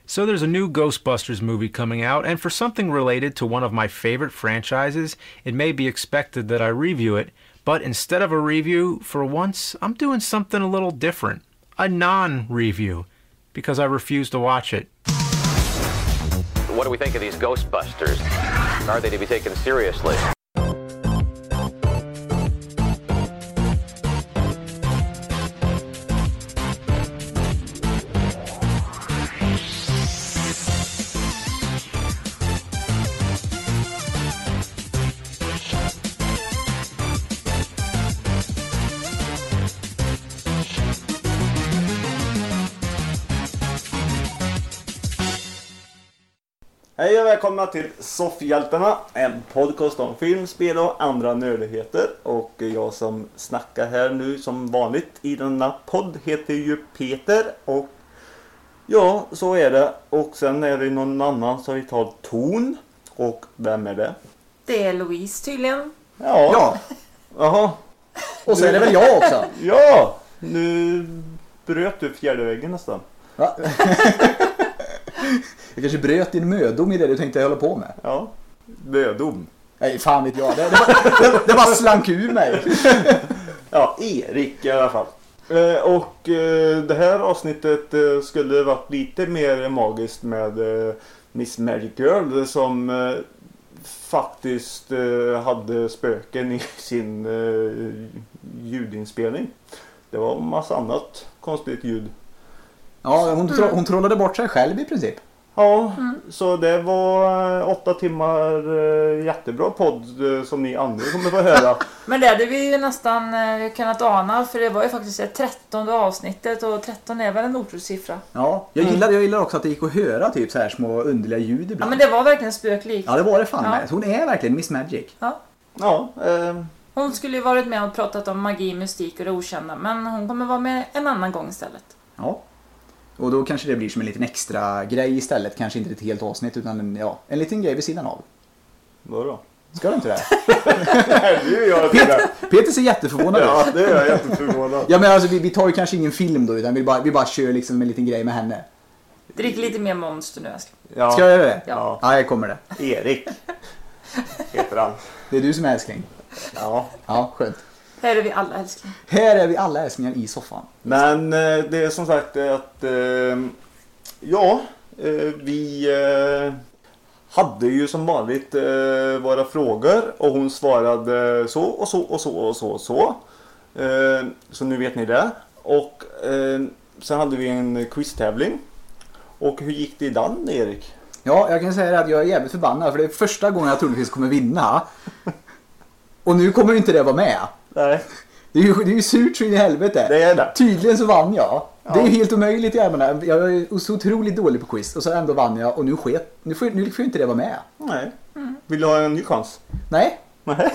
So there's a new Ghostbusters movie coming out, and for something related to one of my favorite franchises, it may be expected that I review it, but instead of a review, for once, I'm doing something a little different. A non-review, because I refuse to watch it. What do we think of these Ghostbusters? Are they to be taken seriously? Hej och välkomna till Soffhjältarna, en podcast om film, spel och andra nördigheter. Och jag som snackar här nu som vanligt i denna podd heter ju Peter. Och ja, så är det. Och sen är det någon annan som vi tar ton. Och vem är det? Det är Louise tydligen. Ja. Jaha. Och så är det väl jag också. Ja, nu bröt du fjärde väggen nästan. Va? Jag kanske bröt din mödom i det du tänkte hålla på med. Ja, mödom. Nej, fan vet jag. Det var slank ur mig. Ja, Erik i alla fall. Och det här avsnittet skulle varit lite mer magiskt med Miss Magic Girl som faktiskt hade spöken i sin ljudinspelning. Det var en massa annat konstigt ljud. Ja, hon trollade bort sig själv i princip. Ja, så det var 8 timmar jättebra podd som ni andra kommer få höra. Men det hade vi ju nästan kunnat ana, för det var ju faktiskt det 13:e avsnittet och 13 är väl en otrosiffra. Ja, jag gillar också att det gick att höra typ så här små underliga ljud ibland. Ja, men det var verkligen spöklikt. Ja, det var det fan Ja. med. Hon är verkligen Miss Magic. Ja. Ja, Hon skulle ju varit med och pratat om magi, mystik och det okända, men hon kommer vara med en annan gång istället. Ja. Och då kanske det blir som en liten extra grej istället. Kanske inte ett helt avsnitt utan en liten grej vid sidan av. vadå? Ska du inte det? Nej, det gör jag inte. Peter ser jätteförvånad ut. Ja, det är jag jätteförvånad. Ja, men alltså vi tar ju kanske ingen film då, utan vi bara kör liksom en liten grej med henne. Drick lite mer monster nu, älskling. Ja. Ska jag göra det? Ja. Ja, jag kommer det. Erik heter han. Det är du som är älskling. Ja. Ja, skönt. Här är vi alla, älskling. Här är vi alla älsklingar i soffan. Men det är som sagt att vi hade ju som vanligt våra frågor och hon svarade så och så och så och så och så. Så nu vet ni det. Och sen hade vi en quiztävling. Och hur gick det i den, Erik? Ja, jag kan säga att jag är jävligt förbannad för det är första gången jag troligtvis kommer vinna. Och nu kommer inte det vara med. Nej. Det är ju surt så in i helvete. Det är det. Tydligen så vann jag. Ja. Det är ju helt omöjligt i ärmarna. Jag är så otroligt dålig på quiz och så ändå vann jag och nu får inte det vara med. Nej. Vill du ha en ny chans? Nej. Nej.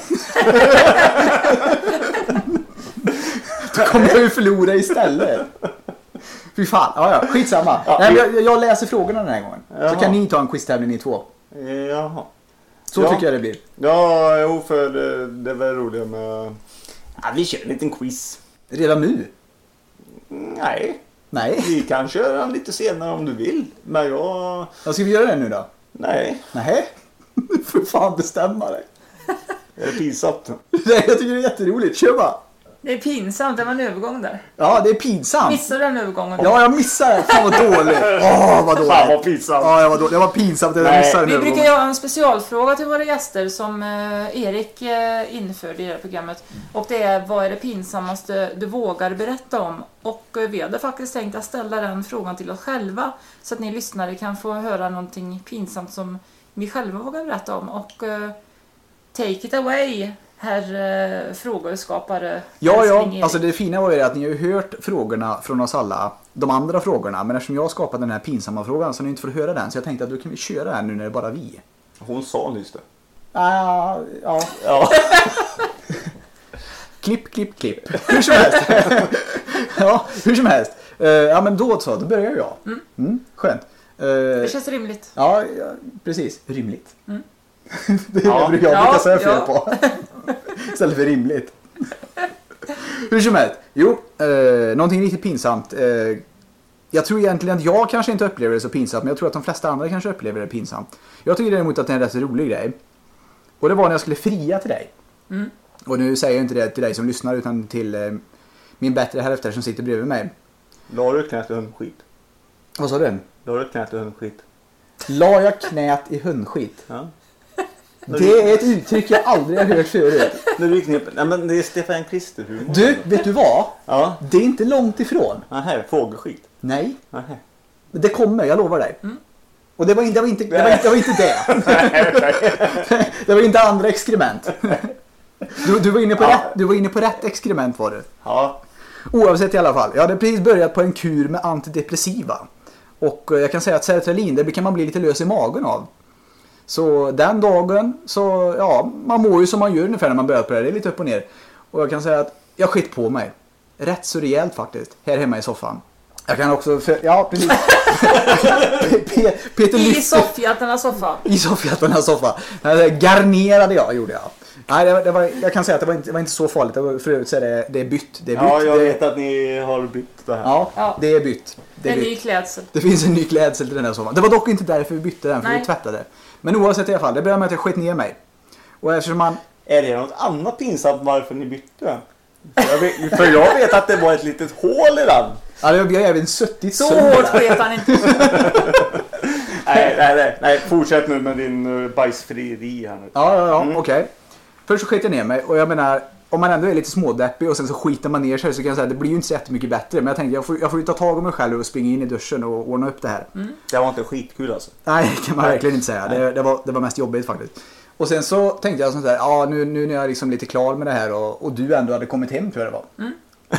Då kommer jag ju förlora istället. Fy fan. Ja, skitsamma. Ja, Nej, men jag läser frågorna den här gången. Jaha. Så kan ni ta en quiztävling ni två. Jaha. Så tycker jag det blir. Ja, jo, för det var roligt med... Ja, vi kör en liten quiz. Redan nu? Nej, Nej. vi kan köra den lite senare om du vill. Men jag... Ska vi göra det nu då? Nej, Nej. Du får fan bestämma dig. det är pinsamt. Nej, jag tycker det är jätteroligt. Kör bara. Det är pinsamt, det var en övergång där. Ja, det är pinsamt. Missade den övergången? Ja, jag missade. Fan vad dåligt. Vad dåligt. Fan vad pinsamt. Ja, jag var dåligt. Det var pinsamt att jag Nej. missade Vi den brukar övergången. göra en specialfråga till våra gäster som Erik införde i det här programmet. Och det är, vad är det pinsammaste du vågar berätta om? Och vi hade faktiskt tänkt att ställa den frågan till oss själva. Så att ni lyssnare kan få höra någonting pinsamt som vi själva vågar berätta om. Och take it away, herr frågeskapare. Ja, älskling Erik. alltså det fina var ju att ni har ju hört frågorna från oss alla. De andra frågorna. Men eftersom jag har skapat den här pinsamma frågan så har ni inte fått höra den. Så jag tänkte att då kan vi köra den nu när det är bara vi. Hon sa nyss det. Ja. Ja. Klipp. Hur som helst. Ja, hur som helst. Ja, men då börjar jag. Skönt. Det känns rimligt. Ja, precis. Rimligt. Det är det jag brukar säga fel på. Istället för rimligt. Hur som helst. Jo, någonting riktigt pinsamt. Jag tror egentligen att jag kanske inte upplever det så pinsamt, men jag tror att de flesta andra kanske upplever det pinsamt. Jag tycker däremot att det är en rätt rolig grej. Och det var när jag skulle fria till dig. Och nu säger jag inte det till dig som lyssnar utan till min bättre hälft som sitter bredvid mig. La du knät i hundskit? Vad sa du? La du knät i hundskit? La jag knät i hundskit? Ja. Det är ett uttryck jag aldrig har hört förut. När du gick ner på... Nej, men det är Stefan Krister humor. Du, vet du vad? Ja. Det är inte långt ifrån. Nähä, fågelskit. Nej. Nähä. Det kommer, jag lovar dig. Och det var inte det. Det var inte andra exkrement. Du var inne på rätt exkrement var du. Ja. Oavsett i alla fall. Jag hade precis börjat på en kur med antidepressiva. Och jag kan säga att sertralin, det kan man bli lite lös i magen av. Så den dagen så, ja, man mår ju som man gör ungefär när man börjar på det. Det är lite upp och ner. Och jag kan säga att jag skit på mig. Rätt så rejält faktiskt. Här hemma i soffan. Jag kan också, ja precis. Peter I lyfter. soffhjältarnas soffa. I soffhjältarnas soffa. Garnerade jag, gjorde jag. Nej, jag kan säga att det var inte så farligt. För övrigt så är det är bytt. Det är bytt. Ja, jag vet att ni har bytt det här. Ja, det är bytt. Det är En ny bytt. klädsel. Det finns en ny klädsel till den här soffan. Det var dock inte därför vi bytte den, för Nej. vi tvättade. Men oavsett i alla fall, det började med att jag skit ner mig. Och eftersom man... Är det något annat pinsamt varför ni bytte den? För jag vet att det var ett litet hål i den. Ja, jag har även suttit Så hårt sket han inte. Nej, fortsätt nu med din bajsfrieri här nu. Ja, okej. Först så skit jag ner mig. Och jag menar, om man ändå är lite smådeppig och sen så skitar man ner sig så kan jag säga att det blir ju inte så jättemycket bättre. Men jag tänkte, jag får ju ta tag om mig själv och springa in i duschen och ordna upp det här. Det var inte skitkul alltså. Nej, det kan man verkligen inte säga. Det var mest jobbigt faktiskt. Och sen så tänkte jag sånt där, ja nu när jag är liksom lite klar med det här och du ändå hade kommit hem, tror jag det var.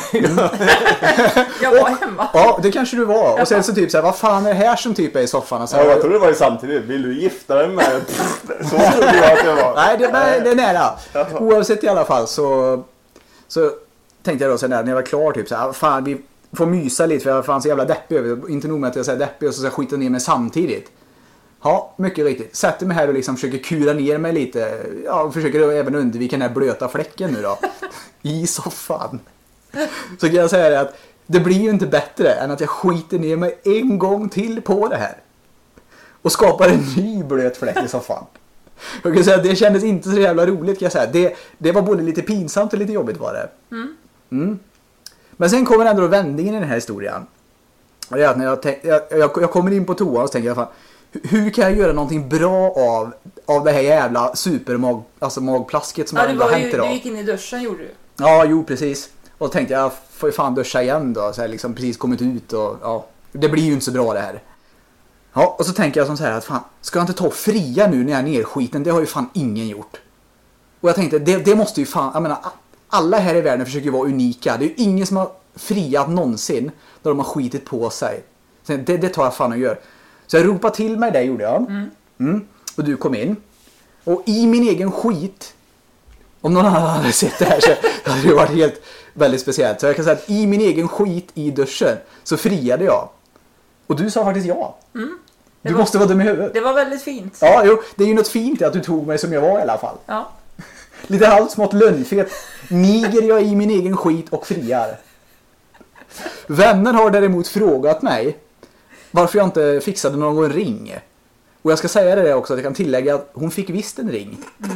Jag var hemma. Ja, det kanske du var. Och sen så typ så här, vad fan är det här som typ är i soffan? Och så Ja, här, jag tror det var ju samtidigt. Vill du gifta dig med så trodde jag att det var. Nej, det är nära. Oavsett i alla fall så tänkte jag då sen när jag var klar typ så här, fan vi får mysa lite för jag fann så jävla deppig över. Inte nog med att jag säger deppig och så skita ner mig samtidigt. Ja, mycket riktigt. Sätter mig här och liksom försöker kura ner mig lite. Ja, och försöker även undvika den här blöta fläcken nu då. I soffan. Så kan jag säga det att det blir ju inte bättre än att jag skiter ner mig en gång till på det här. Och skapar en ny blöt fläck i soffan. Jag kan säga att det kändes inte så jävla roligt, kan jag säga. Det var både lite pinsamt och lite jobbigt var det. Men sen kommer ändå vändningen i den här historien. Och det är att när jag kommer in på toan så tänker jag fan, hur kan jag göra någonting bra av det här jävla magplasket som jag har hänt idag? Du gick in i duschen, gjorde du? Ja, jo precis. Och då tänkte jag får ju fan duscha igen då. Så här, liksom precis kommit ut och ja, det blir ju inte så bra det här. Ja, och så tänker jag som så här att fan, ska jag inte ta och fria nu när jag är nerskiten? Det har ju fan ingen gjort. Och jag tänkte, det måste ju fan, jag menar, alla här i världen försöker vara unika. Det är ju ingen som har friat någonsin när de har skitit på sig. Så det tar jag fan och gör. Så jag ropade till mig, det gjorde jag. Och du kom in. Och i min egen skit, om någon annan hade sett det här så hade det varit väldigt speciellt. Så jag kan säga att i min egen skit i duschen så friade jag. Och du sa faktiskt ja. Du måste vara dum i huvudet. Det var väldigt fint. Ja, jo, det är ju något fint att du tog mig som jag var i alla fall. Ja. Lite halvt smått lönnfet. Niger jag i min egen skit och friar. Vännen har däremot frågat mig varför jag inte fixade någon ring. Och jag ska säga det också, att jag kan tillägga att hon fick visst en ring.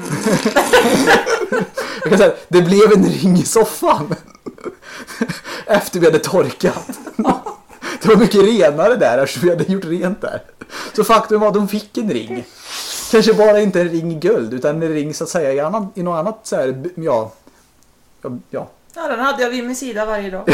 Jag kan säga att det blev en ring i soffan. Efter vi hade torkat. Det var mycket renare där eftersom vi hade gjort rent där. Så faktum var att hon fick en ring. Kanske bara inte en ring i guld utan en ring så att säga i något annat så här, ja. Ja, den hade jag vid min sida varje dag.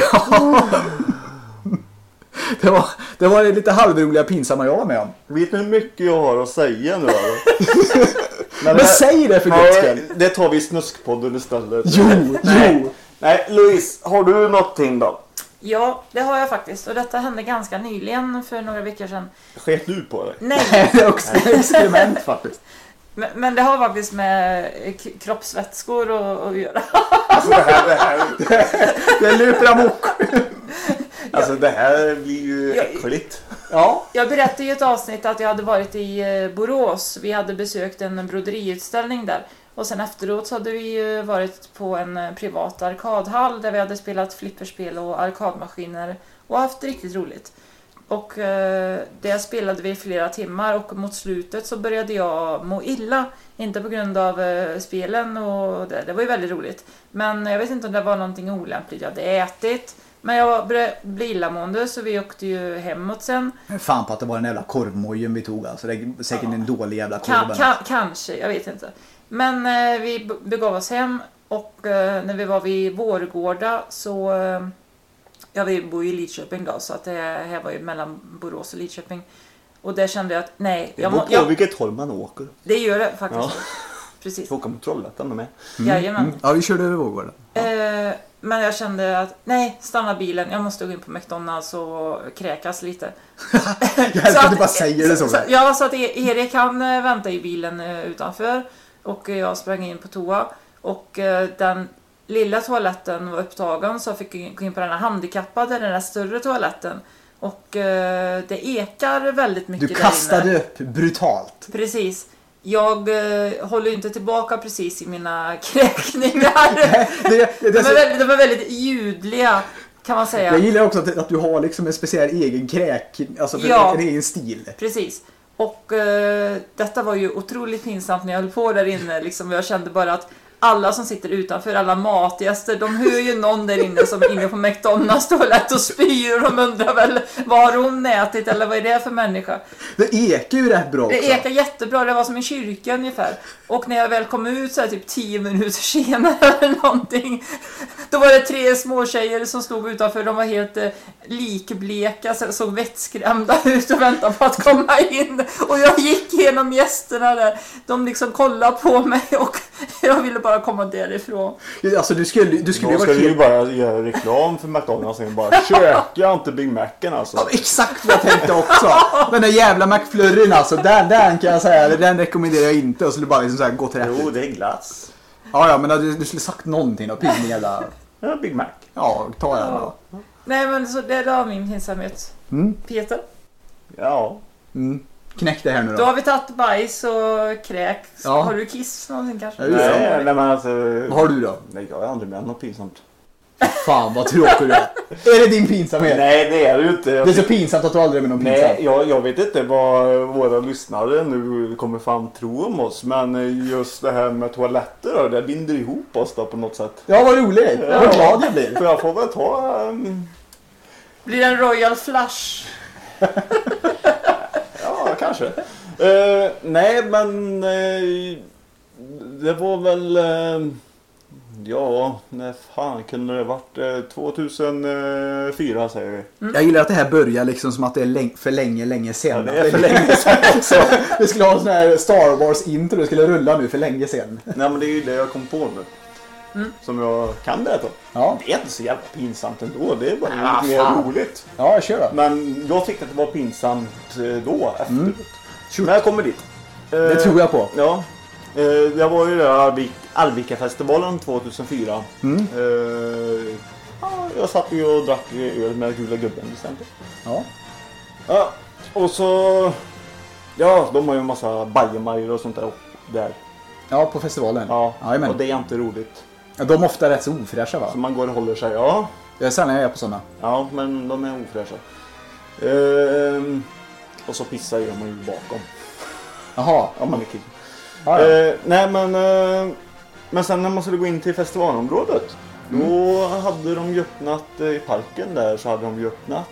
Det var lite halvroliga pinsamma jag var med om. Vet du hur mycket jag har att säga nu? Men säg det för guds skull. Det tar vi i Snuskpodden istället. Jo. Nej, Louise, har du någonting då? Ja, det har jag faktiskt. Och detta hände ganska nyligen, för några veckor sedan. Sket du på dig? Nej, Det är också ett experiment faktiskt. men det har faktiskt med kroppsvätskor att göra. Alltså det här. Det löper amok. Alltså det här blir ju äckligt. Ja. Jag berättade i ett avsnitt att jag hade varit i Borås. Vi hade besökt en broderiutställning där. Och sen efteråt så hade vi varit på en privat arkadhall där vi hade spelat flipperspel och arkadmaskiner och haft riktigt roligt. Och det spelade vi i flera timmar och mot slutet så började jag må illa. Inte på grund av spelen och det var ju väldigt roligt. Men jag vet inte om det var någonting olämpligt jag hade ätit. Men jag började bli illamående så vi åkte ju hemåt sen. Fan på att det var den jävla korvmojen vi tog alltså. Det är säkert en dålig jävla korv. Kanske, jag vet inte. Men vi begav oss hem och när vi var vid Vårgårda så... Ja, vi bor ju i Lidköping då, så att det här var ju mellan Borås och Lidköping. Och där kände jag att nej... Det beror på vilket håll man åker. Det gör det faktiskt. Ja. Precis. Får åka mot Trollhättan med. Jajamän. Ja, vi körde över Vårgården. Men jag kände att nej, stanna bilen. Jag måste gå in på McDonalds och kräkas lite. Jag älskar att du bara säger det så. Ja, så att Erik han vänta i bilen utanför. Och jag sprang in på toa. Och den lilla toaletten var upptagen så jag fick gå in på den här handikappade, den där större toaletten. Och det ekar väldigt mycket du där kastade inne. upp brutalt. Precis. Jag håller inte tillbaka precis i mina kräkningar. De var väldigt ljudliga kan man säga. Jag gillar också att du har liksom en speciell egen kräk, alltså en egen stil. Precis. Och detta var ju otroligt pinsamt när jag höll på där inne. Liksom, jag kände bara att alla som sitter utanför, alla matgäster, de hör ju någon där inne som är inne på McDonalds toalett och spyr och de undrar väl, vad har hon ätit eller vad är det för människa? Det ekar ju rätt bra också. Det ekar jättebra, det var som en kyrka ungefär. Och när jag väl kom ut så här, typ 10 minuter senare eller någonting, då var det 3 små tjejer som stod utanför, de var helt likbleka, såg vettskrämda ut och väntade på att komma in. Och jag gick genom gästerna där, de liksom kollade på mig och jag ville bara komma därifrån. Alltså du skulle ju bara göra reklam för McDonalds och bara köka inte Big Macen alltså. Ja, exakt vad jag tänkte också. Den där jävla McFlurryn alltså, den kan jag säga, den rekommenderar jag inte och skulle bara liksom så här gå till rätt. Jo, det är glass. Ja, men du skulle sagt någonting då, pigg jävla... Ja, Big Mac. Ja, ta den då. Nej, men så det var min pinsamhet. Peter? Ja. Knäck det här nu då. Då har vi tagit bajs och kräk. Ja. Har du kiss någonting kanske? Nej, men alltså... Vad har du då? Nej, jag har aldrig med något pinsamt. Fan vad tråkig du är. Är det din pinsamhet? Nej, det är det ju inte. Det är så pinsamt att du aldrig är med någon pinsamt. Nej, jag vet inte vad våra lyssnare nu kommer fram tro om oss. Men just det här med toaletter då, det binder ihop oss då på något sätt. Ja, vad roligt. Vad glad jag blir. För jag får väl ta... Blir det en Royal Flush? Ja, kanske. Nej, men det var väl... ja, när fan kunde det varit? 2004 säger vi. Jag gillar att det här börjar liksom som att det är för länge sedan. Ja, det är för länge sedan. Så vi skulle ha en sån här Star Wars intro, det skulle rulla nu för länge sedan. Nej, men det är ju det jag kom på nu. Som jag kan berätta. Ja. Det är inte så jävla pinsamt ändå. Det är bara lite mer roligt. Ja, kör då. Men jag tyckte att det var pinsamt då efteråt. Men jag kommer dit. Det tror jag på. Ja. Jag var ju där Arvika-festivalen 2004. Ja, jag satt ju och drack öl med gula gubben till exempel. Ja. Ja, och så... Ja, de har ju en massa bajamajor och sånt där. Ja, på festivalen. Ja, Jajamän. och det är inte roligt. Ja, de är ofta rätt så ofräscha va? Så man går och håller sig, ja. Jag är sällan jag är på sådana. Ja, men de är ofräscha. Och så pissar gör man ju bakom. Jaha. Ja, man är kul. Ja, ja. Nej, men sen när man skulle gå in till festivalområdet, då hade de ju öppnat i parken där, så hade de ju öppnat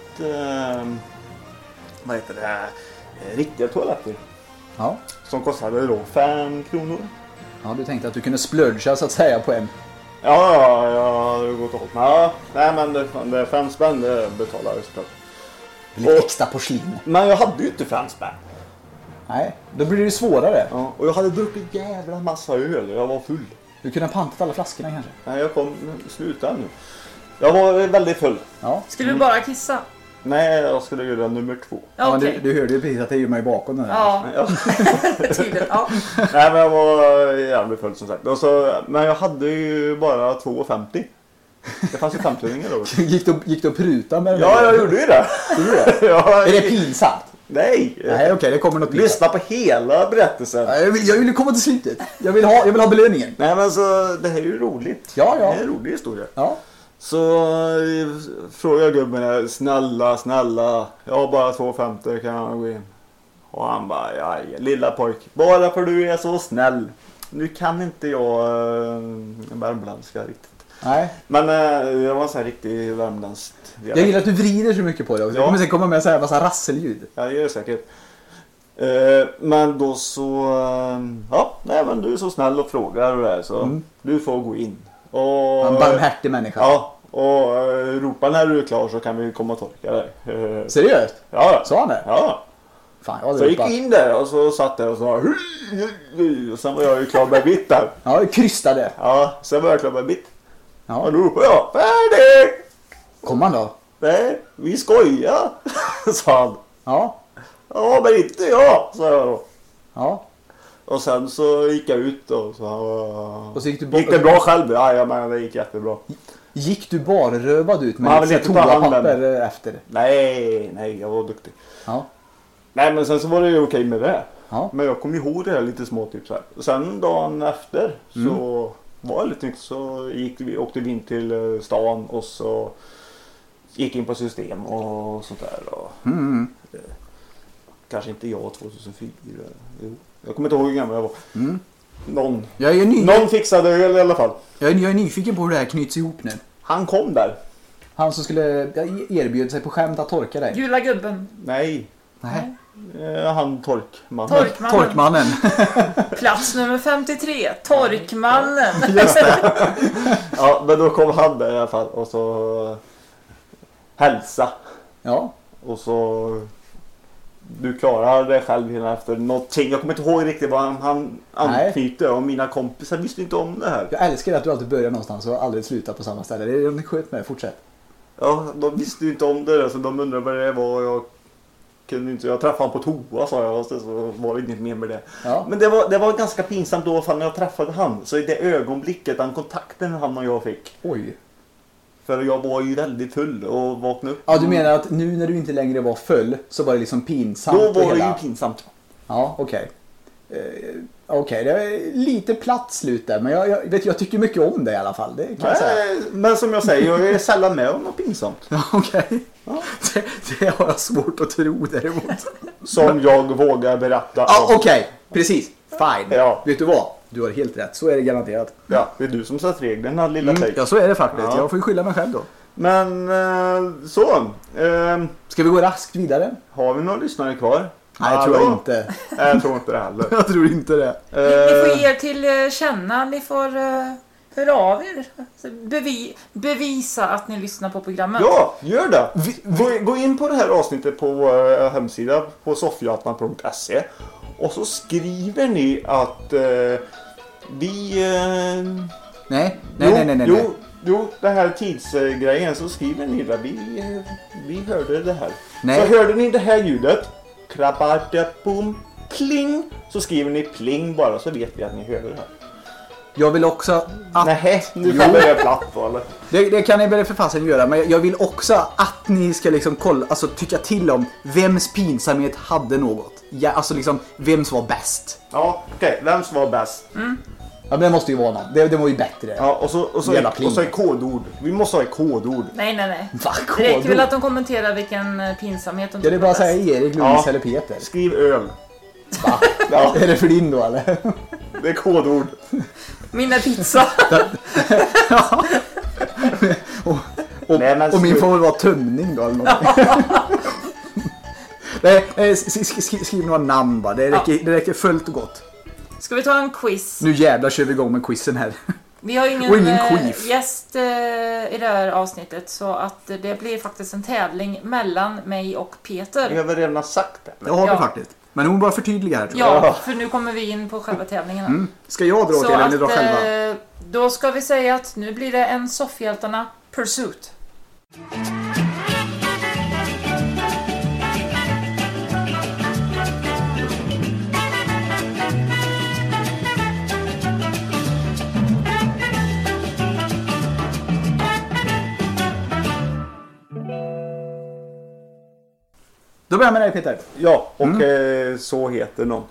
vad heter det, riktiga toaletter. Ja. Som kostade då 5 kronor. Ja, du tänkte att du kunde splurcha så att säga på en. Ja, jag hade gått åt. Ja, nej, men det är 5 spänn, det betalar jag såklart. Lite extra porslin. Men jag hade ju inte 5 spänn. Nej, då blir det ju svårare. Ja, och jag hade druckit jävla massa öl, jag var full. Du kunde ha pantat alla flaskorna kanske. Nej, jag kom, sluta nu. Jag var väldigt full. Ja. Skulle du bara kissa? Nej, jag skulle göra nummer 2. Ja, Okej. du hörde ju precis att det är mig bakom den här. Ja, Ja. tydligen. Ja. Nej, men jag var jävligt full som sagt. Och så, men jag hade ju bara 2,50. Det fanns ju 50-ringar då. Gick du och pruta med den? Ja, jag gjorde ju det. Ja, Är det pinsamt? Nej. Nej, okej, det kommer något Lyssna på hela berättelsen. Ja, jag vill komma till slutet. Jag vill ha belöningen. Nej, men så det här är ju roligt. Ja. Det är en rolig historia. Ja. Så frågar gubben här, snälla, jag har bara 2,50, kan jag gå in? Och han bara, ja, lilla pojk, bara för du är så snäll. Nu kan inte jag värmländska riktigt. Nej. Men jag var så här riktigt värmländskt. Jag gillar att du vrider så mycket på det också. Jag kommer sen komma med så här massa rasselljud. Ja, det gör det säkert. Men då så, men du är så snäll och frågar och det här, så du får gå in. Och, En barmhärtig människa. Ja, och ropa när du är klar så kan vi komma och torka dig. Seriöst? Ja. Sa han det? Ja. Fan, jag Så jag gick in där och så satt där och sa och sen var jag ju klar med mitt där. Ja, krystade. Ja, sen var jag klar med mitt. Ja. Och då ropade jag, färdig! Kom han då? Nej, vi skojar, sa han. Ja. Ja, men inte jag, sa jag då. Ja. Och sen så gick jag ut och så, Och så gick du bort. gick det bra själv? Ja, men det gick jättebra. Gick du bara rövad ut Man med vill lite inte ta handen. toapapper efter? Nej, jag var duktig. Ja. Nej, men sen så var det ju okej med det. Ja. Men jag kom ihåg det här lite små typ så här. Och sen dagen efter så var det lite nytt, så åkte vi in till stan och så gick in på system och sånt där. Och, kanske inte jag 2004. Jo. Jag kommer inte ihåg hur gammal jag var. Någon fixade öl i alla fall. Jag är nyfiken på hur det här knyts ihop nu. Han kom där. Han som skulle erbjuda sig på skämt att torka dig. Gula gubben. Nej. Nej. Han torkmannen. Torkmannen. Plats nummer 53. Torkmannen. Just det. Ja, men då kom han där i alla fall och så hälsa. Ja. Och så du klarar det själv innan efter någonting. Jag kommer inte ihåg riktigt vad han anknyter, och mina kompisar visste inte om det här. Jag älskar att du alltid börjar någonstans och aldrig slutar på samma ställe. Det är en skönt med, fortsätt. Ja, de visste ju inte om det, så de undrade vad det var. Jag träffade honom på toa, sa jag, och så var det inget mer med det. Ja. Men det var ganska pinsamt då, för när jag träffade han, så i det ögonblicket, den kontakten han och jag fick. Oj. För jag var ju väldigt full och vaknade upp. Ja, du menar att nu när du inte längre var full så var det liksom pinsamt? Då var det hela... ju pinsamt. Ja, okej. Okej, det är lite platt slut där, men jag tycker mycket om det i alla fall. Det kan jag säga. Men som jag säger, jag är sällan med om något pinsamt. Ja, okej. Ja. Det har jag svårt att tro däremot. Som jag vågar berätta. Ja, okej. Precis. Fine. Ja. Vet du vad? Du har helt rätt. Så är det garanterat. Ja, det är du som satt reglerna, lilla tjej. Ja, så är det faktiskt. Ja. Jag får ju skylla mig själv då. Men så. Ska vi gå raskt vidare? Har vi några lyssnare kvar? Nej, jag tror jag inte. Nej, jag tror inte det heller. Jag tror inte det. Ni får ge er till känna. Ni får höra av er. Bevisa att ni lyssnar på programmet. Ja, gör det. Gå in på det här avsnittet på vår hemsida på soffhjaltarna.se och så skriver ni att vi... Nej. Jo, den här tidsgrejen, så skriver ni där. Vi hörde det här. Nej. Så hörde ni det här ljudet. Krabbartepum, pling. Så skriver ni pling bara, så vet vi att ni hörde det här. Jag vill också att... Nej, nu faller jag platt på, eller? Det kan ni väl för fasen göra, men jag vill också att ni ska liksom kolla, alltså tycka till om vems pinsamhet hade något. Ja, alltså liksom, vems var bäst. Ja, okej. Vems var bäst? Ja, men det måste ju vara någon. Det var ju bättre. Ja, och så är kodord. Vi måste ha ett kodord. Nej. Va, Det räcker väl att de kommenterar vilken pinsamhet de Ja, det är bara att säga Erik, Louise eller Peter. Skriv öl. Va? Ja. Är det för din då, eller? Det är kodord. Min är pizza. och min får väl vara tömning då, eller någonting. Nej, skriv några namn bara. Det räcker fullt och gott. Ska vi ta en quiz? Nu jävlar kör vi igång med quizen här. Vi har ju Och ingen ingen quiz. gäst i det här avsnittet, så att det blir faktiskt en tävling mellan mig och Peter. Vi har väl redan sagt det. Det har vi Ja. faktiskt. Men hon bara förtydliga här, tror jag. Ja, för nu kommer vi in på själva tävlingen. Ska jag dra Så till eller att dra själva? då ska vi säga att nu blir det en Soffhjältarna Pursuit. Då börjar jag med dig, Peter. Ja, och så heter någon.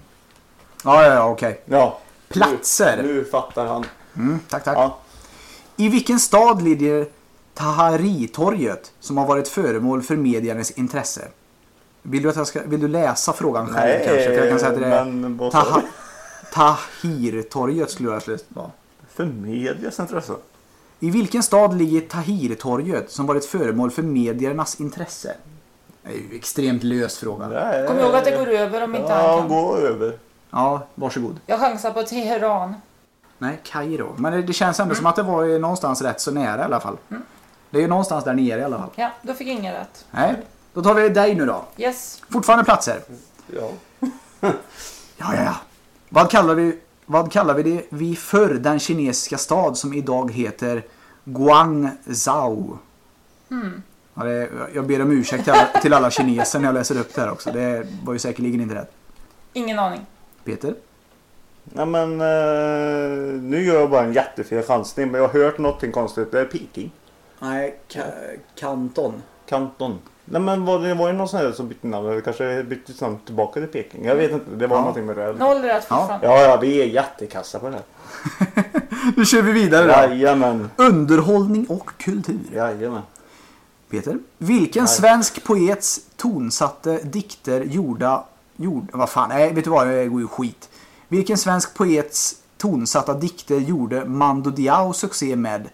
Ja, okej. Ja. Platser. Nu fattar han. Tack. Ja. I vilken stad ligger Tahrirtorget som har varit föremål för mediernas intresse? Vill du läsa frågan själv? Nej, kanske? För jag kan säga att det är men vad sa du? Tahrirtorget skulle jag vara. För medias intresse. I vilken stad ligger Tahrirtorget som varit föremål för mediernas intresse? Det är ju extremt lös fråga. Kom ihåg att det går över om inte han kan. gå över. Ja, varsågod. Jag chansar på Teheran. Nej, Kairo. Men det känns ändå som att det var ju någonstans rätt så nära i alla fall. Det är ju någonstans där nere i alla fall. Ja, då fick ingen rätt. Nej, då tar vi dig nu då. Yes. Fortfarande platser. Ja. Ja. Vad kallar vi det vid förr den kinesiska stad som idag heter Guangzhou? Ja, jag ber om ursäkt till alla kineser när jag läser upp det här också. Det var ju säkerligen inte rätt. Ingen aning. Peter? Nej men nu gör jag bara en jättefel chansning, men jag har hört någonting konstigt. Det är Peking. Nej, Kanton. Kanton. Nej men det var ju någon sån här som bytte namn. Eller kanske bytte namn tillbaka till Peking. Jag vet inte, det var någonting med det. 0 rätt fortfarande. Ja, vi är jättekassa på det här. Nu kör vi vidare då. Jajamän. Underhållning och kultur. Jajamän. Peter? Vilken svensk poets tonsatte dikter vad fan, nej vet du vad, det går ju skit. Vilken svensk poets tonsatta dikter gjorde Mando Diao succé med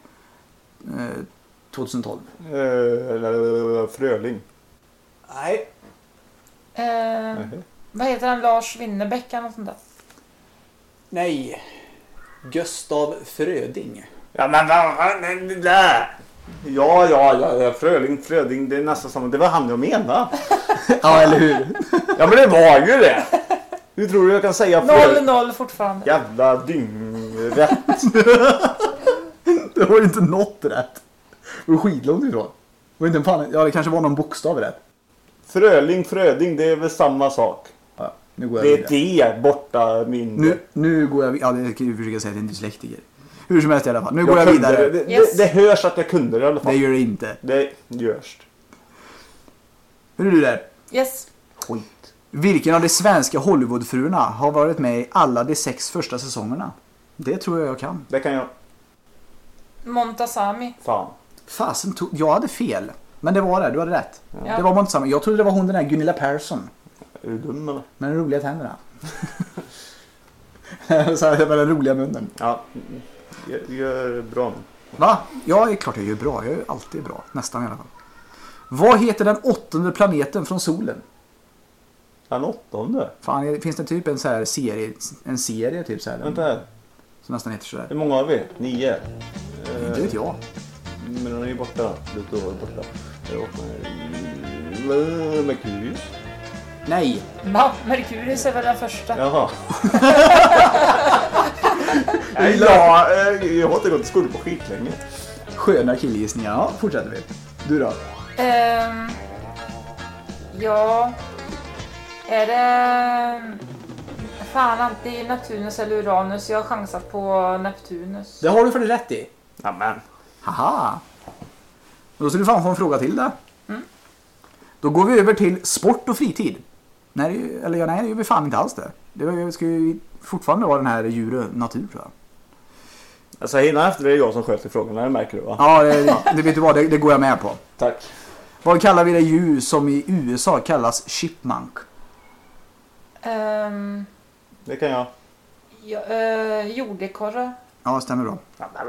2012? Fröling. Nej. Vad heter han? Lars Winnerbäck eller något sånt där? Nej. Gustav Fröding. Ja men där. Ja, Fröling, det är nästan samma. Det var han jag menade. Ja, eller hur? Ja men det var ju det. Hur tror du jag kan säga 0-0 fortfarande. Jävla dyngrätt. Det var ju inte något rätt. Det var skitlångt ifrån. Det var inte en fan, det kanske var någon bokstav rätt. Fröding, det är väl samma sak. Ja, nu går jag det är det borta min. Nu går jag, ja det kan jag försöka säga att jag inte är dyslektiker. Hur som helst i alla fall. Nu går jag vidare. Det hörs att jag kunde det i alla fall. Det gör det inte. Det görs. Hur är du där? Yes. Skit. Vilken av de svenska Hollywoodfruarna har varit med i alla de 6 första säsongerna? Det tror jag kan. Det kan jag. Montazami. Fasen, jag hade fel. Men det var det, du hade rätt. Ja. Det var Montazami. Jag trodde det var hon den där Gunilla Persson. Är du dum eller? Med de roliga tänderna. Så här med den roliga munnen. Ja, gör bra. Va? Ja, är klart jag gör bra. Jag är alltid bra. Nästan i alla fall. Vad heter den 8:e planeten från solen? Den 8:e? Fan, finns det typ en så här serie typ så här? Vänta här. Som nästan heter så där. Hur många har vi? 9. Inte vet jag. Men den är ju borta. Pluto är borta. Merkurius? Nej. Ja, Merkurius är väl den första. Jaha. Jag har inte gått i skolan på skitlänge. Sköna killgissningar. Ja, fortsätter vi. Du då? Ja. Är det... Fan, antingen Neptunus eller Uranus. Jag har chansat på Neptunus. Det har du för det rätt i. Amen. Haha. Då ska du fan få en fråga till där. Då går vi över till sport och fritid. Nej, det gör vi fan inte alls det. Det ska ju fortfarande vara den här djur och natur, tror jag. Alltså innan efter det är jag som sköter i frågan, det märker du va? Ja, det vet du vad, det går jag med på. Tack. Vad kallar vi det djur som i USA kallas chipmunk? Det kan jag. Jordekorre. Ja, stämmer bra.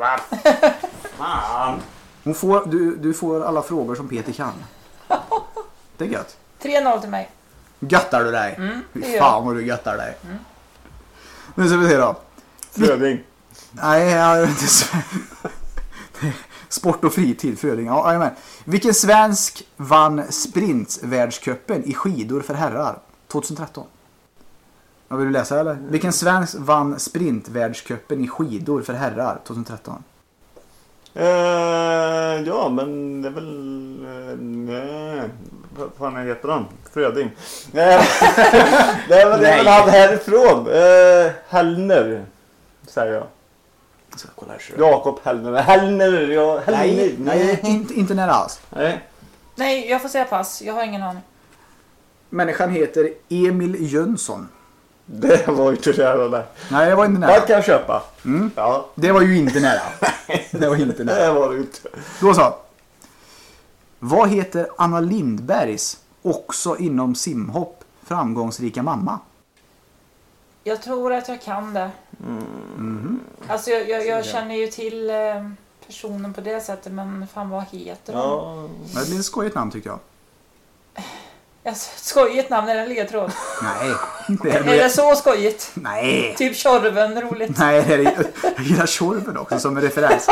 Fan. Du får alla frågor som Peter kan. Det är gött. 3-0 till mig. Göttar du dig? det Fan vad du göttar dig. Nu ska vi se då. Fröding. Nej, jag är inte så. Sport och fritid, Fröding. Ja, men. Vilken svensk vann sprintvärldscupen i skidor för herrar 2013? Ja, vill du läsa eller? Vilken svensk vann sprintvärldscupen i skidor för herrar 2013? Ja, men det är väl... nej. Vad fan heter han? Fröding. Det är väl han härifrån. Hellner, säger jag. Jakob Hellner. Hellner. Nej, inte nära alls. Nej, jag får säga pass. Jag har ingen aning. Människan heter Emil Jönsson. Det var ju inte nära där. Nej, det var inte Vad nära. kan jag köpa? Ja, Det var ju inte nära. Det var inte nära. det var det inte. Då så. Vad heter Anna Lindbergs, också inom simhopp, framgångsrika mamma? Jag tror att jag kan det. Alltså jag känner ju till personen på det sättet, men fan vad heter hon? Ja, Det blir ett skojigt namn tycker jag. Alltså, skojigt namn, är det en ledtråd? Nej. Är det så skojigt? Nej. Typ Tjorven, roligt. Nej, jag gillar Tjorven också som en referens.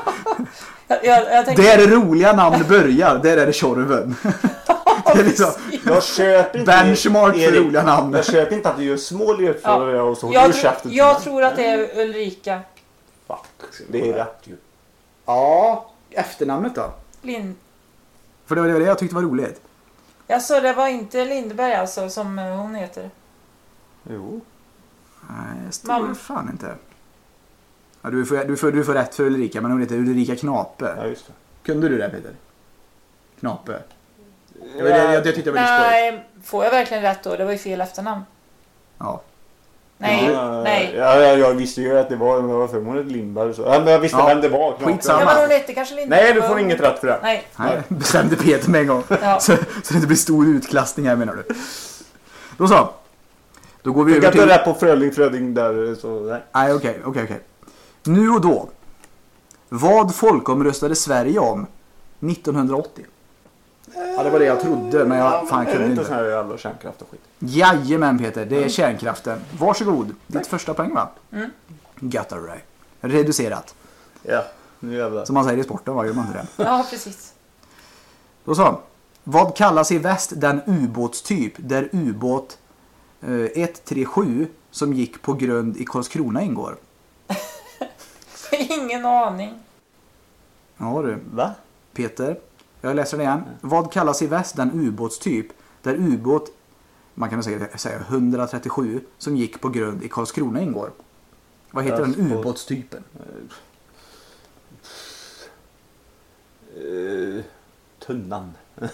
Jag tänkte, Där det roliga namn börjar, där är det Tjorven. Det är liksom jag köper inte... benchmark för Erik, roliga namn. Jag köper inte att du gör små ledtrådar och så. jag tror att det är Ulrika Fuck, det är rätt ju. Ja, efternamnet då? Lind. För det var det jag tyckte var roligt. Alltså det var inte Lindberg alltså som hon heter. Jo. Nej, det står Mamma. fan inte. Ja, du får rätt för Ulrika, men hon heter Ulrika Knape. Ja, just det. Kunde du det, Peter? Knape. Jag tyckte det var lite skojigt. Nej, får jag verkligen rätt då? Det var ju fel efternamn. Ja. Nej, Ja, nej. Ja, jag visste ju att det var förmodligen Lindberg. Så. Ja, men jag visste Ja, vem det var. skitsamma. Ja, men hon hette kanske Lindberg. Nej, du får inget rätt för det. Nej. Nej, bestämde Peter med en gång. Ja. Så det inte blir stor utklassning här, menar du. Då så. Då går vi Jag över kan inte till... rätt på Fröding där. Så, nej. Nej, okej. Nu och då. Vad folkomröstade Sverige om 1980? Ja, det var det jag trodde, men jag fan är det kunde inte inte. sån här jävla kärnkraft och skit? Jajamän, Peter, det är kärnkraften. Varsågod, ditt första poäng, va? Gött av dig. Reducerat. Ja, nu jävlar. Som man säger i sporten, va? Gör man inte det? Ja, precis. Då så. Vad kallas i väst den ubåtstyp där ubåt 137 som gick på grund i Karlskrona ingår? Ingen aning. Ja du, Va? Peter. Jag läser det igen. Vad kallas i väst den ubåtstyp där ubåt, man kan säga 137, som gick på grund i Karlskrona ingår? Vad heter den ubåtstypen? Tunnan.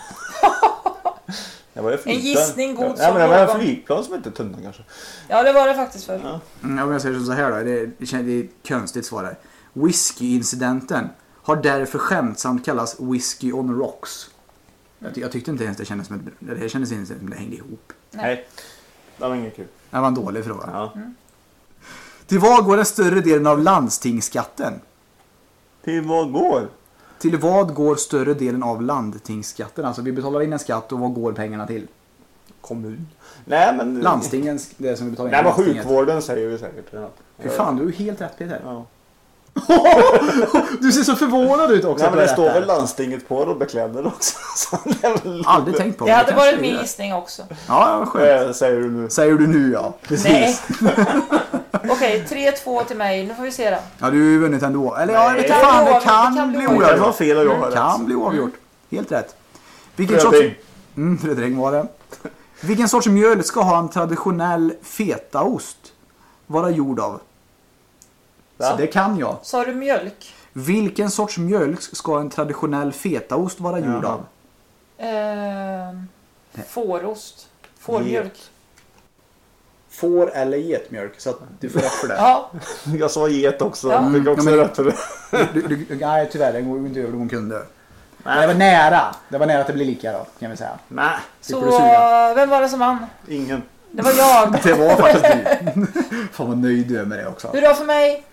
Det var ju En gissning god ja, som men det var en någon. flygplan som inte tunnan kanske. Ja, det var det faktiskt för. Ja. Om jag säger så här då, det är ett konstigt svar här. Whisky-incidenten har därför skämtsamt kallats Whiskey on Rocks. Jag tyckte inte ens det kändes som det kändes inte som det hängde ihop. Nej. Det var inget kul. Det var en dålig fråga. Ja. Till vad går den större delen av landstingsskatten? Till vad går? Till vad går större delen av landstingsskatten? Alltså vi betalar in en skatt och vad går pengarna till? Kommun. Nej men... Landstingens, det som vi betalar in. Nej men landstinget. sjukvården säger vi säkert. Ja. Fy fan, du är helt rätt, Peter. Ja. Du ser så förvånad ut också. Nej men att det du står är rätt väl där. landstinget på och beklädnader också. Så det är väl... Aldrig tänkt på. Det hade kanske varit är min det. gissning också. Ja, skönt. Säger du nu. Säger du nu, ja. Precis. Nej. Okej, 3-2 till mig. Nu får vi se då. Ja, du har ju vunnit ändå. Eller ja, jag vet inte Nej. fan, det Det kan kan bli bli Det var oavgjort. fel och jag har rätt. Kan bli oavgjort. Helt rätt. Vilken sorts... Fröding. Fröding var det. Vilken sorts mjöl ska ha en traditionell fetaost vara gjord av? Va? Så det kan jag. Sa du mjölk? Vilken sorts mjölk ska en traditionell fetaost vara gjord Jaha. av? Fårost. Fårmjölk. Får eller getmjölk, så att du får rätt för det. Ja, Jag sa get också. Ja. Fick också Ja, men- rätt för det. Nej, tyvärr, det går inte över hon kunde. Men det var nära. Det var nära att det blir lika då, kan vi säga. Nej, så du suga. vem var det som vann? ingen. Det var jag. Det var faktiskt du. Fan vad nöjd du är med det också. Hur då för mig?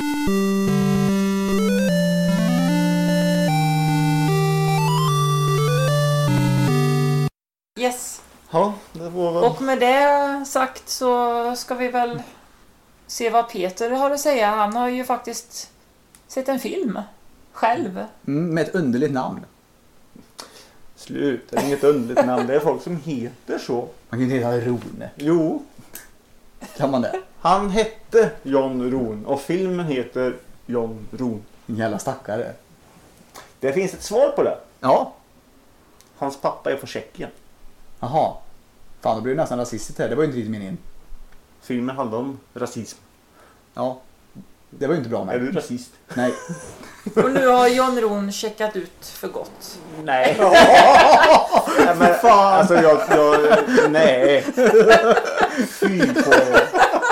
Yes. Ja, det var väl... Och med det sagt så ska vi väl se vad Peter har att säga. Han har ju faktiskt sett en film själv. Med ett underligt namn. Slut, det är inget underligt namn. Det är folk som heter så. Man kan inte heta Rone. Jo, Kan man det? han hette John Rohn och filmen heter John Rohn. En jävla stackare. Det finns ett svar på det. Ja. Hans pappa är från Tjeckien. Jaha. Fan, då blir det nästan rasistiskt här. Det var ju inte riktigt meningen. Filmen handlar om rasism. Ja. Det var ju inte bra Är med. du rasist? Nej. Och nu har Jon Ron checkat ut för gott. Nej. Nej men fan. Alltså jag nej. Fy på det.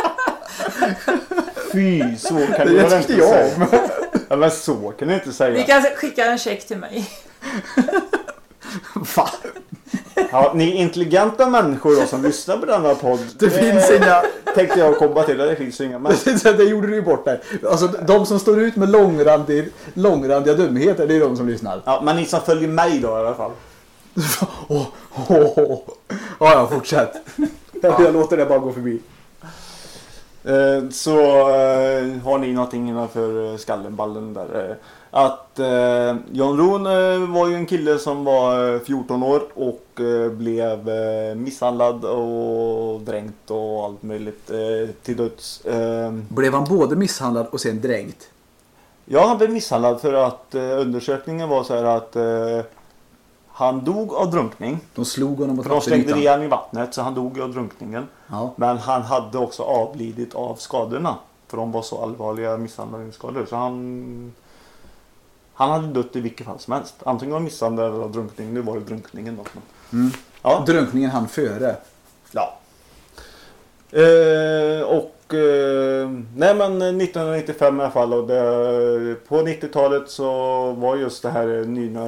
Fy, så kan du Det inte tyckte jag säga. om. Ja, men så kan du inte säga. Ni kan skicka en check till mig. Fan. Ja, ni intelligenta människor då, som lyssnar på denna podd. Det finns inga... Tänkte jag komma till. Det finns inga. Men Det gjorde du ju bort där. Alltså de som står ut med långrandiga dumheter, det är de som lyssnar. ja, men ni som följer mig då i alla fall. Ja, fortsätt. Jag låter det bara gå förbi. Så har ni någonting innanför skallenballen där. Att Jon Ron var ju en kille som var 14 år och blev misshandlad och dränkt och allt möjligt till döds. Blev han både misshandlad och sen dränkt? Ja, han blev misshandlad för att undersökningen var så här att han dog av drunkning. De slog honom och De trappade slängde ytan. ner honom i vattnet så han dog av drunkningen. Ja. Men han hade också avlidit av skadorna. För de var så allvarliga misshandlingsskador. Så han hade dött i vilket fall som helst. Antingen var misshandel eller drunkning. Nu var det drunkningen då. Ja. Drunkningen han före. Ja. Nej men 1995 i alla fall. Och på 90-talet så var just det här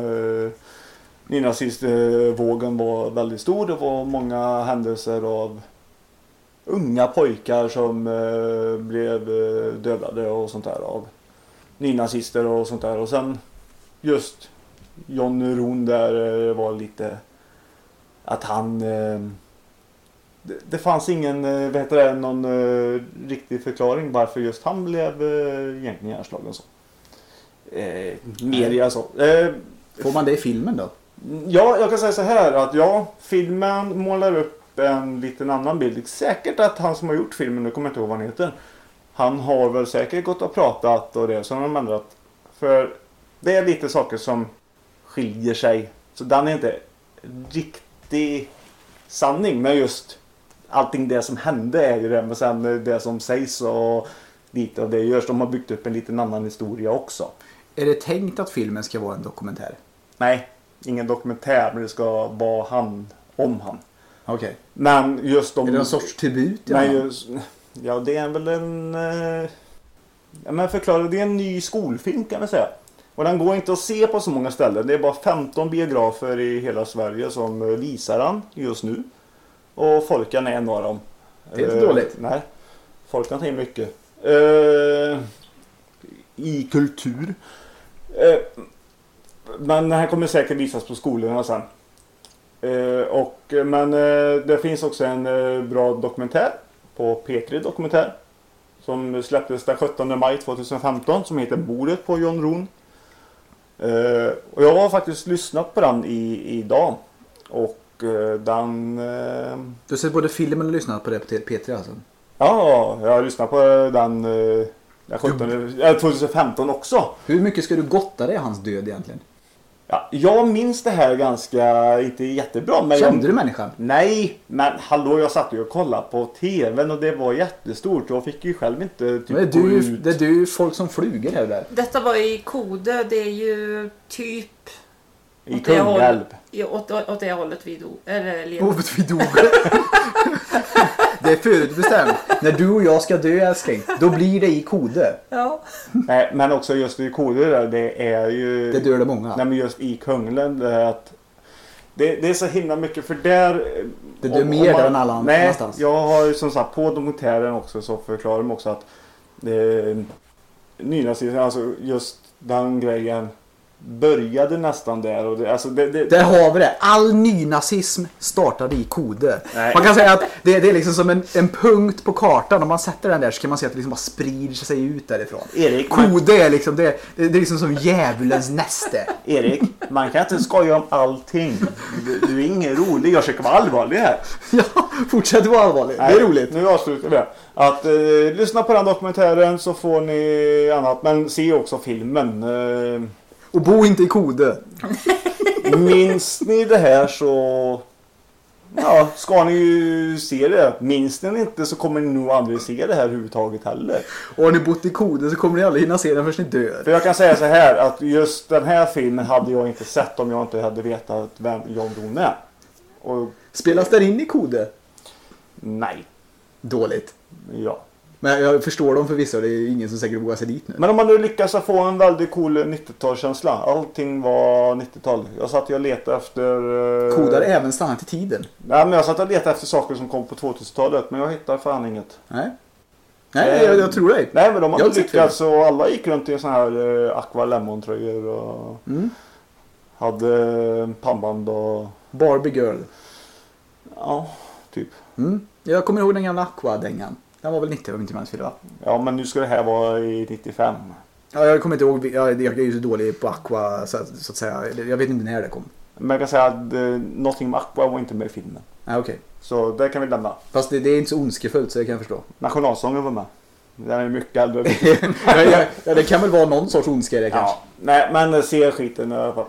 nynazistvågen var väldigt stor. Det var många händelser av unga pojkar som blev dödade och sånt där av nynazister och sånt där. Och sen just Jon Ron där var lite att han det fanns ingen någon riktig förklaring varför just han blev egentligen hjärnslagen så. Media så. Får man det i filmen då? Ja, jag kan säga så här att ja, filmen målar upp en liten annan bild. Säkert att han som har gjort filmen, nu kommer jag inte ihåg vad han heter. Han har väl säkert gått och pratat och det som de ändrat. För det är lite saker som skiljer sig. Så den är inte riktig sanning, men just allting det som hände är ju det. Men sen det som sägs och lite av det görs. De har byggt upp en liten annan historia också. Är det tänkt att filmen ska vara en dokumentär? Nej, ingen dokumentär, men det ska vara han om han. Okej. Men just de... Är det någon sorts tribut? Nej, just, ja, det är väl en... Ja, men förklara, det är en ny skolfilm kan man säga. Och den går inte att se på så många ställen. Det är bara 15 biografer i hela Sverige som visar den just nu. Och Folkan är en av dem. Det är inte dåligt. Nej, Folkan tar in mycket. I kultur. Men den här kommer säkert visas på skolorna sen. Men det finns också en bra dokumentär på P3 Dokumentär som släpptes den 17 maj 2015 som heter Mordet på Jon Ron. Och jag har faktiskt lyssnat på den idag och den... Du har sett både filmen och lyssnat på det på P3 alltså? Ja, jag har lyssnat på den 2015 också. Hur mycket ska du gotta dig i hans död egentligen? Ja, jag minns det här ganska, inte jättebra. Men Kände du människan? Nej, men hallå, jag satt ju och kollade på tvn och det var jättestort. Jag fick ju själv inte typ Men det är du folk som flyger här där. Detta var i Kode, det är ju typ i Kungälv. åt det hållet vi dog. Eller Vi dog. Det är förutbestämt. När du och jag ska dö, älskling, då blir det i Kode. Ja. Nej, men också just i Kode där, det är ju... Det dör det många. Nej, men just i Kungälv, det är att... Det är så himla mycket, för där... Det dör mer där än alla andra någonstans. Jag har ju som sagt på dokumentären också så förklarar de också att nynazismen, alltså just den grejen började nästan där och Där har vi det. All nynazism startade i Kode. Nej. Man kan säga att det är liksom som en punkt på kartan. Om man sätter den där så kan man se att det liksom bara sprider sig ut därifrån. Erik, Kode är liksom det är liksom som djävulens näste. Erik, man kan inte skoja om allting. Du är ingen rolig, jag försöker vara allvarlig här. Ja, fortsätt vara allvarlig. Det är roligt. Nu avslutar vi det. Att lyssna på den dokumentären så får ni annat, men se också filmen. Och bo inte i Kode. Minns ni det här så Ja, ska ni ju se det. Minns ni inte så kommer ni nog aldrig se det här överhuvudtaget heller. Och har ni bott i Kode så kommer ni aldrig hinna se den förrän ni dör. För jag kan säga så här att just den här filmen hade jag inte sett om jag inte hade vetat vem John Doe är. Och Spelas där in i Kode? nej, Dåligt. ja. Men jag förstår dem förvisso, det är ingen som säkert vågar sig dit nu. Men om man nu lyckas få en väldigt cool 90-talskänsla. Allting var 90-tal. Jag satt och letade efter... Kodar även stannat i tiden. Nej, men jag satt och letade efter saker som kom på 2000-talet. Men jag hittade fan inget. Nej, jag tror dig. Nej, men de Jag hade har sett lyckats och alla gick runt i såna här Aqua Lemon-tröjor och hade pannband och... Barbie Girl. Ja, typ. Jag kommer ihåg den gamla Aqua-dängan. Den var väl 90 om inte minns fel, va? Ja, men nu ska det här vara i 95. Ja, jag kommer inte ihåg. Jag är ju så dålig på Aqua så att säga. Jag vet inte när det kom. Men jag kan säga att någonting med Aqua var inte med i filmen. Nej, okej. Så det kan vi lämna. Fast det är inte så ondskefullt så det kan jag förstå. Nationalsången var med. Den är mycket äldre. Ja, det kan väl vara någon sorts ondska det kanske. Ja, nej, men se skiten i alla fall.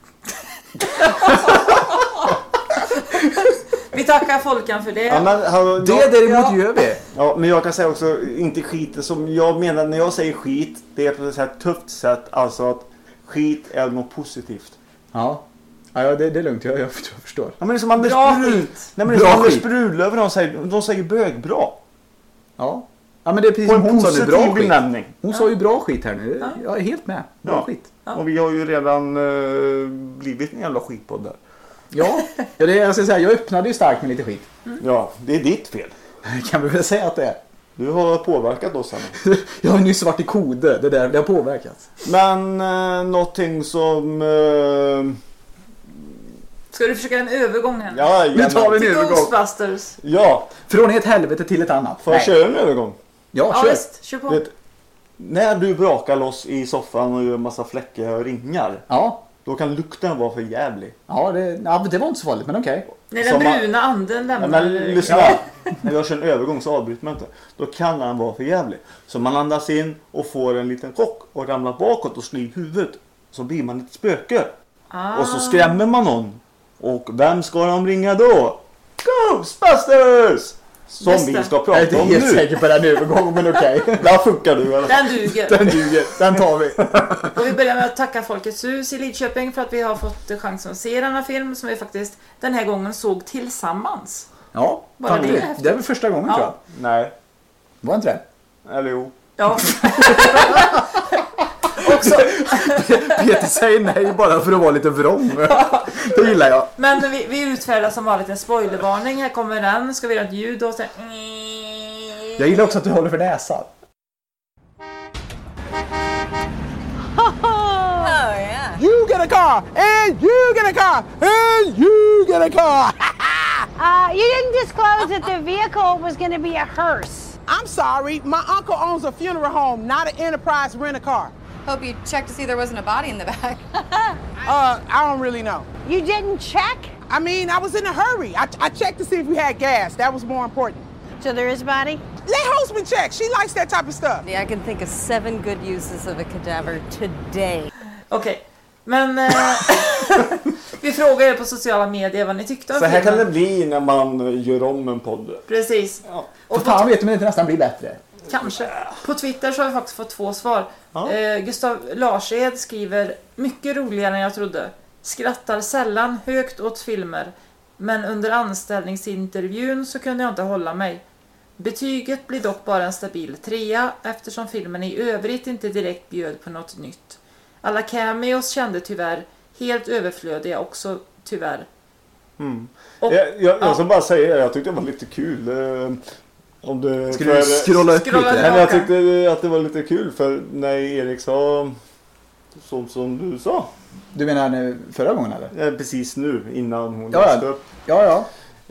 Vi tackar Folkan för det. Ja, men, Det däremot gör vi. Ja, men jag kan säga också, inte skiten som jag menar när jag säger skit, det är på ett så här tufft sätt, alltså att skit är något positivt. Ja, det är lugnt, jag förstår. Ja, men som Anders Bra Brud. skit. Nej, men det är som Anders Brudlöv, de säger bögbra. Ja, men det är precis På som en hon sa nu, bra positiv skit. benämning. Hon sa ju bra skit här nu. Jag är helt med. Bra Ja. skit. Och vi har ju redan blivit en jävla skitpodd där. Ja, det jag ska säga, jag öppnade ju starkt med lite skit. Ja, det är ditt fel. Kan vi väl säga att det är. Du har påverkat oss här. Jag har nyss varit i Kode, det har påverkats. Men någonting som... Ska du försöka en övergång här? Ja, Nu tar vi en Till övergång. Ghostbusters. Ja, Från ett helvete till ett annat. får jag köra en övergång? Ja, Ja kör. visst, kör på. Vet, när du brakar loss i soffan och gör en massa fläckiga och ringar, Ja, då kan lukten vara för jävlig. det var inte så farligt, men okej. När den Som man- bruna anden Ja, lämnar... men lyssna. När jag kör en övergång så avbryter man inte. Då kan den vara för jävlig. Så man andas in och får en liten chock och ramlar bakåt och slår i huvudet. Så blir man ett spöke. Och så skrämmer man någon. Och vem ska de ringa då? Ghostbusters! Som Just vi det. ska Jag är prata inte om helt nu. säker på den övergången, men okej. Där funkar du i alla fall. Den duger. Den duger, den tar vi. Och vi börjar med att tacka Folkets hus i Lidköping för att vi har fått chansen att se denna film som vi faktiskt den här gången såg tillsammans. Ja, Bara fan, det det, häftigt. det är väl första gången tror jag. Nej. Var inte det? Eller jo. Ja. Också, Peter säger nej bara för att vara lite vrång. Det gillar jag. men vi utfärdar som vanligt en spoilervarning. Här kommer den. Ska vi göra ett ljud och så... Jag gillar också att du håller för näsan. You get a car, and you get a car, and you get a car. You didn't disclose that the vehicle was going to be a hearse. I'm sorry, my uncle owns a funeral home, not an Enterprise rent-a-car. Hope you checked to see there wasn't a body in the back. I don't really know. You didn't check? I mean, I was in a hurry. I checked to see if we had gas. That was more important. So there is a body? Let Hostman check. She likes that type of stuff. Yeah, I can think of 7 good uses of a cadaver today. Okej. Men vi frågar er på sociala medier vad ni tyckte om Så här kan det filmen. bli när man gör om en podd. Precis. Och fan vet om det inte nästan blir bättre. Kanske. På Twitter så har vi faktiskt fått 2 svar. Gustav Larsed skriver mycket roligare än jag trodde. Skrattar sällan högt åt filmer. Men under anställningsintervjun så kunde jag inte hålla mig. Betyget blir dock bara en stabil 3 eftersom filmen i övrigt inte direkt bjöd på något nytt. Alla cameos kände tyvärr helt överflödiga också tyvärr. Och, Jag ska bara säga jag tyckte det var lite kul. Om du Ska du scrolla upp Scrolla lite? Nej, men jag tyckte att det var lite kul för när Erik sa som du sa. Du menar nu förra gången eller? Precis nu innan hon Ja, läste upp. Ja.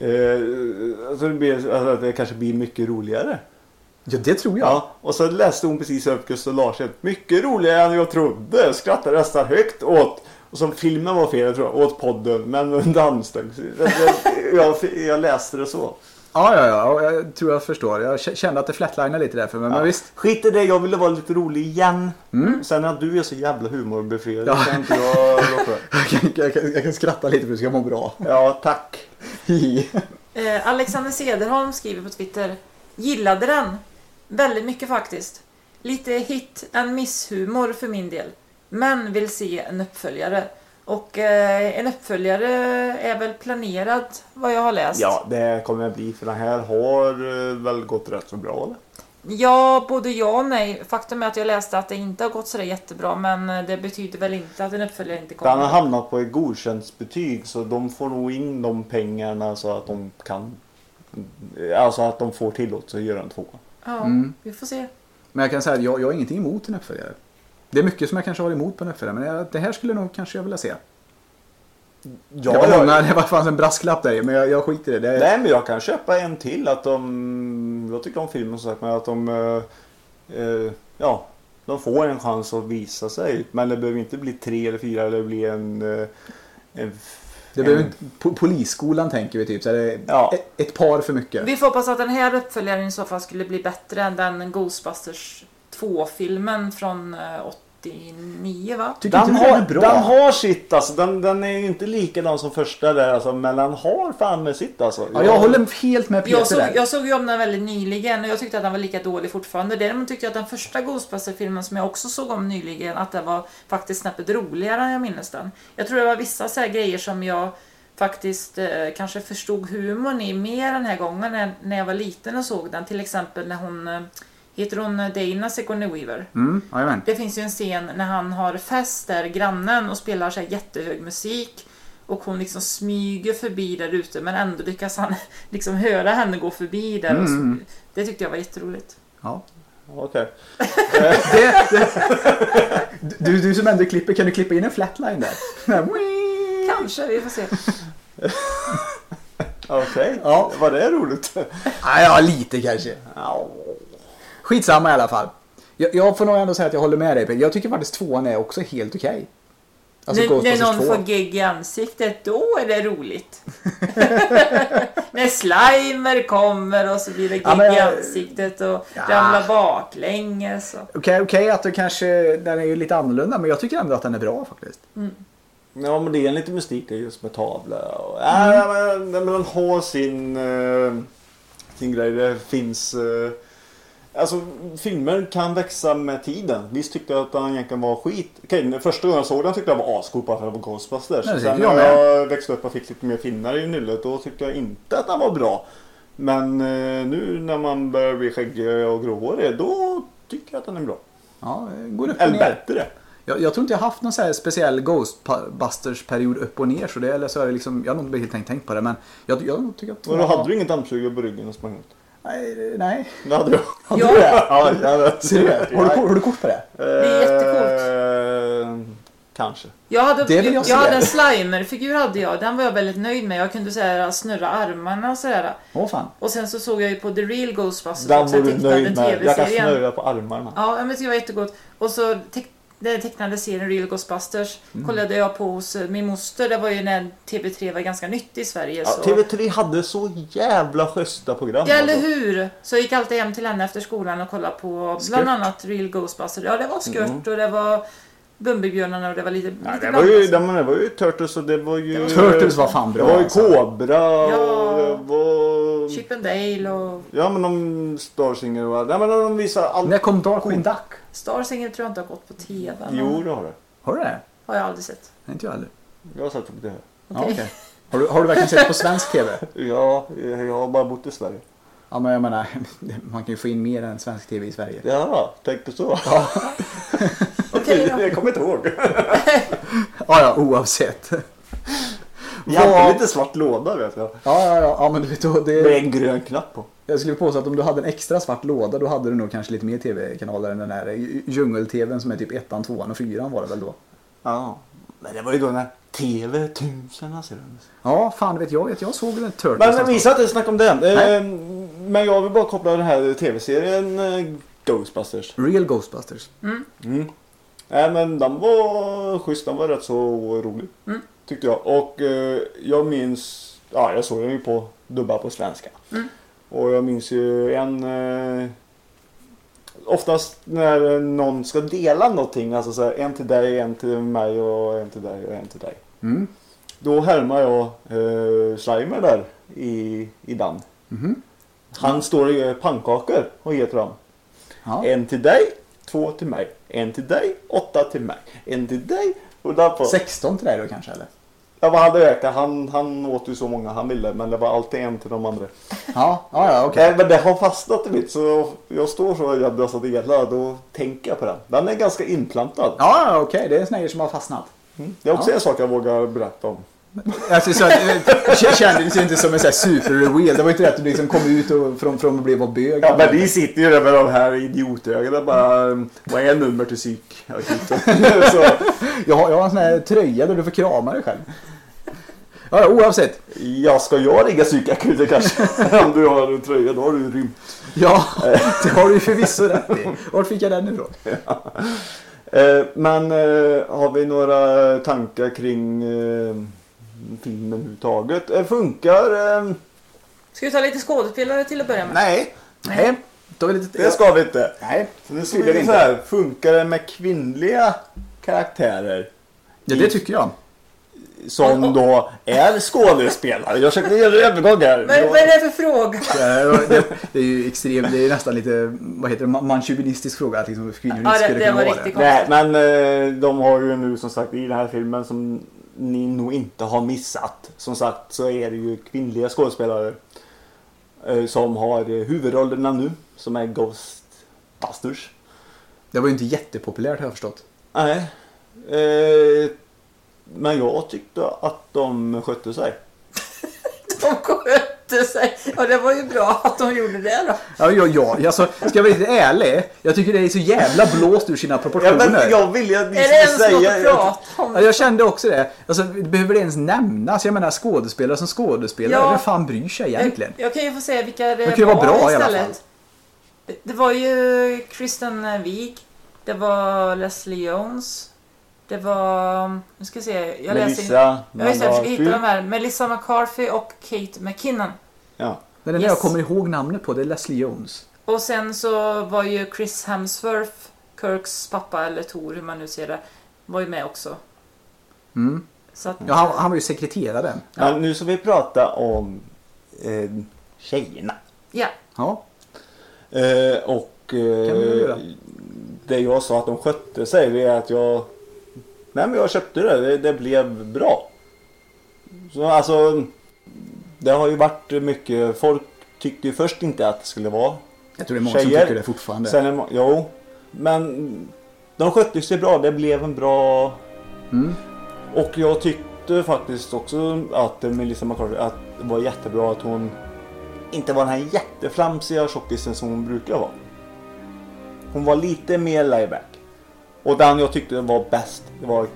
Alltså det kanske blir mycket roligare. Ja, det tror jag. Ja, och så läste hon precis upp Gustav Larsson. Mycket roligare än jag trodde. Skrattade nästan högt åt. Och som filmen var fel, jag tror jag, åt podden. Men under anställning. Jag läste det så. Ja, jag tror jag förstår. Jag kände att det flatlinade lite där för mig, men visst. Skit i det, jag ville vara lite rolig igen. Sen att du är så jävla humorbefriad. Ja. Kan inte jag låta det. Jag kan skratta lite för att du ska må bra. Ja, tack. Alexander Cederholm skriver på Twitter: gillade den väldigt mycket faktiskt. Lite hit and miss humor för min del, men vill se en uppföljare. Och en uppföljare är väl planerad vad jag har läst. Ja, det kommer att bli, för den här har väl gått rätt så bra, eller? Ja, både ja och nej. Faktum är att jag läste att det inte har gått så jättebra, men det betyder väl inte att en uppföljare inte kommer. Den har hamnat på ett godkänsbetyg, så de får nog in de pengarna så att de kan, alltså att de får tillåtelse att göra en 2. Ja, vi får se. Men jag kan säga att jag har ingenting emot en uppföljare. Det är mycket som jag kanske har emot på en uppföljare, men det här skulle nog kanske jag vilja se. Ja, det var fanns en brasklapp där, men jag skiter i det. Nej, men jag kan köpa en till, att jag tycker om filmen så sagt, men att de får en chans att visa sig, men det behöver inte bli 3 eller 4 eller bli det behöver polisskolan tänker vi typ så är ett par för mycket. Vi får hoppas att den här uppföljaren i så fall skulle bli bättre än den Ghostbusters 2-filmen från 89, va? Den har sitt, alltså. Den är ju inte likadan som första där, alltså, men den har fan med sitt, alltså. Ja, jag håller helt med Peter jag såg ju om den väldigt nyligen och jag tyckte att den var lika dålig fortfarande. Däremot tyckte jag att den första Ghostbusters-filmen som jag också såg om nyligen, att den var faktiskt snäppet roligare än jag minns den. Jag tror det var vissa så här grejer som jag faktiskt kanske förstod humorn i mer den här gången när jag var liten och såg den. Till exempel när hon... Heter hon Dana Sigourney Weaver? Det finns ju en scen när han har fest där, grannen, och spelar så här jättehög musik. Och hon liksom smyger förbi där ute, men ändå lyckas han liksom höra henne gå förbi där. Och så. Det tyckte jag var jätteroligt. Ja. Okej. Du som ändå klipper, kan du klippa in en flatline där? Kanske, vi får se. Okej. Ja. Var det roligt? Ja, lite kanske. Skitsamma i alla fall. Jag får nog ändå säga att jag håller med dig. Jag tycker faktiskt 2:an är också helt okej. Alltså när någon får gegg i ansiktet, då är det roligt. När Slimer kommer och så blir det gegg i ansiktet och ramlar baklänges. Okej, att det kanske, den är ju lite annorlunda, men jag tycker ändå att den är bra faktiskt. Ja, men det är en lite mystik det just med tavla. Men den har sin grej. Det finns... Alltså, filmer kan växa med tiden. Visst tyckte jag att den egentligen var skit. Okej, första gången jag såg den tyckte jag var ascool bara för att det var Ghostbusters. Sen när jag växte upp och fick lite mer finnar i nyllet, då tyckte jag inte att den var bra. Men nu när man börjar bli skäggig och gråhårig, då tycker jag att den är bra. Ja, går upp och eller ner. Bättre. Jag tror inte jag haft någon så här speciell Ghostbusters-period upp och ner. Så det, eller så är det liksom, jag har nog inte tänkt på det, men jag tycker att... Och då hade du ingen dammsugare på ryggen och sprang ut? Nej. Det hade du. Hade du det? Ja, jag vet. Har du kort på det? Det är jättecoolt. Kanske. Jag hade en Slimer-figur hade jag. Den var jag väldigt nöjd med. Jag kunde säga snurra armarna och sådär. Fan. Och sen så såg jag ju på The Real Ghostbusters. Den var du nöjd med. Jag kan snurra på armarna. Ja, men det var jättegott. Och så den tecknade serien Real Ghostbusters kollade jag på hos min moster. Det var ju när TV3 var ganska nytt i Sverige. Ja, så. TV3 hade så jävla schyssta program. Ja, eller hur? Så jag gick alltid hem till henne efter skolan och kollade på bland annat Real Ghostbusters. Ja, det var skört och det var Bumbibjörnarna och det var lite det var ju Turtles och det var ju... Turtles var fan bra. Det var ju Cobra och det var... Chip and Dale och... Ja, men de Starsinger och... Nej, men de visar allt... När kom Darkwing Duck? Starsinger tror jag inte har gått på TV. Jo, det har det. Har du det? Har jag aldrig sett. Nej, inte jag heller. Jag har sett det här. Okay. Har du verkligen sett på svensk TV? Ja, jag har bara bott i Sverige. Ja, men jag menar, man kan ju få in mer än svensk TV i Sverige. Ja, tänkte så. Ja. Okej, jag kommer inte ihåg. Ja, oavsett. Jag hade lite svart låda, vet jag. Ja, men du vet då, det... Med en grön knapp på. Jag skulle påstå att om du hade en extra svart låda, då hade du nog kanske lite mer TV-kanaler än den här djungel-TVn som är typ 1, 2 och 4 var det väl då. Ja, men det var ju då när TV-1000 ser den. Ja, fan vet jag såg väl en Turtles. Men vi satt och snackade om den. Men jag vill bara koppla den här TV-serien Ghostbusters. Real Ghostbusters. Nej, men den var schysst, den var rätt så rolig. Tyckte jag. Och jag minns, jag såg den ju på dubba på svenska. Och jag minns ju oftast när någon ska dela någonting, alltså så här, en till dig, en till mig och en till dig och en till dig. Då härmar jag Schleimer där i Dan. Han står och gör pannkakor och ger till dem. Ja. 1 till dig, 2 till mig. 1 till dig, 8 till mig. 1 till dig och därpå. 16 till dig då kanske, eller? Ja, vad hade ökat? Han åt ju så många han ville, men det var alltid 1 till de andra. Ja, okej. Men det har fastnat i mitt, så jag står så och jag dösar delar, då tänker jag på den. Den är ganska inplantad. Ja, okej. Det är en sån här som har fastnat. Det är också en sak jag vågar berätta om. Alltså, jag kände det inte som en sån här super-reveal. Det var inte rätt att du liksom kom ut och från att bli på bög. Ja, men de sitter ju där med de här idiotögonen bara, vad är nummer till psyk? Så. Jag har en sån här tröja där du får krama dig själv. Ja, oavsett. Ja, ska jag ringa psykakuten kanske? Om du har en tröja, då har du rymt. Ja, det har du ju förvisso rätt i. Var fick jag den ifrån? Ja. Men har vi några tankar kring filmen överhuvudtaget? Funkar... Ska vi ta lite skådespelare till att börja med? Nej. Det ska vi inte. Nej, så nu ska vi så här, funkar det med kvinnliga karaktärer? Ja, det tycker jag. Som då är skådespelare. Jag försöker göra övergång här. Vad är det för fråga? Det är ju extremt, det är nästan lite, vad heter det, manchauvinistisk fråga att liksom kvinnor inte skulle kunna vara det. Nej, men de har ju nu som sagt i den här filmen som ni nog inte har missat. Som sagt så är det ju kvinnliga skådespelare som har huvudrollerna nu, som är Ghostbusters. Det var ju inte jättepopulärt har jag förstått. Nej. Men jag tyckte att de skötte sig. De skötte sig. Ja, det var ju bra att de gjorde det då. Ja. Alltså, ska jag vara lite ärlig? Jag tycker det är så jävla blåst ur sina proportioner. Ja, men jag vill ju att ni ska säga... Jag kände också det. Alltså, behöver det ens nämnas? Jag menar, skådespelare som skådespelare. Ja. Vem fan bryr sig egentligen? Jag kan ju få säga vilka det kan ju vara bra istället. I alla fall. Det var ju Kristen Wiig. Det var Leslie Jones. Det var, nu ska jag se, jag försöker hitta de här. Melissa McCarthy och Kate McKinnon. Ja. Men den jag kommer ihåg namnet på, det är Leslie Jones. Och sen så var ju Chris Hemsworth, Kirks pappa eller Thor, hur man nu ser det, var ju med också. Så att, ja, han var ju sekreterare. Ja. Men nu ska vi prata om tjejerna. Ja. Och det jag sa att de skötte sig, det är att jag köpte det blev bra. Så alltså, det har ju varit mycket, folk tyckte ju först inte att det skulle vara jag tror det är många tjejer. som tycker det fortfarande. Sen men de skötte sig bra, det blev en bra... Och jag tyckte faktiskt också att Melissa McCarthy, att det var jättebra att hon inte var den här jätteflamsiga tjockisen som hon brukar vara. Hon var lite mer layback. Och den jag tyckte var bäst, det var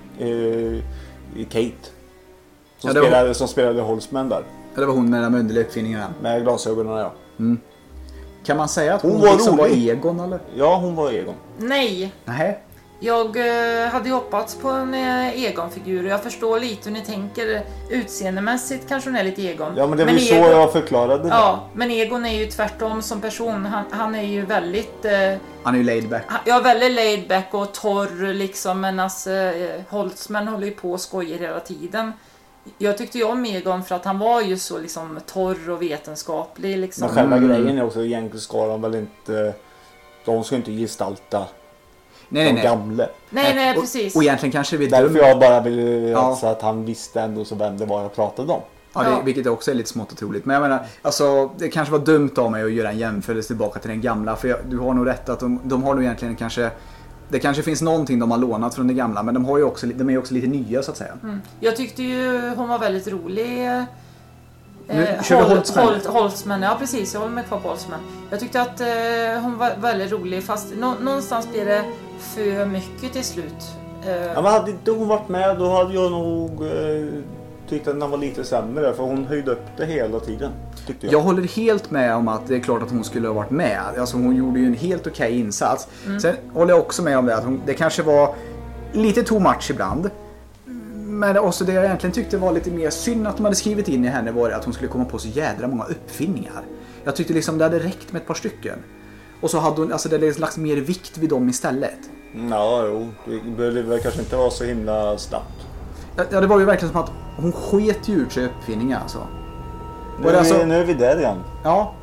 Kate. Som spelade Holzman där. Ja, det var hon med den underliga uppfinningarna. Med glasögonen, ja. Kan man säga att hon var liksom var Egon, eller? Ja, hon var Egon. Nej. Jag hade hoppats på en Egon-figur. Jag förstår lite hur ni tänker. Utseendemässigt kanske hon är lite Egon. Ja, men det var ju så jag förklarade det. Ja, men Egon är ju tvärtom som person. Han är ju väldigt... han är ju laid back. Ja, väldigt laid back och torr liksom. Men Holtzman håller ju på och skojar hela tiden. Jag tyckte ju om Egon för att han var ju så liksom torr och vetenskaplig liksom. Men själva grejen är också, egentligen ska de väl inte... De ska inte gestalta de gamla. Nej, precis. Och egentligen kanske vi därför jag bara vill så att han visste ändå så vem det var jag pratade om. Ja, vilket också är lite smått otroligt. Men jag menar, alltså, det kanske var dumt av mig att göra en jämförelse tillbaka till den gamla. För du har nog rätt att de har nog egentligen kanske... Det kanske finfinns någonting de har lånat från det gamla, men de är ju också lite nya så att säga. Jag tyckte ju hon var väldigt rolig. Holtzman. Ja, precis. Jag håller mig kvar på Holtzman. Jag tyckte att hon var väldigt rolig, fast någonstans blir det för mycket till slut. Ja, men hade inte hon varit med, då hade jag nog tyckt att den var lite sämre, för hon höjde upp det hela tiden, tyckte jag. Jag håller helt med om att det är klart att hon skulle ha varit med. Alltså hon gjorde ju en helt okej insats. Sen håller jag också med om det att det kanske var lite too much ibland. Men också det jag egentligen tyckte var lite mer synd att de hade skrivit in i henne var att hon skulle komma på så jädra många uppfinningar. Jag tyckte liksom det hade räckt med ett par stycken. Och så hade hon, alltså det hade lagt mer vikt vid dem istället. Ja, det behövde väl kanske inte vara så himla snabbt. Ja, det var ju verkligen som att hon sket ju ut sig uppfinning alltså. Nu är vi där igen. Ja.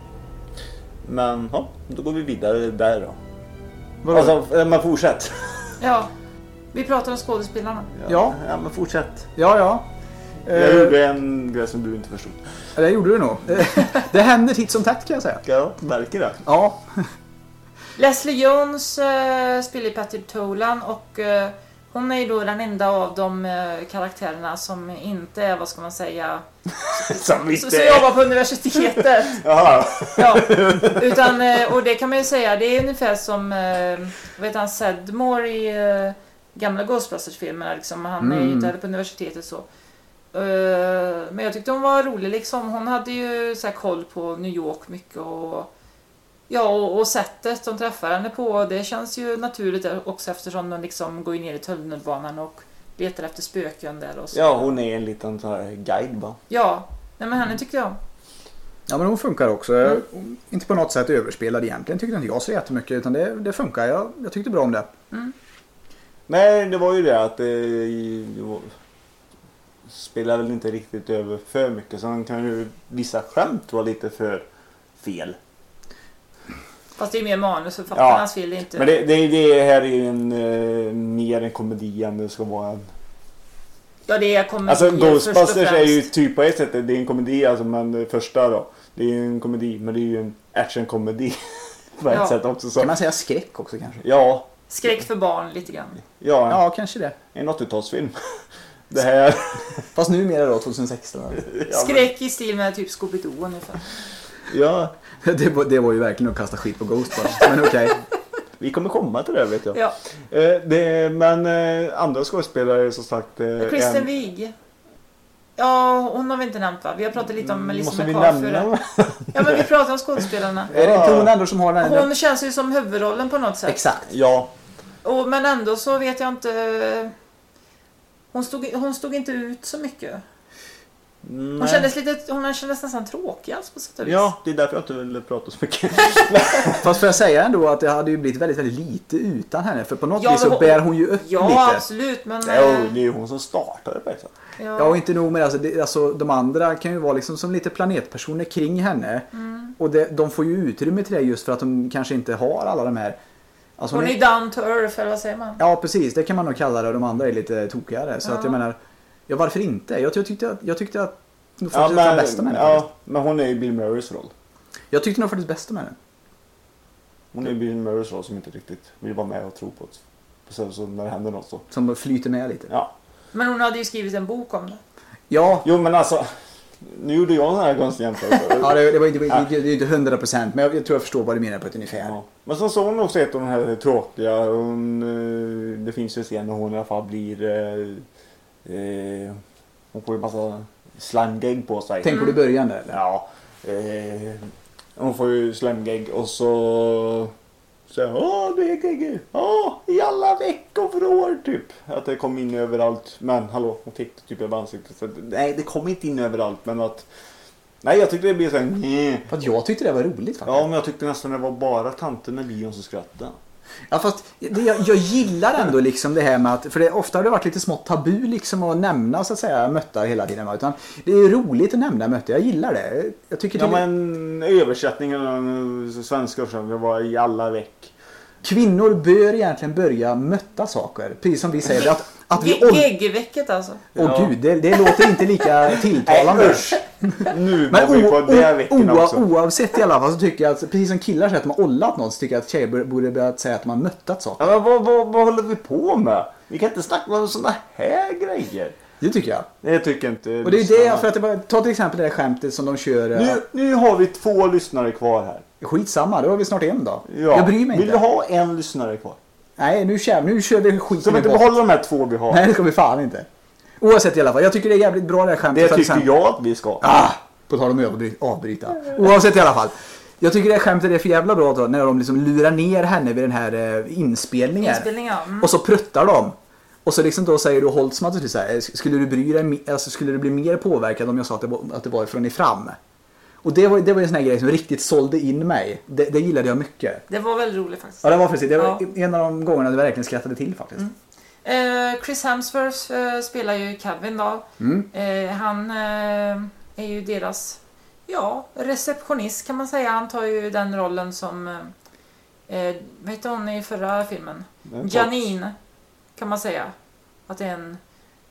Men ja, då går vi vidare där då. Vadå? Alltså, man fortsätter. Ja, vi pratar om skådespelarna. Ja, men fortsätt. Ja. Jag gjorde en grej som du inte förstod. Det gjorde du nog. Det händer titt som tätt kan jag säga. Ja, märker det. Ja. Leslie Jones spelar Patty Tolan och hon är ju då den enda av de karaktärerna som inte är, vad ska man säga, så jobbar på universitetet. Ja. Utan, och det kan man ju säga, det är ungefär som vet han, Sedmore i gamla Ghostbusters-filmerna. Liksom. Han är ju inte heller på universitetet så. Men jag tyckte hon var rolig liksom. Hon hade ju så här koll på New York mycket och sättet de träffar henne på, det känns ju naturligt också eftersom de liksom går ner i tunnelbanan och letar efter spöken där och så. Ja, hon är en liten sån här guide va? Ja, nej, men henne tyckte jag. Ja, men hon funkar också. Inte på något sätt överspelad egentligen tyckte inte jag så jättemycket, utan det funkar. Jag tyckte bra om det. Nej, det var ju det att det spelar väl inte riktigt över för mycket. Så kan ju vissa skämt vara lite för fel. Fast det är mer manusförfattarnas fel, inte. Men det här är ju mer en komedi än det ska vara en... Ja, det är komedi. Alltså Ghostbusters är ju typ på ett sätt, det är en komedi alltså, men det första då, det är ju en komedi, men det är ju en actionkomedi på ett sätt också. Så. Kan man säga skräck också kanske? Ja. Skräck för barn lite grann. Ja, kanske det. En 80-talsfilm. Det här. Fast numera då, 2016. Skräck i stil med typ Scooby-Doo ungefär. Ja. Det var ju verkligen att kasta skit på Ghostbusters, men okej. Vi kommer komma till det, vet jag. Ja. Men andra skådespelare som sagt... Kristen Wiig. Ja, hon har vi inte nämnt va? Vi har pratat lite om Melissa Måste vi McCarthy. nämna? Ja, men vi pratar om skådespelarna. Är det inte hon ändå som har den här? Hon känns ju som huvudrollen på något sätt. Exakt. Ja. Men ändå så vet jag inte... Hon stod inte ut så mycket. Hon kändes nästan tråkig alltså, på sätt och vis. Ja, det är därför jag inte vill prata så mycket. Fast får jag säga ändå att det hade ju blivit väldigt, väldigt lite utan henne. För på något vis så bär hon ju upp lite. Ja, absolut. Men... det är ju hon som startade på ett sätt. Ja, och inte nog med alltså de andra kan ju vara liksom som lite planetpersoner kring henne. Och de får ju utrymme till det just för att de kanske inte har alla de här... Alltså hon är down to earth, eller vad säger man? Ja, precis. Det kan man nog kalla det. Och de andra är lite tokigare. Så att jag menar... Ja, varför inte? Jag tyckte att nog faktiskt var bästa med henne. Ja, men hon är ju Bill Murrays roll. Jag tyckte nog faktiskt bästa med henne. Hon är Bill Murrays roll som inte riktigt vill vara med och tro på det. Så när det händer något så. Som flyter med lite. Ja. Men hon hade ju skrivit en bok om det. Ja. Jo, men alltså... Nu gjorde jag en här konstig jämförelse. Ja, det är inte 100%, men jag tror jag förstår vad du menar på ett ungefär. Ja. Men så såg hon också ett av de här tråkiga. Det finns ju en scen när hon i alla fall blir... hon får ju massa slimegegg på sig. Tänk på det början där. Ja. Hon får ju slimegegg och så... det är gegg. I alla veckor för år typ. Att det kom in överallt. Men hallå, hon fick det typ över ansiktet. Så, nej, det kom inte in överallt. Men att... Nej, jag tyckte det blev så här... För att jag tyckte det var roligt faktiskt. Ja, men jag tyckte nästan det var bara tanten med bion som skrattade. Ja, fast jag gillar ändå liksom det här med att... För ofta har det varit lite smått tabu liksom att nämna så att säga mötta hela tiden. Utan det är roligt att nämna mötta. Jag gillar det. Jag tycker men översättningen av svenska översättningen var i alla veck. Kvinnor bör egentligen börja mötta saker. Precis som vi säger. Att vi Geggvecket alltså. Gud, det låter inte lika tilltalande. Nu var vi på det veckan också. Oavsett i alla fall så tycker jag att precis som killar säger att man ollat något så tycker jag att tjejer borde börja säga att man möttat saker. Ja, men vad håller vi på med? Vi kan inte snacka om sådana här grejer. Det tycker jag. Det tycker inte. Och det är det för att ta till exempel det här skämtet som de kör. Nu har vi 2 lyssnare kvar här. Skitsamma, då har vi snart en då. Ja. Jag bryr mig inte. Vill du ha en lyssnare kvar? Nej, nu kör vi skiten. Så vi inte behålla de här 2 vi har? Nej, det ska vi fan inte. Oavsett i alla fall. Jag tycker det är jävligt bra det här skämtet. Det tycker jag att vi ska. På tal om avbryta. Oavsett i alla fall. Jag tycker det här skämtet är för jävla bra då, när de liksom lurar ner henne vid den här inspelningen. Och så pruttar de. Och så liksom då säger du Holtzman till så här, skulle du bli mer påverkad om jag sa att det var ifrån i fram? Och det var en sån här grej som riktigt sålde in mig. Det gillade jag mycket. Det var väldigt roligt faktiskt. Ja, det var precis. Det var en av de gångerna det verkligen skrattade till faktiskt. Chris Hemsworth spelar ju Kevin då. Han är ju deras receptionist kan man säga. Han tar ju den rollen som vad heter hon i förra filmen? Janine kan man säga. Att det är en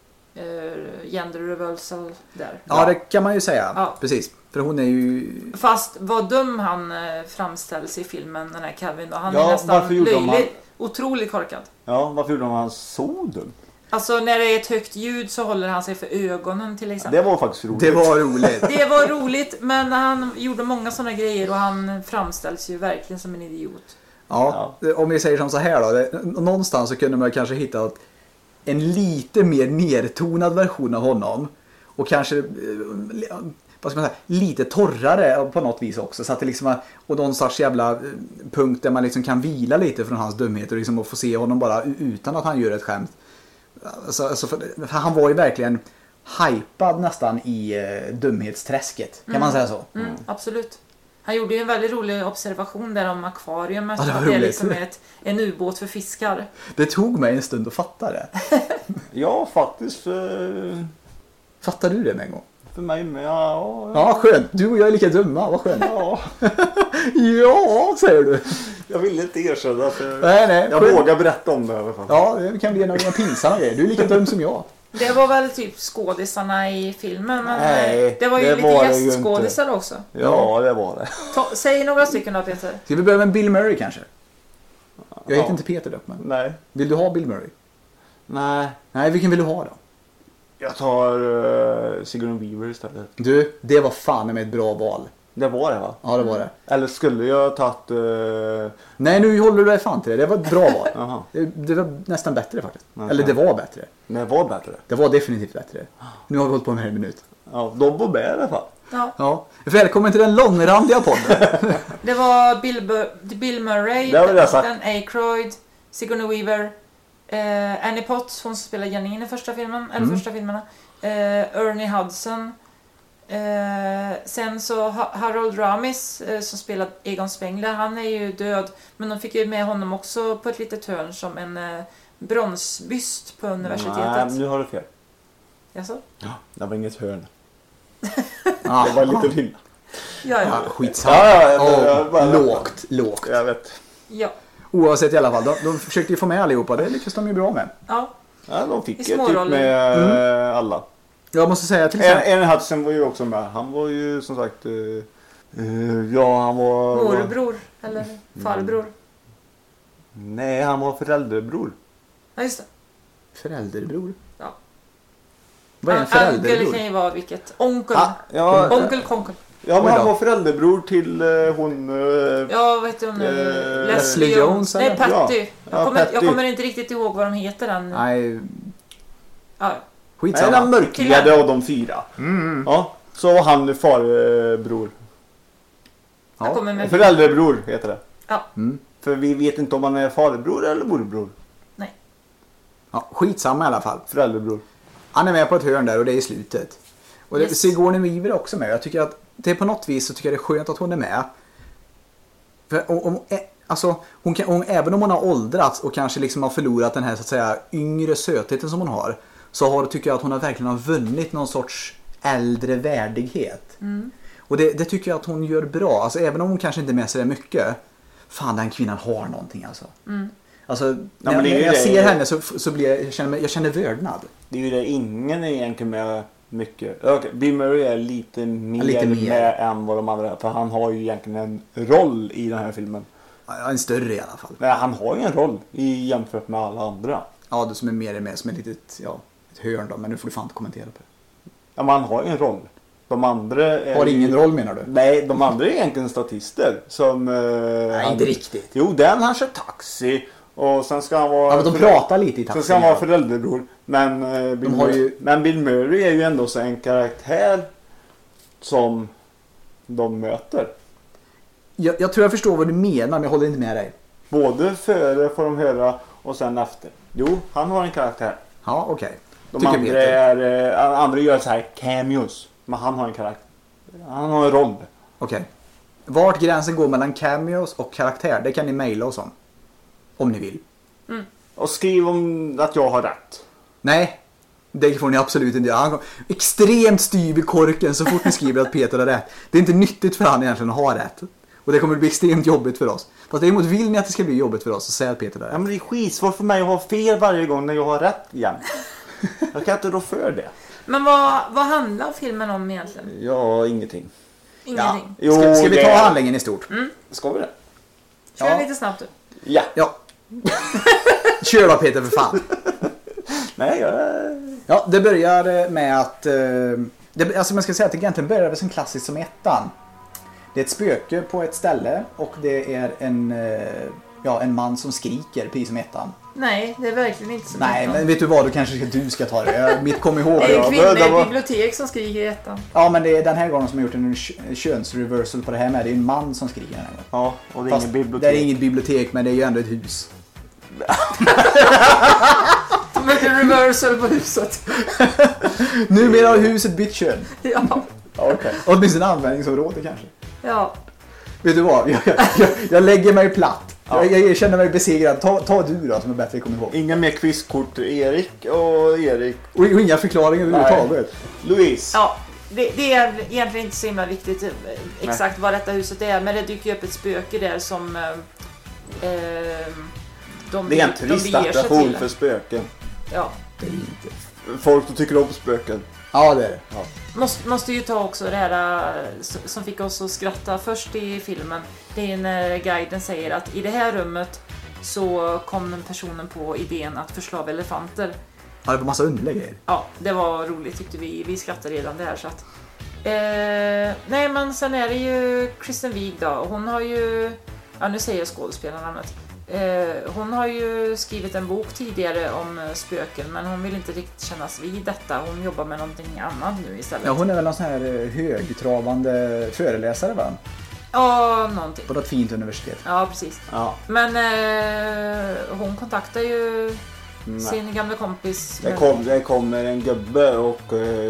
gender reversal där. Ja, det kan man ju säga. Ja. Precis. För hon är ju... Fast vad dum han framställs i filmen, den här Kevin då. Han Ja, är nästan varför gjorde de löjlig. Otroligt korkad. Ja, varför gjorde han så dum? Alltså när det är ett högt ljud så håller han sig för ögonen till exempel. Det var faktiskt roligt. Det var roligt. Det var roligt, men han gjorde många sådana grejer och han framställs ju verkligen som en idiot. Ja, om vi säger som så här då. Någonstans så kunde man kanske hitta en lite mer nertonad version av honom. Och kanske, vad ska man säga, lite torrare på något vis också. Så att det liksom, och någon sorts jävla punkt där man liksom kan vila lite från hans dumhet och liksom få se honom bara utan att han gör ett skämt. Alltså för han var ju verkligen hypad nästan i dumhetsträsket. Kan man säga så? Absolut. Han gjorde ju en väldigt rolig observation där om akvariumet. Ja, det var att det är roligt. liksom en ubåt för fiskar. Det tog mig en stund att fatta det. Ja, faktiskt. Fattar du det med en gång? För mig med. Ja. Ja, skönt. Du och jag är lika dumma. Vad skönt. Ja. Ja, säger du. Jag vill inte erkänna att Nej, jag skönt. vågar berätta om det i alla fall. Ja, det kan bli en av dina pinsamma grejer. Du är lika dum som jag. Det var väl typ skådisarna i filmen. Men Nej, det var ju det lite var det ju gästskådisar också. Ja, det var det. Säg några stycken då, Peter. Ska vi börja med Bill Murray kanske? Jag heter inte Peter dock, men... Nej. Vill du ha Bill Murray? Nej. Nej, vilken vill du ha då? Jag tar Sigourney Weaver istället. Du, det var fan med ett bra val. Det var det, va? Ja, det var det. Eller skulle jag tagit... Nej, nu håller du dig fan till det. Det var ett bra val. Jaha. Det var nästan bättre faktiskt. Okej. Eller det var bättre. Det var bättre. Det var definitivt bättre. Nu har vi hållit på med en minut. Ja, de var med i alla fall. Ja. Ja. Välkommen till den långrandiga podden. Det var Bill Murray, Det har jag sagt. Dan Aykroyd, Sigourney Weaver, Annie Potts, hon som spelar Janine i första filmen, eller första filmerna, Ernie Hudson, sen så Harold Ramis som spelar Egon Spengler, han är ju död, men de fick ju med honom också på ett litet hörn som en bronsbyst på universitetet. Nej, nu har du fel. Jaså? Ja, det var inget hörn. Ah, Det var en liten hylla. Ja. skitsamma. Lågt. Jag vet. Ja. Oavsett i alla fall. De försökte ju få med allihopa. Det lyckas de ju bra med. Ja. Ja, de fick I ju typ småroller. med alla. Jag måste säga till exempel... En Hudson var ju också med. Han var ju som sagt... ja, han var... Morbror eller farbror. Nej, han var föräldrabror. Ja, just det. Förälderbror? Ja. Vad är en Onkel förälderbror? kan ju vara vilket. Onkel. Ja, Onkel Konkel. ja, men Oj han då. var föräldrabror till hon... Ja, vad heter hon? Leslie Jones, Nej, eller? Patty. Ja, Jag Patty. kommer inte riktigt ihåg vad de heter än. Nej, Ja. Nej, skitsamma. den mörkhyade av de fyra. Ja, så var han farbror. Jag kommer med. Föräldrabror heter det. Ja. För vi vet inte om han är farbror eller morbror. Nej. Ja, skitsamma i alla fall. Föräldrabror. Han är med på ett hörn där och det är i slutet. Och det, Yes. Sigourney Weaver är också med. Jag tycker att det är på något vis så tycker jag det är skönt att hon är med. För alltså, även om hon har åldrats och kanske liksom har förlorat den här så att säga yngre sötheten som hon har, så tycker jag att hon verkligen har vunnit någon sorts äldre värdighet. Och det tycker jag att hon gör bra. Alltså även om hon kanske inte är med sig det mycket. Fan, den kvinnan har någonting alltså. Alltså, när jag ser henne så blir jag känner vördnad. Det är ju det, ingen är egentligen med mycket. Okay, Bill Murray är lite mer med än vad de andra är. För han har ju egentligen en roll i den här filmen. Ja, en större i alla fall. Nej, han har ju en roll jämfört med alla andra. Ja, du som är mer med som ett litet ett hörn då. Men nu får du fan inte kommentera på det. Ja, men han har ju en roll. De andra har ingen roll menar du? Nej, de andra är egentligen statister. Som, nej, inte riktigt. Jo, den han kör taxi. Och sen ska han vara... Ja, men de pratar lite i taxi. Sen ska han vara föräldrabror. Men, men Bill Murray är ju ändå så en karaktär som de möter. Jag tror jag förstår vad du menar, men jag håller inte med dig. Både före får de höra och sen efter. Jo, han har en karaktär. Ja, okej. De andra gör så här cameos. Men han har en karaktär. Han har en roll. Okej. Vart gränsen går mellan cameos och karaktär, det kan ni mejla oss om ni vill. Och skriv om att jag har rätt. Nej, det får ni absolut inte göra. Han kom extremt styv i korken så fort ni skriver att Peter har rätt. Det är inte nyttigt för han egentligen att ha rätt. Och det kommer bli extremt jobbigt för oss. Fast däremot vill ni att det ska bli jobbigt för oss att säga att Peter har rätt. Ja, men det är skitsvårt för mig att ha fel varje gång när jag har rätt igen. Jag kan inte rå för det. Men vad handlar filmen om egentligen? Ja, ingenting. Ingenting. Jo, Ska vi ta handlingen i stort? Ska vi det? Kör lite snabbt du. Ja. Kör då Peter för fan. Nej, Ja, det börjar med att... alltså man ska säga att det egentligen börjar som klassiskt som ettan. Det är ett spöke på ett ställe och det är en man som skriker, precis som ettan. Nej, det är verkligen inte så. Nej, men vet du vad? Då kanske du ska ta det. Mitt kom ihåg. Det är en kvinna i bibliotek som skriker i ettan. Ja, men det är den här gången som har gjort en könsreversal på det här med. Det är en man som skriker den här gången. Ja, och det är ingen bibliotek. Det är inget bibliotek, men det är ju ändå ett hus. De har en reversal på huset. Numera har huset bytt kön. Ja. Okej. Åtminstone användningsområde kanske. Ja. Vet du vad? Jag lägger mig platt. Ja. Jag känner mig besegrad. Ta du då som är bättre kommer ihåg. Inga mer quizkort. Erik och Erik. Och inga förklaringar överhuvudtaget. Louise. Ja, det är egentligen inte så himla viktigt exakt vad detta huset är. Men det dyker upp ett spöke där som det är en turistattraktion för spöken. Ja. Det är inte. Folk som tycker om spöken. Ja, det är det. Ja. Måste ju ta också det här som fick oss att skratta först i filmen. Det är när guiden säger att i det här rummet så kom den personen på idén att förslava elefanter. Ja, det var massa underliga grejer. Ja, det var roligt tyckte vi. Vi skrattade redan där så att... nej, men sen är det ju Kristen Wiig då. Hon har ju... Ja, nu säger jag skådespelarnamnet. Hon har ju skrivit en bok tidigare om spöken, men hon vill inte riktigt kännas vid detta. Hon jobbar med någonting annat nu istället. Ja, hon är väl någon sån här högtravande föreläsare, va? Ja, någonting. På något fint universitet. Ja, precis. Ja. Men hon kontaktar ju sin gamla kompis. Det kommer en gubbe och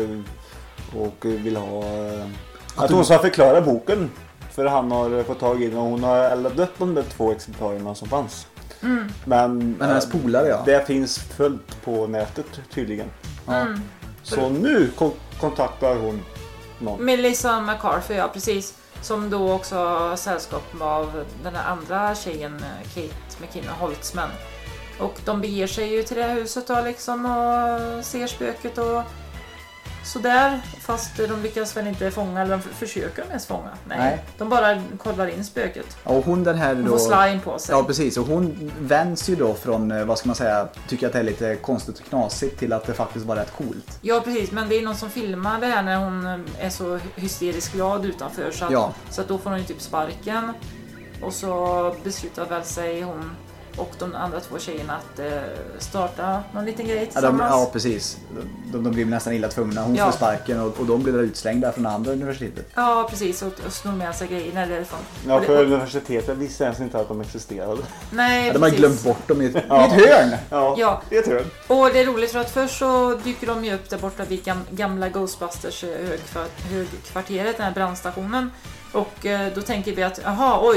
vill ha... att hon ska förklara boken. För han har fått tag i den och hon har eldat upp de där 2 exemplarerna som fanns. Men hennes polare, ja. Det finns fullt på nätet tydligen. Så nu kontaktar hon någon. Melissa McCarthy, ja precis. Som då också har sällskap av den här andra tjejen, Kate McKinnon Holtzman. Och de beger sig ju till det här huset då liksom och ser spöket och sådär. Fast de lyckas väl inte fånga, eller de försöker de ens fånga. Nej. De bara kollar in spöket. Ja, och hon den här då... Hon får slime på sig. Ja, precis. Och hon vänds ju då från, vad ska man säga, tycker att det är lite konstigt och knasigt till att det faktiskt var rätt coolt. Ja, precis. Men det är någon som filmar det här när hon är så hysteriskt glad utanför. Så att då får hon ju typ sparken. Och så beslutar väl sig hon och de andra 2 tjejerna att starta någon liten grej tillsammans. Ja, precis. De blir nästan illa tvungna. Hon får sparken och de blir utslängda från andra universitetet. Ja, precis. Och snor med sig grejer därifrån. Ja, för universitetet visste ens inte att de existerade. Nej, de har glömt bort dem i ett hörn. Ja, i ett hörn. Och det är roligt för att först så dyker de ju upp där borta vid gamla Ghostbusters högkvarteret, den här brandstationen. Och då tänker vi att,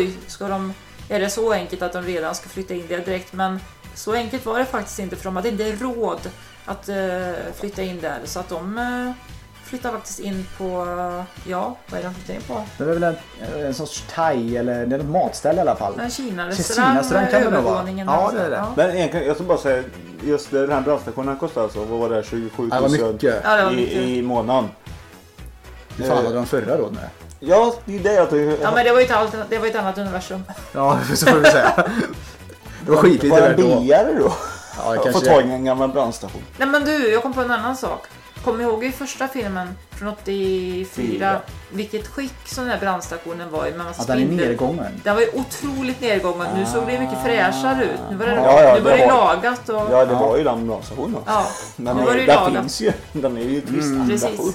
är det så enkelt att de redan ska flytta in där direkt? Men så enkelt var det faktiskt inte, för de hade inte råd att flytta in där. Så att de flyttar faktiskt in på, vad är de flyttar in på? Det är väl en sorts thai eller det är ett matställe i alla fall. En Kina-restaurang kan det nog vara. Ja, det är det. Ja. Men egentligen, jag ska bara säga, just den här brandstationen kostar alltså, vad var det, 27 000 i månaden. Hur fan hade de förra råd med? Ja, det är det jag tycker. Ja, men det var ett annat universum. Ja, så får vi säga. Det var skitigt. Var det billigare då? Ja, jag får ta in en gammal brandstation. Nej, men du, jag kom på en annan sak. Kommer ihåg i första filmen från 84 vilket skick som den här brandstationen var i? Den är nedgången. Den var ju otroligt nedgången. Nu såg det mycket fräschare ut. Nu var det lagat. Och... Ja, det var ju den brandstationen. Ja, men nu var det lagat. Finns ju. Den är ju turiststation.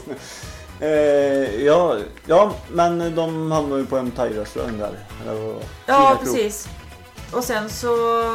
Men de hamnar ju på en thai-restaurang där. Ja, precis. Och sen så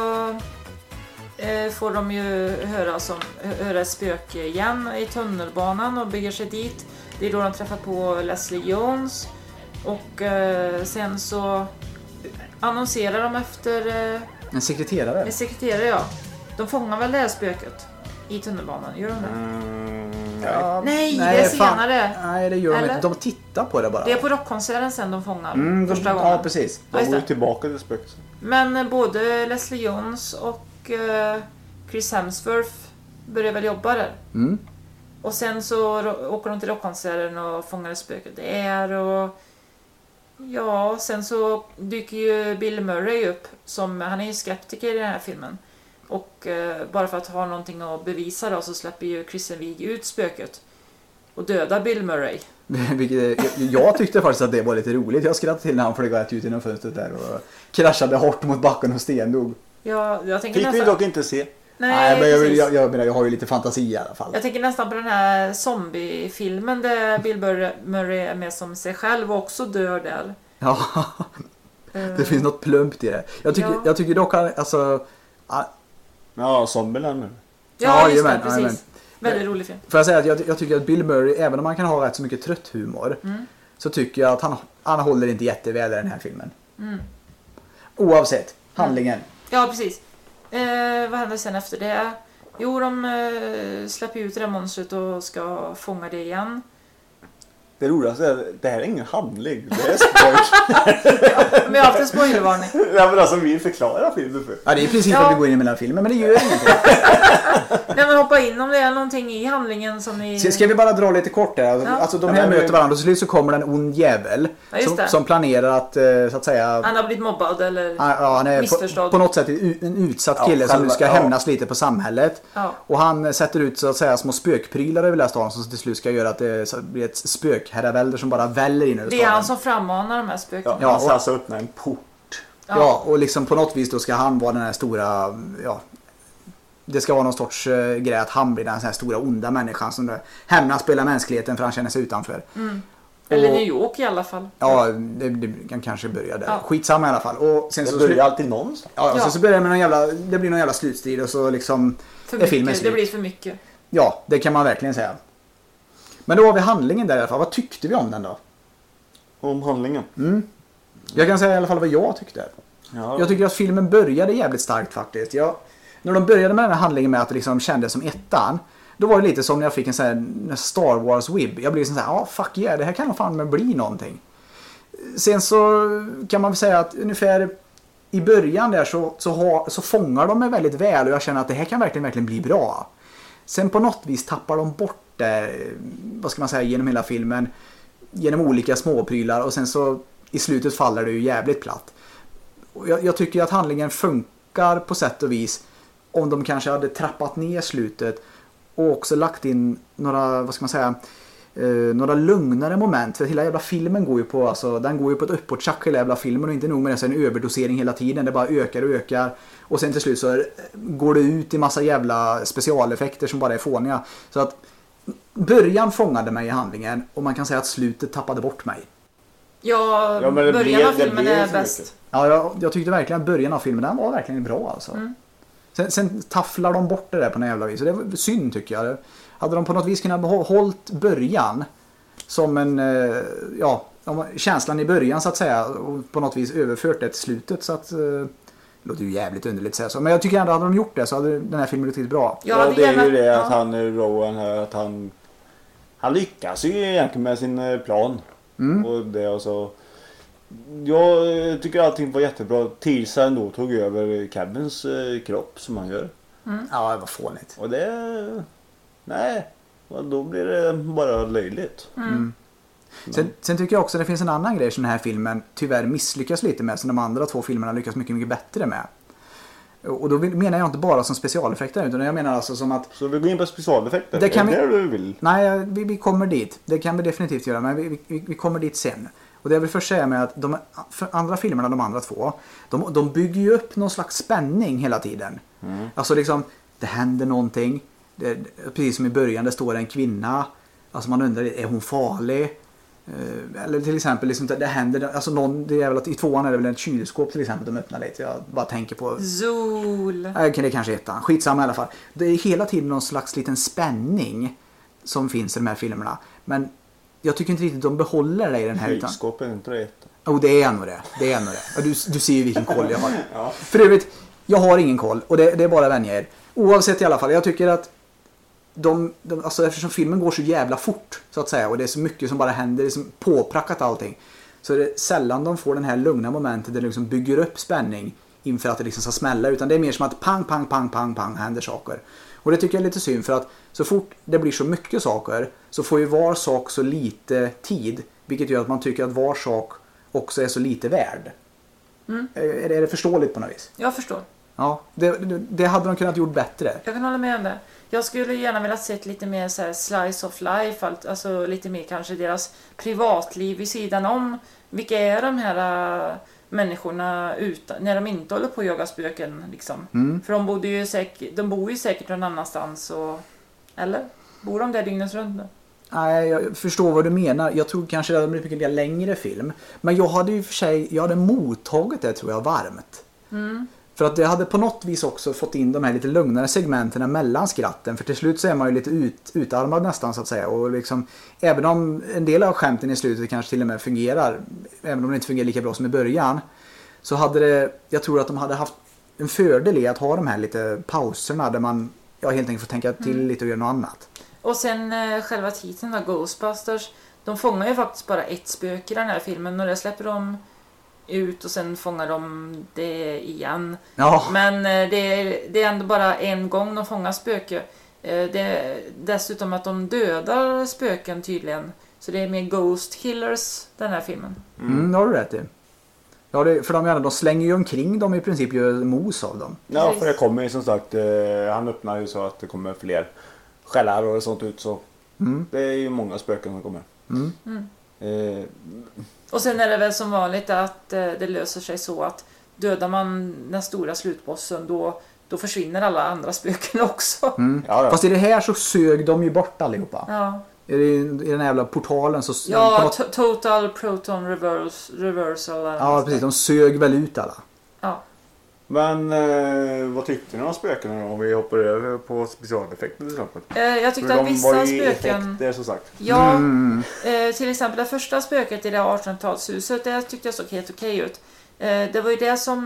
får de ju höra spöke igen i tunnelbanan och bygger sig dit. Det är då de träffar på Leslie Jones. Och sen så annonserar de efter... En sekreterare? En sekreterare, ja. De fångar väl det här spöket i tunnelbanan, gör de det? Ja, Nej, det är senare. Nej, det gör de Eller? inte. De tittar på det bara. Det är på rockkonserten sen de fångar första gången. Ja, precis. De går ju tillbaka till spöket. Men både Leslie Jones och Chris Hemsworth börjar väl jobba där. Och sen så åker de till rockkonserten och fångar spöket där och ja, sen så dyker ju Bill Murray upp som, han är ju skeptiker i den här filmen. Och bara för att ha någonting att bevisa då så släpper ju Kristen Wiig ut spöket och dödar Bill Murray. Jag tyckte faktiskt att det var lite roligt. Jag skrattade till när han flög ut genom fönstret där och kraschade hårt mot backen och stendog. Ja, jag tänker Fick nästan... vi dock inte se. Nej, men precis. jag har ju lite fantasi i alla fall. Jag tänker nästan på den här zombiefilmen där Bill Murray är med som sig själv och också dör där. Ja, det finns något plumpt i det. Jag tycker dock alltså... Ja, zombierna nu. Ja, just det, jajamän, precis. jajamän. Väldigt rolig film. Får jag säga att jag tycker att Bill Murray, även om han kan ha rätt så mycket trött humor, så tycker jag att han håller inte jätteväl i den här filmen. Oavsett handlingen. Ja, precis. Vad händer sen efter det? Jo, de släpper ut det där monstret och ska fånga det igen. Det roligaste är att det här är ingen handling. Det är spoiler. Men jag har haft en spoilervarning. Ja, men alltså vi förklarar filmen för. Ja, det är i princip att vi går in mellan filmen, men det gör ingenting. Nej, men hoppa in om det är någonting i handlingen som ni... Ska vi bara dra lite kort där? Ja. Alltså de här möter varandra och till slut så kommer en ond jävel som planerar att så att säga... Han har blivit mobbad eller han är missförstådd. på något sätt en utsatt kille som nu ska hämnas lite på samhället. Ja. Och han sätter ut så att säga små spökprylar över hela stan som till slut ska göra att det blir ett spökherravälde som bara väller in över staden. Det är han som frammanar de här spöken. Ja, han ska alltså öppna en port. Ja, och liksom på något vis då ska han vara den här stora, det ska vara någon sorts grej att han blir den här stora onda människan som hämnas på hela mänskligheten för han känner sig utanför. Eller New York i alla fall. Ja, det kan kanske börja där. Ja. Skitsamma i alla fall. Och sen Det så börjar alltid någonstans. Ja, sen så börjar det med det blir någon jävla slutstrid och så liksom För är filmen mycket, slut. det blir för mycket. Ja, det kan man verkligen säga. Men då har vi handlingen där i alla fall. Vad tyckte vi om den då? Om handlingen. Jag kan säga i alla fall vad jag tyckte. Ja. Jag tycker att filmen började jävligt starkt faktiskt. När de började med den här handlingen med att det liksom kändes som ettan, då var det lite som när jag fick en sån här Star Wars-wib. Jag blev liksom såhär, fuck yeah, det här kan nog fan bli någonting. Sen så kan man väl säga att ungefär i början där så fångar de mig väldigt väl och jag känner att det här kan verkligen bli bra. Sen på något vis tappar de bort det, vad ska man säga, genom hela filmen, genom olika småprylar och sen så i slutet faller det ju jävligt platt. Och jag tycker att handlingen funkar på sätt och vis om de kanske hade trappat ner slutet och också lagt in några, vad ska man säga, några lugnare moment. För hela jävla filmen går ju på, alltså, den går ju på ett uppåttjack hela jävla filmen och inte nog med det så är en överdosering hela tiden. Det bara ökar och ökar och sen till slut så går det ut i massa jävla specialeffekter som bara är fåniga. Så att början fångade mig i handlingen och man kan säga att slutet tappade bort mig. Ja, men början av filmen är bäst. Ja, jag tyckte verkligen att början av filmen den var verkligen bra alltså. Sen tafflar de bort det där på något jävla vis. Så det var synd tycker jag. Hade de på något vis kunnat hållit början som en, känslan i början så att säga och på något vis överfört det till slutet så att det låter ju jävligt underligt att säga så. Men jag tycker ändå hade de gjort det så hade den här filmen riktigt bra. Ja, det är ju det att han, Rowan här, att han lyckas ju egentligen med sin plan. Och det och så. Jag tycker allting var jättebra tills han då tog över Kevins kropp som han gör. Ja, det var fånigt. Och det... Nej, då blir det bara löjligt. Sen tycker jag också att det finns en annan grej som den här filmen tyvärr misslyckas lite med som de andra två filmerna lyckas mycket, mycket bättre med. Och då menar jag inte bara som specialeffekter utan jag menar alltså som att... Så vi går in på specialeffekter? Det kan är det du vill? Nej, vi kommer dit. Det kan vi definitivt göra, men vi kommer dit sen. Och det jag vill först säga med att de andra filmerna, de andra två, de bygger ju upp någon slags spänning hela tiden. Alltså liksom, det händer någonting. Precis som i början, det står en kvinna. Alltså man undrar, är hon farlig? Eller till exempel, liksom, det händer, alltså det är väl att i tvåan är det väl ett kylskåp till exempel de öppnar lite. Jag bara tänker på... Zool. Det kanske är ettan. Skitsamma i alla fall. Det är hela tiden någon slags liten spänning som finns i de här filmerna. Men jag tycker inte riktigt de behåller det i den här. Kylskåpet är inte det ettan. Det är nog det. Du ser ju vilken koll jag har. För övrigt, jag har ingen koll och det är bara vänja er. Oavsett i alla fall, jag tycker att alltså eftersom filmen går så jävla fort så att säga, och det är så mycket som bara händer, det är som påprackat allting, så är det sällan de får den här lugna momentet där det liksom bygger upp spänning inför att det liksom ska smälla, utan det är mer som att pang, pang, pang, pang, pang händer saker. Och det tycker jag är lite synd, för att så fort det blir så mycket saker så får ju var sak så lite tid, vilket gör att man tycker att var sak också är så lite värd. Är det förståeligt på något vis? Jag förstår. Ja, det hade de kunnat gjort bättre. Jag kan hålla med om det. Jag skulle gärna vilja se lite mer så här slice of life, alltså lite mer kanske deras privatliv vid sidan om. Vilka är de här människorna när de inte håller på att jaga spöken liksom? För de bor ju säkert någon annanstans, eller? Bor de där dygnet runt nu? Nej, jag förstår vad du menar. Jag tror kanske det hade blivit mycket längre film. Men jag hade mottagit det, tror jag, varmt. För att det hade på något vis också fått in de här lite lugnare segmenterna mellan skratten. För till slut så är man ju lite utarmad nästan, så att säga. Och liksom, även om en del av skämten i slutet kanske till och med fungerar, även om det inte fungerar lika bra som i början, så jag tror att de hade haft en fördel i att ha de här lite pauserna där man helt enkelt får tänka till lite och göra något annat. Och sen själva titeln då, Ghostbusters, de fångar ju faktiskt bara ett spöke i den här filmen, och det släpper de ut och sen fångar de det igen. Ja. Men det är ändå bara en gång de fångar spöke. Det är dessutom att de dödar spöken tydligen. Så det är mer Ghost Killers, den här filmen. Det har du rätt i. Ja, för de slänger ju omkring dem, i princip gör mos av dem. Ja, precis. För det kommer ju som sagt, han öppnar ju så att det kommer fler själar och sånt ut, så det är ju många spöken som kommer. Och sen är det väl som vanligt att det löser sig så att dödar man den stora slutbossen, då försvinner alla andra spöken också. Ja. Fast i det här så sög de ju bort allihopa. Ja. I den här jävla portalen så... Ja, total proton reversal. Ja, precis. De sög väl ut alla. Ja. Men vad tyckte ni om spöken om vi hoppar över på specialeffekter till exempel? Jag tyckte att vissa spöken... Effekter, som sagt. Ja, till exempel det första spöket i det 1800-talshuset, det tyckte jag såg helt okej ut. Det var ju det som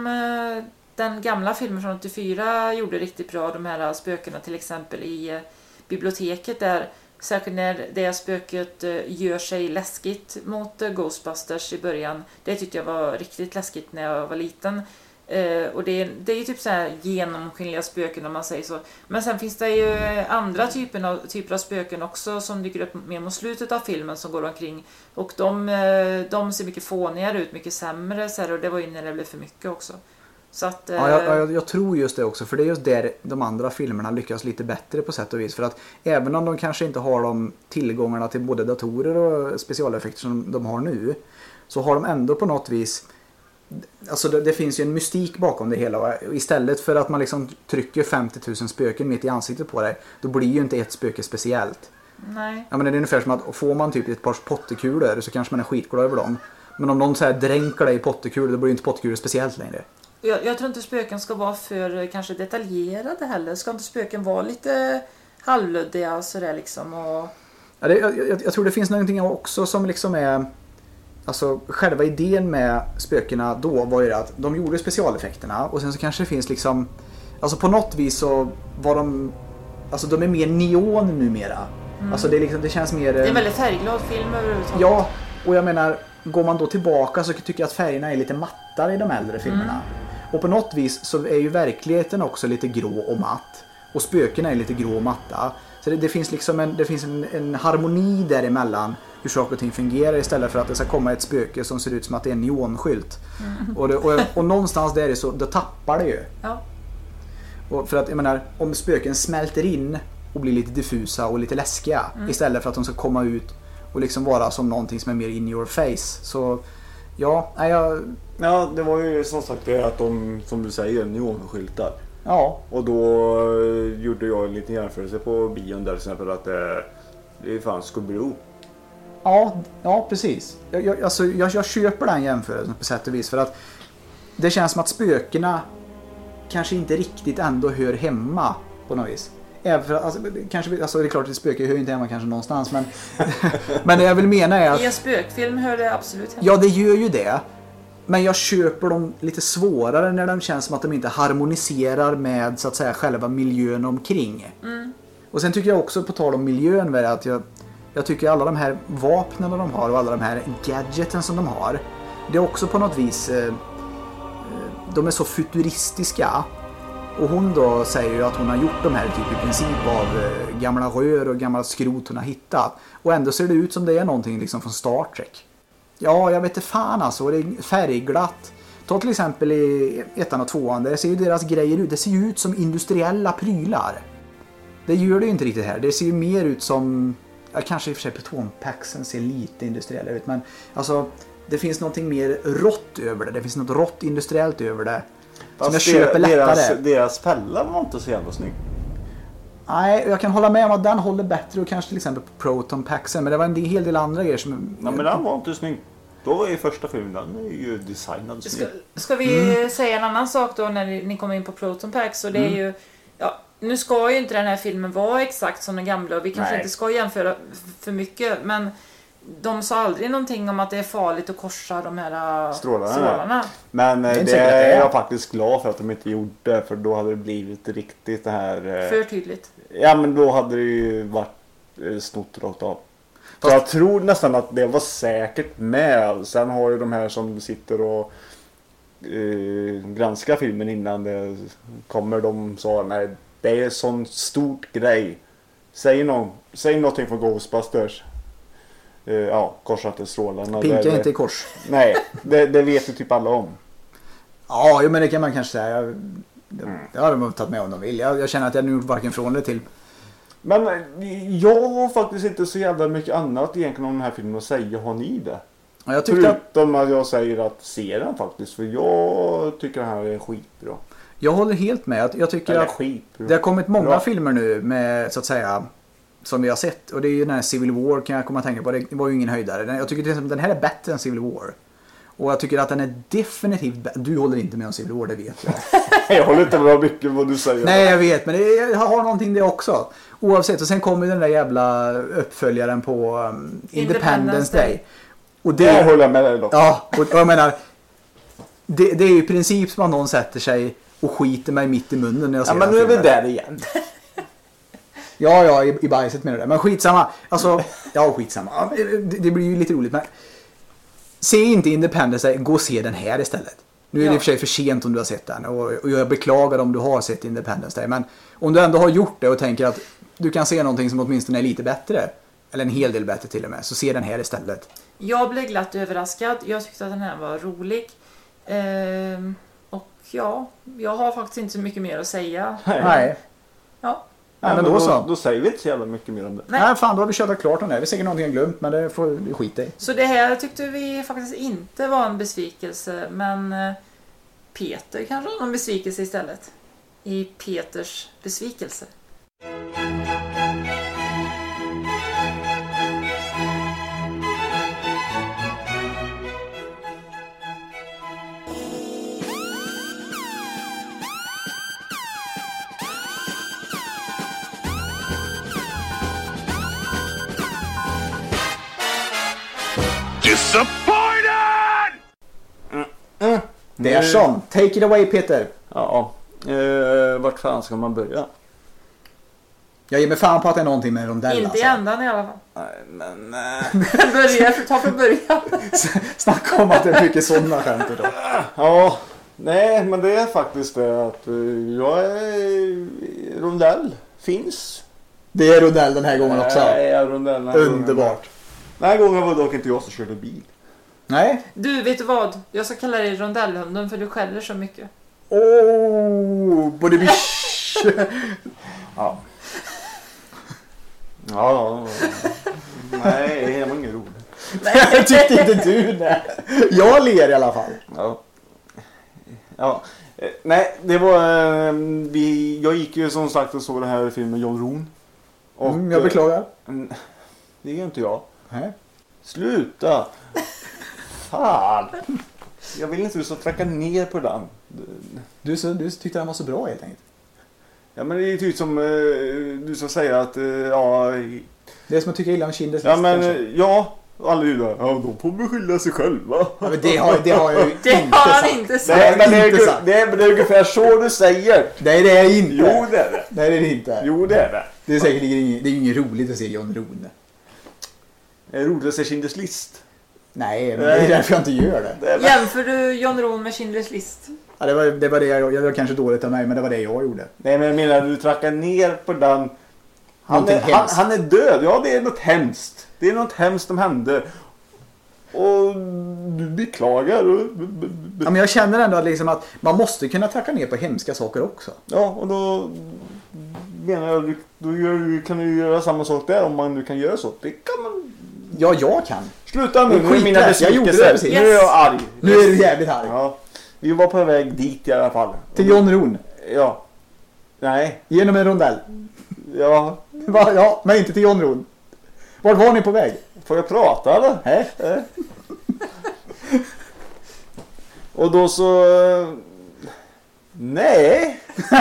den gamla filmen från 84 gjorde riktigt bra, de här spökena till exempel i biblioteket där. Särskilt när det spöket gör sig läskigt mot Ghostbusters i början. Det tyckte jag var riktigt läskigt när jag var liten. Och det är ju typ så här genomskinliga spöken om man säger så. Men sen finns det ju andra typer av spöken också som dyker upp mer mot slutet av filmen som går omkring. Och de ser mycket fånigare ut, mycket sämre så här, och det var ju när det blev för mycket också. Så att, jag tror just det också, för det är just där de andra filmerna lyckas lite bättre på sätt och vis. För att även om de kanske inte har de tillgångarna till både datorer och specialeffekter som de har nu, så har de ändå på något vis, alltså det finns ju en mystik bakom det hela. Och istället för att man liksom trycker 50 000 spöken mitt i ansiktet på dig, då blir ju inte ett spöke speciellt. Nej. Ja, men det är ungefär som att får man typ ett par pottekulor så kanske man är skitglad över dem. Men om någon så här dränker dig i pottekulor, då blir ju inte pottekulor speciellt längre. Jag tror inte spöken ska vara för kanske detaljerade heller. Ska inte spöken vara lite halvluddiga och sådär liksom? Och... Ja, jag tror det finns någonting också som liksom är... Alltså själva idén med spökena då var ju att de gjorde specialeffekterna och sen så kanske det finns liksom... Alltså på något vis så var de... Alltså de är mer neon numera. Alltså det, är liksom, det känns mer... Det är en väldigt färgglad film överhuvudtaget. Ja, och jag menar, går man då tillbaka så tycker jag att färgerna är lite mattare i de äldre filmerna. Och på något vis så är ju verkligheten också lite grå och matt. Och spökena är lite grå och matta. Så det finns liksom en harmoni däremellan hur saker och ting fungerar, istället för att det ska komma ett spöke som ser ut som att det är en neonskylt. Och någonstans där är så, då tappar det ju. Ja. Och för att jag menar, om spöken smälter in och blir lite diffusa och lite läskiga, istället för att de ska komma ut och liksom vara som någonting som är mer in your face. Så ja, Ja, det var ju som sagt det att de, som du säger, neonskyltar. Ja. Och då gjorde jag en liten jämförelse på bion där till exempel att det är fan Scooby-Doo. Ja, precis. Jag köper den jämförelsen på sätt och vis, för att det känns som att spökena kanske inte riktigt ändå hör hemma på något vis. Även för, alltså, det är klart att spöken hör inte hemma kanske någonstans, men det jag vill mena är att... I en spökfilm hör det absolut hemma. Ja, det gör ju det. Men jag köper dem lite svårare när de känns som att de inte harmoniserar med så att säga själva miljön omkring. Och sen tycker jag också, på tal om miljön, med att jag tycker alla de här vapnen de har och alla de här gadgeten som de har, det är också på något vis de är så futuristiska. Och hon då säger ju att hon har gjort de här typ i princip av gamla rör och gamla skrot hon har hittat. Och ändå ser det ut som det är någonting liksom från Star Trek. Ja, jag vet inte fan alltså. Det är färgglatt. Ta till exempel i 1:an och 2:an. Där ser ju deras grejer ut. Det ser ju ut som industriella prylar. Det gör det ju inte riktigt här. Det ser ju mer ut som... Ja, kanske i och för sig Plutonpaxen ser lite industriell ut. Men alltså, det finns någonting mer rått över det. Det finns något rått industriellt över det. Som jag köper lättare. Deras fälla var inte så jävla snygg. Nej, jag kan hålla med om att den håller bättre och kanske till exempel på Proton-paxen. Men det var en hel del andra grejer som... Nej, men den var inte snygg. Då var ju första filmen, den är ju designad snygg. Ska vi säga en annan sak då när ni kommer in på Proton-pax? Och det är ju... Ja, nu ska ju inte den här filmen vara exakt som den gamla. Och vi kanske inte ska jämföra för mycket. Men de sa aldrig någonting om att det är farligt att korsa de här strålarna. Men det är jag faktiskt glad för att de inte gjorde. För då hade det blivit riktigt det här... För tydligt. Ja, men då hade det ju varit snott rakt av. Så jag tror nästan att det var säkert med. Sen har ju de här som sitter och granskar filmen innan det kommer, de sa nej, det är sån stort grej. Säg någonting för Ghostbusters. Korsa inte strålarna. Pinka inte i kors. Nej, det vet ju typ alla om. Ja, men det kan man kanske säga. Det har de tagit med om de vill. Jag känner att jag nu gjort varken från det till. Men jag har faktiskt inte så jävla mycket annat egentligen om den här filmen att säga. Har ni det? Ja, jag förutom att jag säger att se den faktiskt. För jag tycker den här är skitbra. Jag håller helt med. Jag tycker att det har kommit många filmer nu med, så att säga, som vi har sett. Och det är ju den här Civil War, kan jag komma att tänka på. Det var ju ingen höjdare. Jag tycker att den här är bättre än Civil War. Och jag tycker att den är definitivt bättre. Du håller inte med om Civil War, det vet jag. Jag håller inte med mycket vad du säger. Nej, jag vet. Men det har någonting det också. Oavsett. Och sen kommer den där jävla uppföljaren på Independence Day. Och det håller jag med dig då. Ja, och jag menar... Det är ju i princip som att någon sätter sig och skiter mig mitt i munnen när jag ser men nu är vi där igen. Ja, i bajset menar det. Men skitsamma. Alltså, skitsamma. Det blir ju lite roligt, men... Se inte Independence Day, gå och se den här istället. Nu är det i och för sig för sent om du har sett den. Och jag beklagar om du har sett Independence Day. Men om du ändå har gjort det och tänker att du kan se någonting som åtminstone är lite bättre. Eller en hel del bättre till och med. Så se den här istället. Jag blev glatt överraskad. Jag tyckte att den här var rolig. Och ja, jag har faktiskt inte så mycket mer att säga. Nej. Ja. Nej, men då säger vi inte så jävla mycket mer om det. Nej, fan, då har vi kört klart om det. Vi är säkert någonting glömt, men det får vi skita i. Så det här tyckte vi faktiskt inte var en besvikelse. Men Peter kanske har någon besvikelse istället. I Peters besvikelse. Det är som. Take it away, Peter. Ja. Vart fan ska man börja? Jag ger mig fan på att det är någonting med rondell. Inte i ändan i alla fall. Nej, men... Ta för början. Snacka om att det är mycket sådana skämt idag. Ja, nej, men det är faktiskt det att rondell finns. Det är rondell den här gången också. Nej, rondell. Underbart. Den här gången var dock inte jag som körde bil. Nej. Du, vet du vad? Jag ska kalla dig rondellhunden för du skäller så mycket. Både bish. Ja. Ja. Nej, det var ingen roligt. Nej, jag tyckte inte du det. Jag ler i alla fall. Ja. Nej, det var... jag gick ju som sagt och såg den här filmen John Roon. Och, jag beklagar. Det är ju inte jag. Nej. Sluta. Fan. Jag vill inte så tracka ner på den. Du tyckte den var så bra helt enkelt. Ja, men det är typ som du ska säga att ja... Det är som att tycka illa om Kinders list. Ja, men kanske. ja, Och alla ju där, ja, de får beskylla sig själva. Ja, men det har jag ju Det inte har han sagt. inte sagt. Nej, men inte sagt. det är ungefär så du säger. Nej, det är jag inte. Jo, det är det. Nej, det är det inte. Jo, det är det. Det är säkert det är ju inget roligt att se Jon Rone. Det är roligt att se Schindler's list. Nej, men det är därför jag inte gör det. Det är det. Jämför du Jon Rone med Schindler's list? Ja, det var det jag var kanske dåligt av mig, men det var det jag gjorde. Nej, men jag menar, du trackar ner på den. Han är död. Ja, det är något hemskt. Det är något hemskt som hände. Och du beklagar. Ja, men jag känner ändå liksom att man måste kunna tracka ner på hemska saker också. Ja, och då menar jag, kan du göra samma sak där om man nu kan göra så. Det kan man. Ja, jag kan. Sluta nu, Skit mina där, jag gjorde det precis. Nu är jag arg. Nu är du jävligt arg. Ja, vi var på väg dit i alla fall. Till Jon Rone. Ja. Nej. Genom en rondell. Ja. Va? Ja, men inte till Jon Rone. Vart var ni på väg? Får jag prata eller? Nej. Och då så... Nej.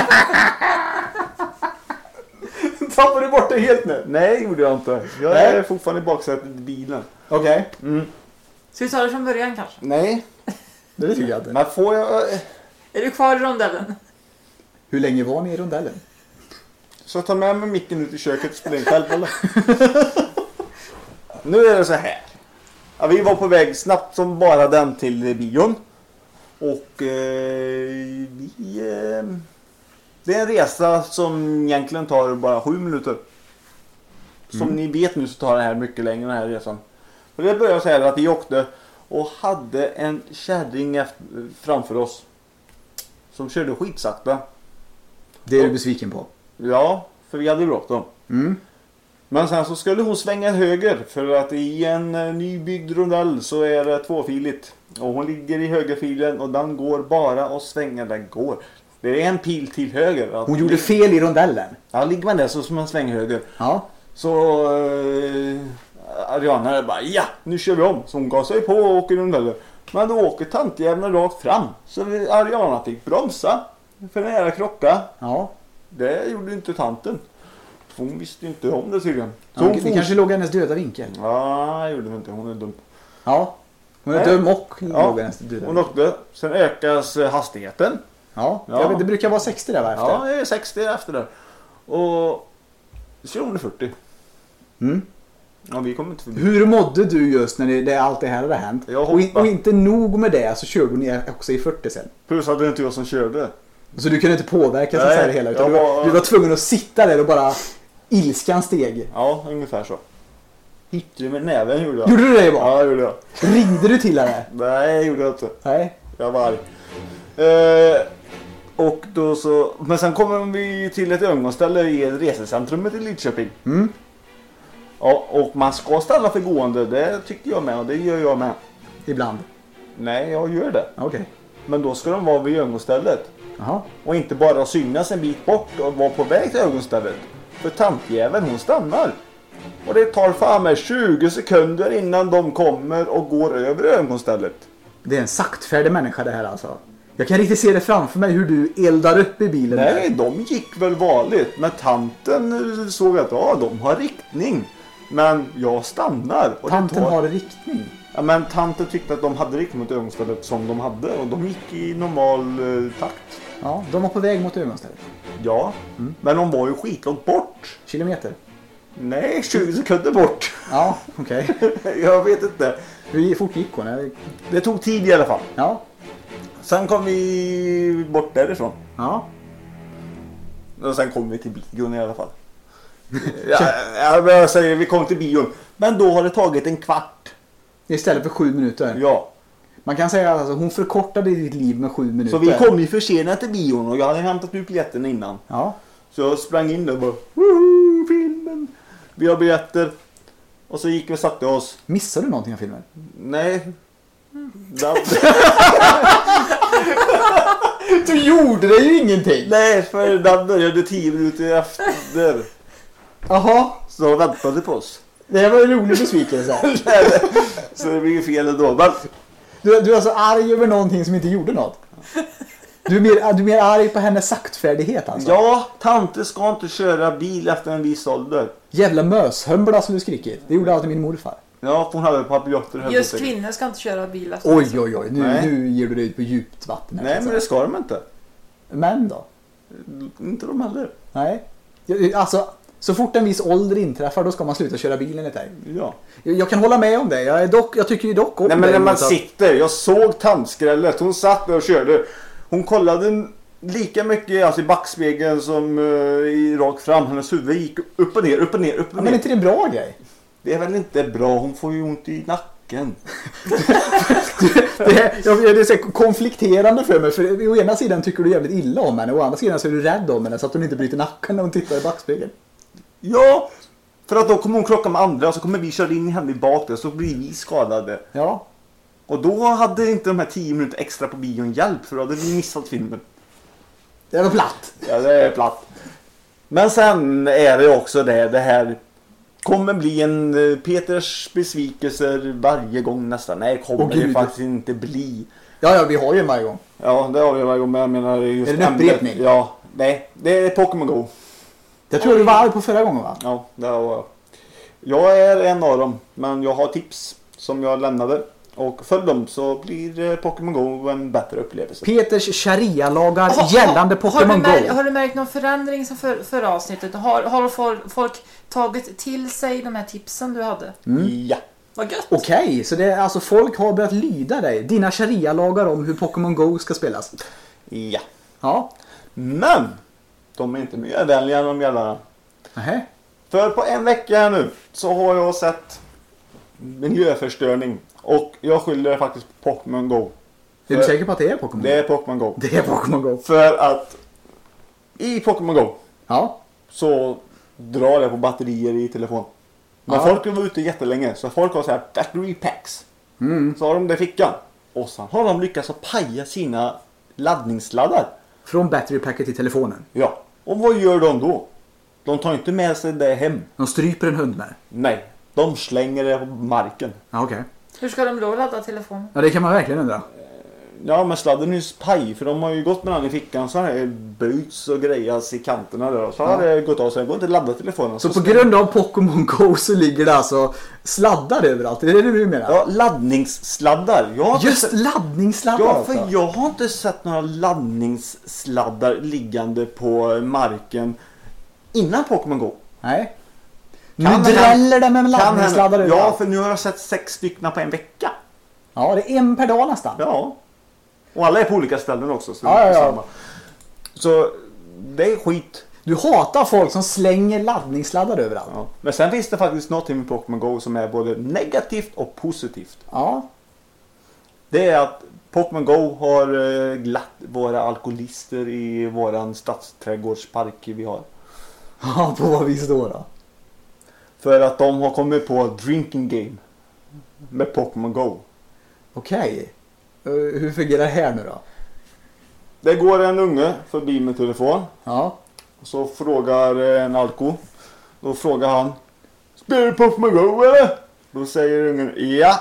Tappade du bort det helt nu? Nej, gjorde jag inte. Jag är fortfarande i baksätet i bilen. Okej. Ska vi ta det från början kanske? Nej. Det tycker jag inte. Men får jag... Är du kvar i rondellen? Hur länge var ni i rondellen? Så ta med mig micken ut i köket och spela in själv eller? Nu är det så här. Ja, vi var på väg snabbt som bara den till bion. Och det är en resa som egentligen tar bara 7 minuter. Som ni vet nu så tar det här mycket längre, den här resan. Och det började så här att vi åkte och hade en kärring framför oss. Som körde skitsakta. Det är du besviken på. Ja, för vi hade bråttom. Men sen så skulle hon svänga höger. För att i en nybyggd rondell så är det tvåfiligt. Och hon ligger i högerfilen och den går bara att svänga. Den går. Det är en pil till höger. Hon gjorde fel i rondellen. Ja, ligger man där så som man svänger höger. Ja. Så Ariana bara, ja, nu kör vi om. Så hon gasar ju på och åker i rondellen. Men då åker tantjävlarna rakt fram. Så Ariana fick bromsa. För nära krocka. Ja. Det gjorde inte tanten. Hon visste inte om det tydligen. Så det kanske låg hennes döda vinkel. Ja, gjorde hon inte. Hon är dum. Ja. Hon är dum och låg hennes döda hon åkte. Sen ökas hastigheten. Ja. Jag vet, det brukar vara 60 där va, efter. Ja, det är 60 efter det. Och så gjorde hon 40. Ja, vi kom inte förbi. Hur mådde du just när allt det här hade hänt? Och inte nog med det så körde hon också i 40 sen. Plus hade det inte jag som körde. Så du kunde inte påverka så här hela utan du var tvungen att sitta där och bara ilskan steg. Ja, ungefär så. Hittade med näven gjorde jag. Gjorde du det bara? Ja, det gjorde jag. Ringde du till henne? Nej, gjorde jag inte. Nej. Jag var arg. Och då så... Men sen kommer vi till ett ögonställe i resecentrumet i Lidköping. Ja, och man ska stanna för gående. Det tycker jag med och det gör jag med. Ibland? Nej, jag gör det. Okej. Men då ska de vara vid ögonstället. Jaha. Och inte bara synas en bit bort och vara på väg till ögonstället. För tantjäveln hon stannar. Och det tar fan med 20 sekunder innan de kommer och går över ögonstället. Det är en saktfärdig människa det här alltså. Jag kan riktigt se det framför mig hur du eldar upp i bilen. Nej, de gick väl vanligt. Men tanten såg att de har riktning. Men jag stannar. Och tanten har riktning? Ja, men tanten tyckte att de hade riktning mot ögonstället som de hade. Och de gick i normal takt. Ja, de var på väg mot ögonstället. Ja, men de var ju skitlångt bort. Kilometer? Nej, 20 sekunder bort. Ja, okej. Jag vet inte. Hur fort gick hon? Det tog tid i alla fall. Ja. Sen kom vi bort därifrån. Ja. Och sen kom vi till bion i alla fall. Jag säger vi kom till bion. Men då har det tagit en kvart. Istället för 7 minuter? Ja. Man kan säga att alltså, hon förkortade ditt liv med 7 minuter. Så vi kom ju försenat till bion och jag hade hämtat ut biljetten innan. Ja. Så jag sprang in och bara woho, filmen. Vi har biljetter. Och så gick vi och satte oss. Missade du någonting av filmen? Nej. Du gjorde det ju ingenting. Nej, för den började 10 minuter efter. Jaha. Så väntade på oss. Det var en rolig besvikelse. Så det blir ju fel ändå. Men... Du är alltså arg över någonting som inte gjorde något. Du är mer arg på hennes saktfärdighet alltså. Ja, tante ska inte köra bil efter en viss ålder. Jävla möshömbla som du skrikit. Det gjorde alltid min morfar. Ja, hon hade papiljotter. Just kvinnor ska inte köra bil efter. Oj. Nu ger du dig ut på djupt vatten. Nej, men det ska de inte. Men då? Inte de heller. Nej. Alltså, så fort en viss ålder inträffar, då ska man sluta köra bilen ett tag. Ja. Jag kan hålla med om det. Jag tycker ju dock om Nej, det. men när man sitter, jag såg tandskrället. Hon satt där och körde. Hon kollade lika mycket alltså, i backspegeln som i rakt fram. Hennes huvud gick upp och ner, upp och ner, upp och ner. Men är inte det en bra grej? Det är väl inte bra. Hon får ju ont i nacken. Det är så konflikterande för mig. För å ena sidan tycker du jävligt illa om henne. Och å andra sidan så är du rädd om henne så att hon inte bryter nacken när hon tittar i backspegeln. Ja, för att då kommer hon krocka med andra och så kommer vi köra in i henne i bak där, så blir vi skadade. Ja. Och då hade inte de här 10 minuter extra på bion hjälp, för då hade vi missat filmen. Det var platt. Ja, det är platt. Men sen är det också det här kommer bli en Peters besvikelser varje gång nästan. Nej, kommer det faktiskt inte bli. Ja, vi har ju en varje gång. Ja, det har vi varje gång, men jag menar just är det en upprepning? Ja, nej, det är Pokémon Go. Jag tror du var arg på förra gången, va? Ja, det var jag. Jag är en av dem, men jag har tips som jag lämnade. Och följ dem så blir Pokémon Go en bättre upplevelse. Peters sharia-lagar gällande Pokémon Go. Har du märkt någon förändring som förra avsnittet? Har folk tagit till sig de här tipsen du hade? Ja. Vad gött. Okej, så det är alltså folk har börjat lyda dig. Dina sharia-lagar om hur Pokémon Go ska spelas. Ja. Ja. Men de är inte miljövänliga de jävlarna. Nähä. För på en vecka här nu så har jag sett miljöförstöring. Och jag skyller faktiskt på Pokémon Go. Är du säker på att det är Pokémon Go? Det är Pokémon Go. Det är Pokémon Go. För att i Pokémon Go så drar det på batterier i telefon. Men folk var ute jättelänge, så folk har så här battery packs. Så har de det i fickan. Och sen har de lyckats att paja sina laddningssladdar. Från battery packet till telefonen? Ja. Och vad gör de då? De tar inte med sig det hem. De stryper en hund med? Nej, de slänger det på marken. Ja, okej. Hur ska de då ladda telefonen? Ja, det kan man verkligen undra. Ja, men sladden är ju paj, för de har ju gått med den i fickan, så har det böjts och grejas i kanterna där. Så har det gått av, så det går inte att ladda telefonen. Så på grund av Pokémon Go så ligger det alltså sladdar överallt, är det du menar? Ja, laddningssladdar. Just laddningssladdar. Ja, för jag har inte sett några laddningssladdar liggande på marken innan Pokémon Go. Nej. Nu dräller det med laddningssladdar överallt. Ja, för nu har jag sett 6 stycken på en vecka. Ja, det är en per dag nästan. Ja. Och alla är på olika ställen också. Så, ja. Så det är skit. Du hatar folk som slänger laddningssladdar överallt. Ja. Men sen finns det faktiskt något med Pokémon Go som är både negativt och positivt. Ja. Det är att Pokémon Go har glatt våra alkoholister i våran stadsträdgårdspark vi har. Ja, på vad vis då? För att de har kommit på drinking game med Pokémon Go. Okej. Hur fungerar det här nu då? Det går en unge förbi med telefon. Ja. Och så frågar en alko. Då frågar han: spelar du Pokémon Go eller? Då säger ungen: ja.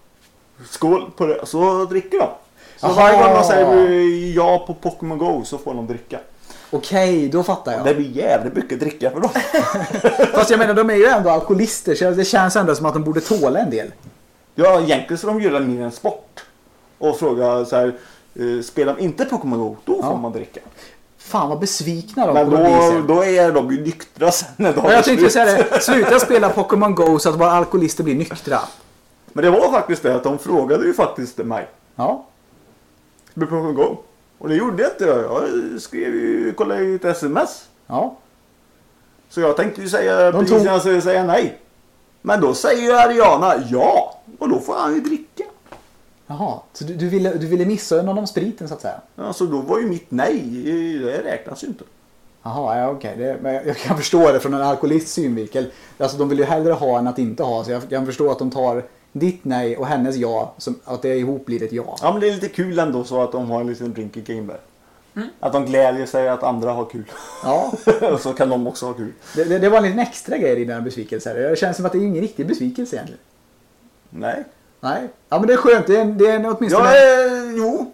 Skål på det. Så dricker de. Så varje gång man säger ja på Pokémon Go så får de dricka. Okej, då fattar jag. Det blir jävligt mycket dricka för dem. Fast jag menar, de är ju ändå alkoholister, så det känns ändå som att de borde tåla en del. Ja, egentligen så de gör det mer en sport. Och frågar så här: spelar de inte Pokémon Go, då får man dricka. Fan vad besvikna de. Men då är de ju nyktra sen när de jag tänkte säga det, sluta spela Pokémon Go så att våra alkoholister blir nyktra. Men det var faktiskt det att de frågade ju faktiskt mig. Ja. Spelar Pokémon Go. Och det gjorde jag inte. Jag skrev ju, kollade ju ett sms. Ja. Så jag tänkte ju säga nej. Men då säger ju Ariana ja. Och då får han ju dricka. Jaha, så du ville missunna honom spriten så att säga? Ja, så då var ju mitt nej. Det räknas ju inte. Jaha, ja okej. Men jag kan förstå det från en alkoholists synvinkel. Alltså de vill ju hellre ha än att inte ha. Så jag kan förstå att de tar ditt nej och hennes ja. Att det ihop blir ett ja. Ja, men det är lite kul ändå så att de har en liten drinking game där. Att de glädjer sig att andra har kul. Ja. Och så kan de också ha kul. Det var en liten extra grej i den här besvikelsen. Det känns som att det är ingen riktig besvikelse egentligen. Nej. Ja, men det är skönt. Det är åtminstone... Jo.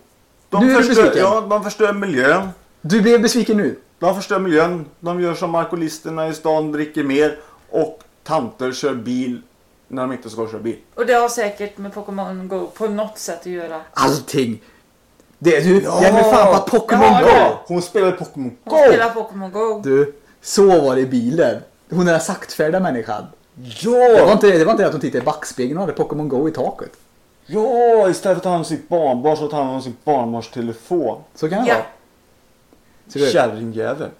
De förstör miljön. Du blev besviken nu? De förstör miljön. De gör som alkoholisterna i stan, dricker mer. Och tanter kör bil när de inte ska köra bil. Och det har säkert med Pokémon Go på något sätt att göra. Allting. Det du, jag är med fan på att Pokémon Go. Hon spelar Pokémon Go. Hon spelar Pokémon Go. Du, så var det i bilen. Hon är saktfärdiga människan. Ja! Det var inte det att hon tittade i backspegeln och hade Pokémon Go i taket. Ja, istället för att ta hand om sitt barnbarn så tar han om sin barnbarns telefon. Så kan det Ja. vara. Ser du? Kärringjävel.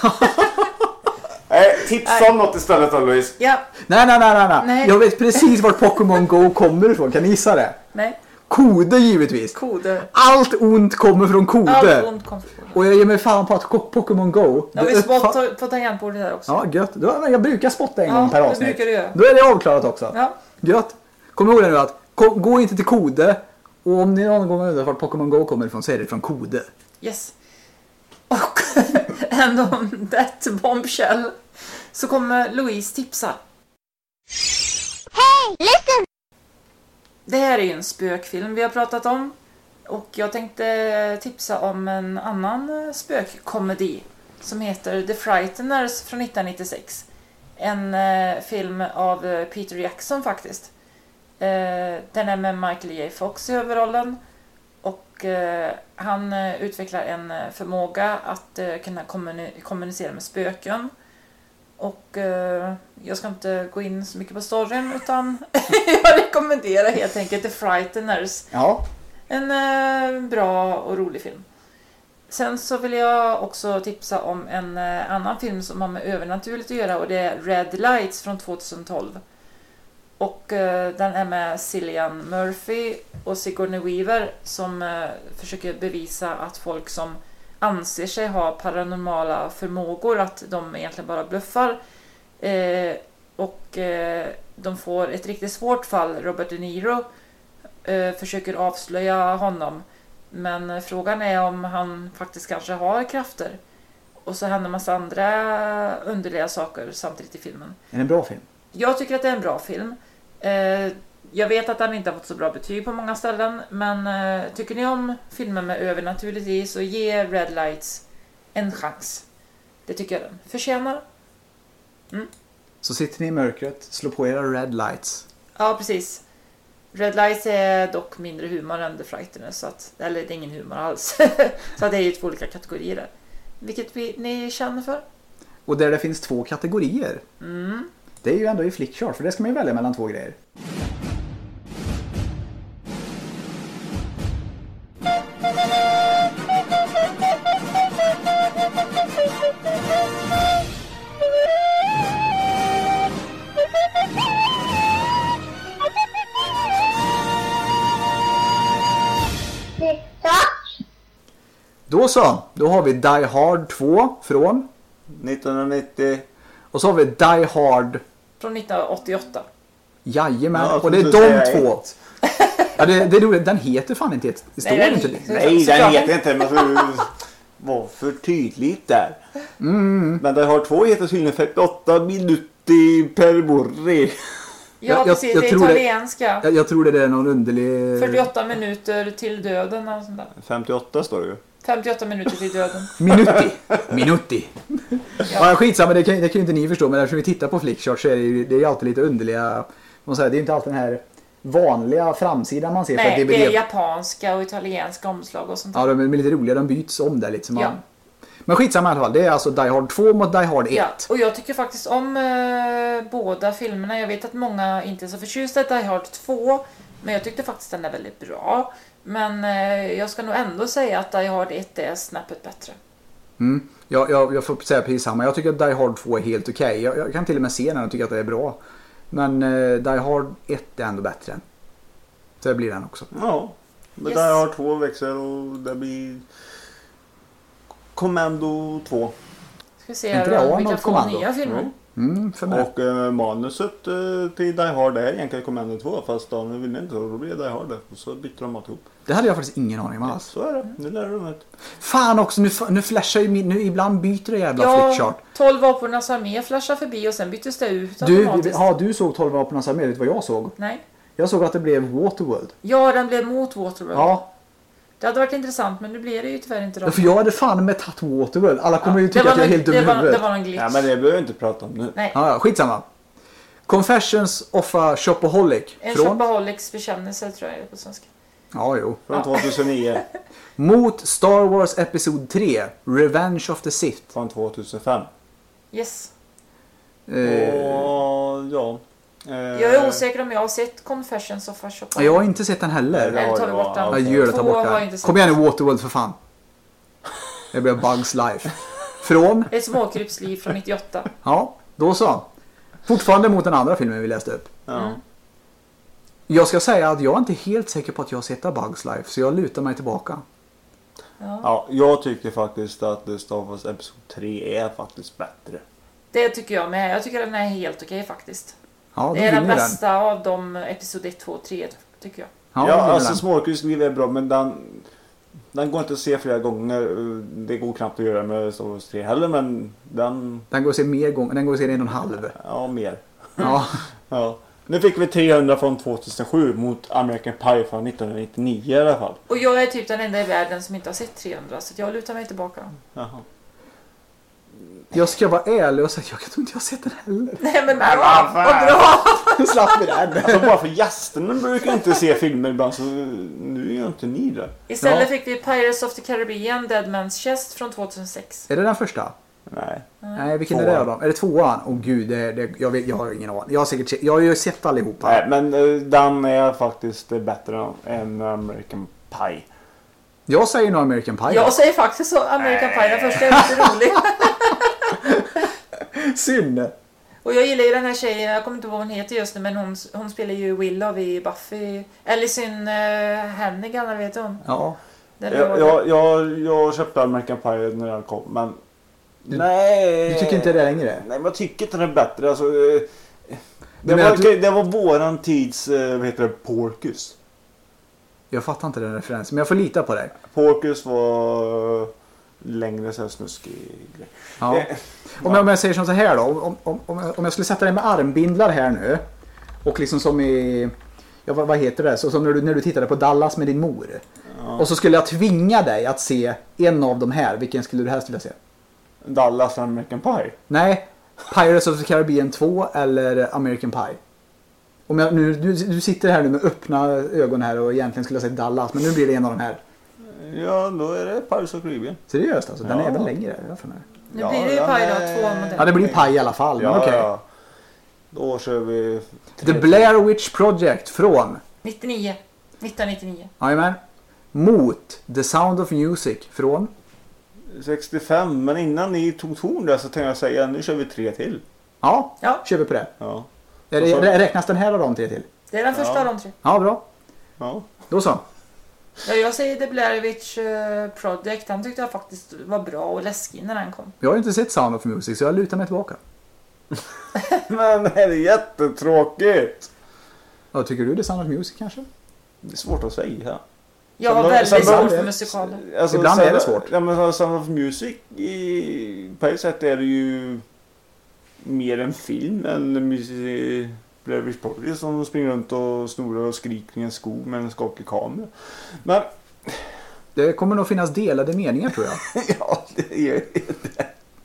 Tipsa om något istället då, Louise. Ja, Nej. Jag vet precis vart Pokémon Go kommer ifrån. Kan ni gissa det? nej. Koder givetvis. Koder. Allt ont kommer från koder. Allt ont kom från. Och jag ger mig fan på att Pokémon Go. Ja, vi spottar på tangentbordet här också. Ja, gött. Jag brukar spotta en gång per det avsnitt. brukar du göra. Då är det avklarat också. Ja. Gött. Kom ihåg det nu att gå inte till Kode. Och om ni någon gång undrar vart Pokémon Go kommer ifrån så är det från Kode. Yes. Och and on that bombshell så kommer Louise tipsa. Hey, listen! Det här är ju en spökfilm vi har pratat om. Och jag tänkte tipsa om en annan spökkomedi som heter The Frighteners från 1996. En film av Peter Jackson faktiskt. Den är med Michael J. Fox i huvudrollen. Och han utvecklar en förmåga att kunna kommunicera med spöken. Och jag ska inte gå in så mycket på storyn utan jag rekommenderar helt enkelt The Frighteners. Ja. En bra och rolig film. Sen så vill jag också tipsa om en annan film som har med övernaturligt att göra och det är Red Lights från 2012. Och den är med Cillian Murphy och Sigourney Weaver som försöker bevisa att folk som anser sig ha paranormala förmågor att de egentligen bara bluffar. De får ett riktigt svårt fall. Robert De Niro försöker avslöja honom. Men frågan är om han faktiskt kanske har krafter. Och så händer en massa andra underliga saker samtidigt i filmen. Är det en bra film? Jag tycker att det är en bra film. Jag vet att den inte har fått så bra betyg på många ställen. Men tycker ni om filmer med övernaturligt i så ge Red Lights en chans. Det tycker jag den förtjänar. Så sitter ni i mörkret, slå på era Red Lights. Ja, precis. Red Lights är dock mindre humor än The Frighteners. Så att, eller det är ingen humor alls. Så det är ju två olika kategorier där. Vilket ni känner för? Och där det finns 2 kategorier. Det är ju ändå i Flickchart, för det ska man ju välja mellan 2 grejer. Då så, då har vi Die Hard 2 från 1990. och så har vi Die Hard Från 1988. Jajamän, Ja, och det är så de säger jag 2. Ja, det är roligt. Den heter fan inte ett. Det står Nej, inte den- det. Nej, den heter inte, men var för tydligt där. Men det har 2 heter tydligen 58 minuter per borre. Ja, precis. jag det är tror det- italienska. Jag tror det är någon underlig... 48 minuter till döden. Och sånt där. 58 står det ju. 58 minuter till döden. Minuti. Ja, skitsamma, det kan ju inte ni förstå, men eftersom vi tittar på Flickchart så är det är ju alltid lite underliga... Man säger, det är inte alltid den här vanliga framsidan man ser. för att Nej, det är blev- japanska och italienska omslag och sånt där. Ja, de är lite roliga, de byts om där lite. Som Ja. Men skitsamma i alla fall, det är alltså Die Hard 2 mot Die Hard 1. Ja, och jag tycker faktiskt om båda filmerna. Jag vet att många inte är så förtjusta i Die Hard 2, men jag tyckte faktiskt den är väldigt bra. Men jag ska nog ändå säga att Die Hard 1 är snäppet bättre. Jag får säga precis samma. Jag tycker att Die Hard 2 är helt okej. Jag kan till och med se den och tycka att det är bra. Men Die Hard 1 är ändå bättre. Så det blir den också. Ja, men Yes. där har 2 växlar och det blir Commando 2. Ska vi se Inte det här om vi Arnold kan få Commando? nya filmer. För mig. Och manuset till Die Hard är egentligen Commando 2, fast Daniel ville inte, och då blev det Die Hard där. Och så bytte de alltihop. Det hade jag faktiskt ingen aning om alls. Så är det, nu lär du mig. Fan också, nu flashar ju nu ibland byter det jävla Ja, Flickchart. 12 vapenas armé flashar förbi och sen byttes det ut automatiskt. Du såg 12 vapenas armé, vet du vad jag såg? Nej. Jag såg att det blev Waterworld. Ja, den blev mot Waterworld. Ja, Det hade varit intressant, men nu blir det ju tyvärr inte för jag hade fan med tagit Waterworld. Alla kommer ju det tycka var att jag är någon- helt dum i det huvudet. var en glitch. Ja, men det behöver vi inte prata om nu. Nej. Ja, skitsamma. Confessions of a Shopaholic. En Från? shopaholics bekännelse tror jag är på svenska. Ja, jo. Från 2009. Mot Star Wars Episod 3, Revenge of the Sith. Från 2005. Yes. Och ja. Jag är osäker om jag har sett Confessions of a Shopaholic. Jag har inte sett den heller. Eller tar vi bort den? Jag gör det, ta bort Två har jag den. inte sett. Kom igen nu Waterworld för fan. Det blir Bugs Life. Från? Ett småkrypsliv från 98. Ja, då så. Fortfarande mot den andra filmen vi läste upp. Ja. Jag ska säga att jag är inte helt säker på att jag har sett A Bugs Life. Så jag lutar mig tillbaka. Ja, jag tycker faktiskt att Star Wars Episod 3 är faktiskt bättre. Det tycker jag med. Jag tycker den är helt okej faktiskt. Ja, Det är den bästa av de Episod 1, 2 och 3 tycker jag. Ja, det alltså den. Småkryssliv är bra, men den går inte att se flera gånger. Det går knappt att göra med Star Wars 3 heller, men den går att se mer gånger. Den går att se 1,5. Ja, mer. Ja. Ja. Nu fick vi 300 från 2007 mot American Pie från 1999 i alla fall. Och jag är typ den enda i världen som inte har sett 300, så jag lutar mig tillbaka. Jaha. Jag ska vara ärlig och säga att jag tror inte jag har sett den heller. Nej men vad bra! Nu slapp vi den. Alltså bara för gästerna brukar inte se filmer ibland, så nu är ju inte ni där. Istället fick vi Pirates of the Caribbean, Dead Man's Chest från 2006. Är det den första? Nej. Nej, vilken är det då? Är det tvåan? Åh gud, jag har ingen aning. Jag har ju sett allihopa. Nej, men den är faktiskt bättre än American Pie. Jag säger nog American Pie. Jag säger faktiskt så American Pie, den första är lite rolig. Synd. Och jag gillar ju den här tjejen, jag kommer inte ihåg vad hon heter just nu, men hon spelar ju Willow i Buffy. Allison Hannigan, vet hon? Ja. Jag köpte American Pie när den kom, men nej. Du tycker inte det längre? Nej, men jag tycker inte den är bättre. Alltså, det var våran tids, vad heter det, Porkus. Jag fattar inte den referensen, men jag får lita på dig. Porkus var längre så här snuskig grej. Ja. Om jag säger som så här då, om jag skulle sätta dig med armbindlar här nu och liksom som i, ja, vad heter det, så som när du tittade på Dallas med din mor. Ja. Och så skulle jag tvinga dig att se en av de här, vilken skulle du helst vilja se? Dallas American Pie? Nej, Pirates of the Caribbean 2 eller American Pie. Om jag, nu, du sitter här nu med öppna ögon här och egentligen skulle jag säga Dallas, men nu blir det en av de här. Ja, då är det Pirates of the Caribbean. Seriöst alltså, den är väl längre? Nu blir det ju Pie då, 2 modeller. Ja, det blir Pie i alla fall, men okej. Ja. Då kör vi... The Blair Witch Project från? 1999. Jajamän. Mot The Sound of Music från? 65, men innan ni tog ton där så tänkte jag säga, nu kör vi 3 till. Ja, kör vi på det. Ja. Räknas den här av de 3 till? Det är den första av de 3. Ja, bra. Ja. Då så. Ja, jag säger The Blair Witch Project. Den tyckte jag faktiskt var bra och läskig när den kom. Jag har inte sett Sound of Music så jag lutar mig tillbaka. Men det är jättetråkigt. Ja, tycker du det är Sound of Music kanske? Det är svårt att säga. Jag har väldigt svårt för musikaler. Alltså, ibland är det svårt. Ja, men Sound of Music på ett sätt är det ju mer en film än Blair Witch Project som springer runt och snorar och skriker i en skog med en skakig kamera. Men det kommer nog finnas delade meningar tror jag. ja, det gör det.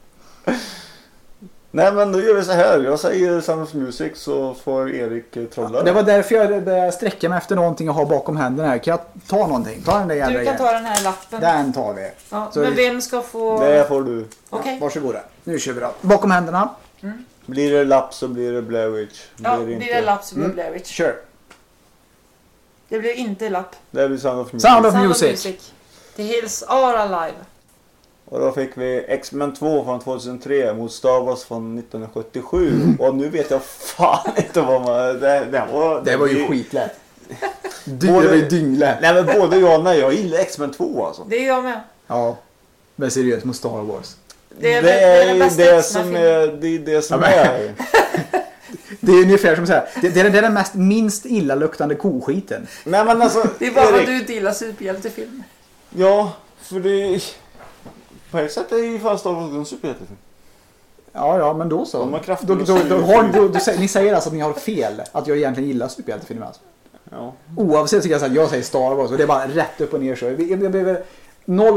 Nej, men då gör vi så här. Jag säger Sound of Music så får Erik trolla. Ja, det var därför jag började sträcka mig efter någonting jag har bakom händerna här. Kan jag ta någonting? Ta den där jävla Du kan ta den här lappen. Den tar vi. Ja, så men vem ska få... Det får du. Okej. Varsågoda. Nu kör vi då. Bakom händerna. Mm. Blir det lapp så blir det Blair Witch. Blir det lapp så blir det Blair Witch. Kör. Det blir inte lapp. Det blir Sound of Music. Sound of Music. The Hills Are Alive. Och då fick vi X-Men 2 från 2003 mot Star Wars från 1977. Och nu vet jag fan inte vad man... Det var ju skitlätt. Det var ju dynglätt. Nej, men både jag och jag gillar X-Men 2 alltså. Det är jag med. Ja, men seriöst mot Star Wars. Det är det som är... Det är ungefär som så här. Det är den minst illaluktande koskiten. Nej, men alltså... Det är bara att du inte gillar superhjältefilm. Ja, för det... På ett sätt är ju fan Star Wars en superhjältefilm. Ja, men då så. De har kraft. Ni säger alltså att ni har fel. Att jag egentligen gillar superhjältefilmer alltså. Ja. Oavsett så kan jag säga att jag säger Star Wars. Och det är bara rätt upp och ner så. Jag behöver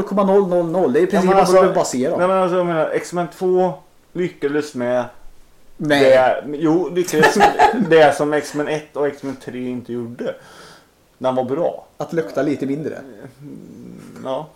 0,000. Det är i princip vad du bara ser dem. Nej, men alltså jag menar, X-Men 2 lyckades med Nej. Det är som X-Men 1 och X-Men 3 inte gjorde. Den var bra. Att lukta lite mindre. Ja.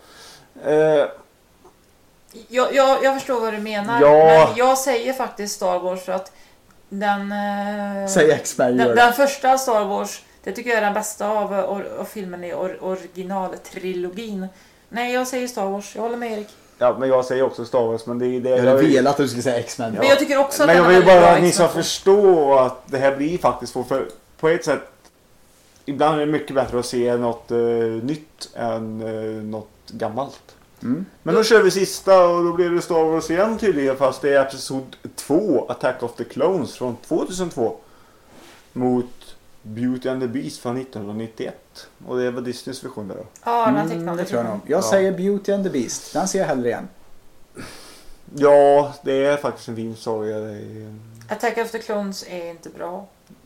Jag förstår vad du menar. Ja. Men jag säger faktiskt Star Wars för att den... Säg X-Men gör den första Star Wars, det tycker jag är den bästa av filmen i originaltrilogin. Nej, jag säger Star Wars. Jag håller med Erik. Ja, men jag säger också Star Wars, men det är det jag hade velat att du skulle säga X-Men. Men jag tycker också att men jag den vill är bara bra att ni ska förstå att det här blir faktiskt för på ett sätt ibland är det mycket bättre att se något nytt än något gammalt. Men då kör vi sista och då blir det Star Wars igen tydligen, fast det är episod 2 Attack of the Clones från 2002 mot Beauty and the Beast från 1991. Och det var Disneys version där då. Ja, den tecknade. Det tror jag nog. Jag säger Beauty and the Beast. Den ser jag hellre igen. Ja, det är faktiskt en fin saga. Attack of the Clones är inte bra.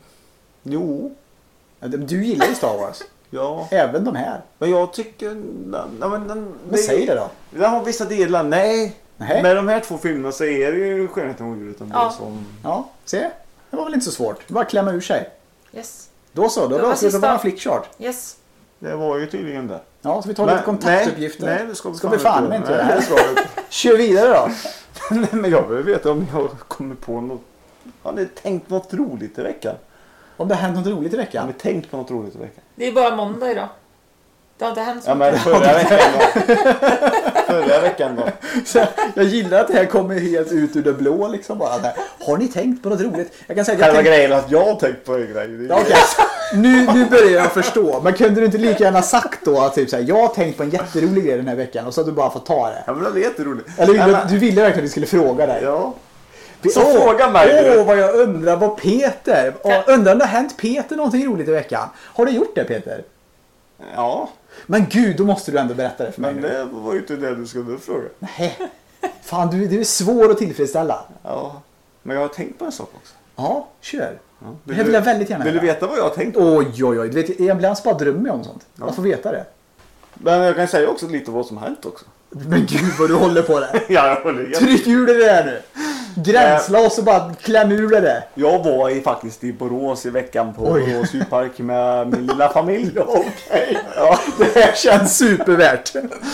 Jo. Du gillar ju Star Wars. Ja. Även de här. Men jag tycker... Men säg det då. Den har vissa delar. Nej. Med de här två filmerna så är det ju Skönheten och odjuret. Ja, se. Det var väl inte så svårt. Det bara klämma ur sig. Yes. Då så, då var det bara en flickchart. Yes. Det var ju tydligen det. Ja, så vi tar lite kontaktuppgifter. Nej, det ska vi fan inte göra det här. Kör vidare då. Nej, men jag vill veta om jag kommer på något. Har ni tänkt något roligt i veckan? Om det har hänt något roligt i veckan? Har ni tänkt på något roligt i veckan? Det är bara måndag idag. Det har inte hänt så ja, men förra veckan då. Förra veckan då. Så jag gillar att det här kommer helt ut ur det blå liksom bara. Har ni tänkt på något roligt? Jag kan säga att själva grejen att jag har tänkt på en grej. Ja, okay. Nu börjar jag förstå. Men kunde du inte lika gärna sagt då att typ så här, jag har tänkt på en jätterolig grej den här veckan och så att du bara får ta det. Ja, men det är jätteroligt. Eller du ville verkligen att vi skulle fråga dig. Ja. Så fråga mig. Vad jag undrar vad Peter. Undrar om det har hänt Peter någonting roligt i veckan. Har du gjort det, Peter? Ja. Men gud, då måste du ändå berätta det för mig. Men det var ju inte det du skulle fråga. Nej. Fan, du är svår att tillfredsställa. Ja. Men jag har tänkt på en sak också. Ja, kör. Ja. Det vill jag väldigt gärna. Vill du veta vad jag har tänkt på? Oj. Du vet, ibland bara drömmer jag om sånt. Ja. Jag får veta det. Men jag kan säga också lite vad som har hänt också. Men gud vad du håller på det. Ja, jag håller. Tryck ur det där nu. Gränsla och så bara kläm ur det. Jag var faktiskt i Borås i veckan på Borås djurpark med min lilla familj. Okej. Ja, det här känns supervärt.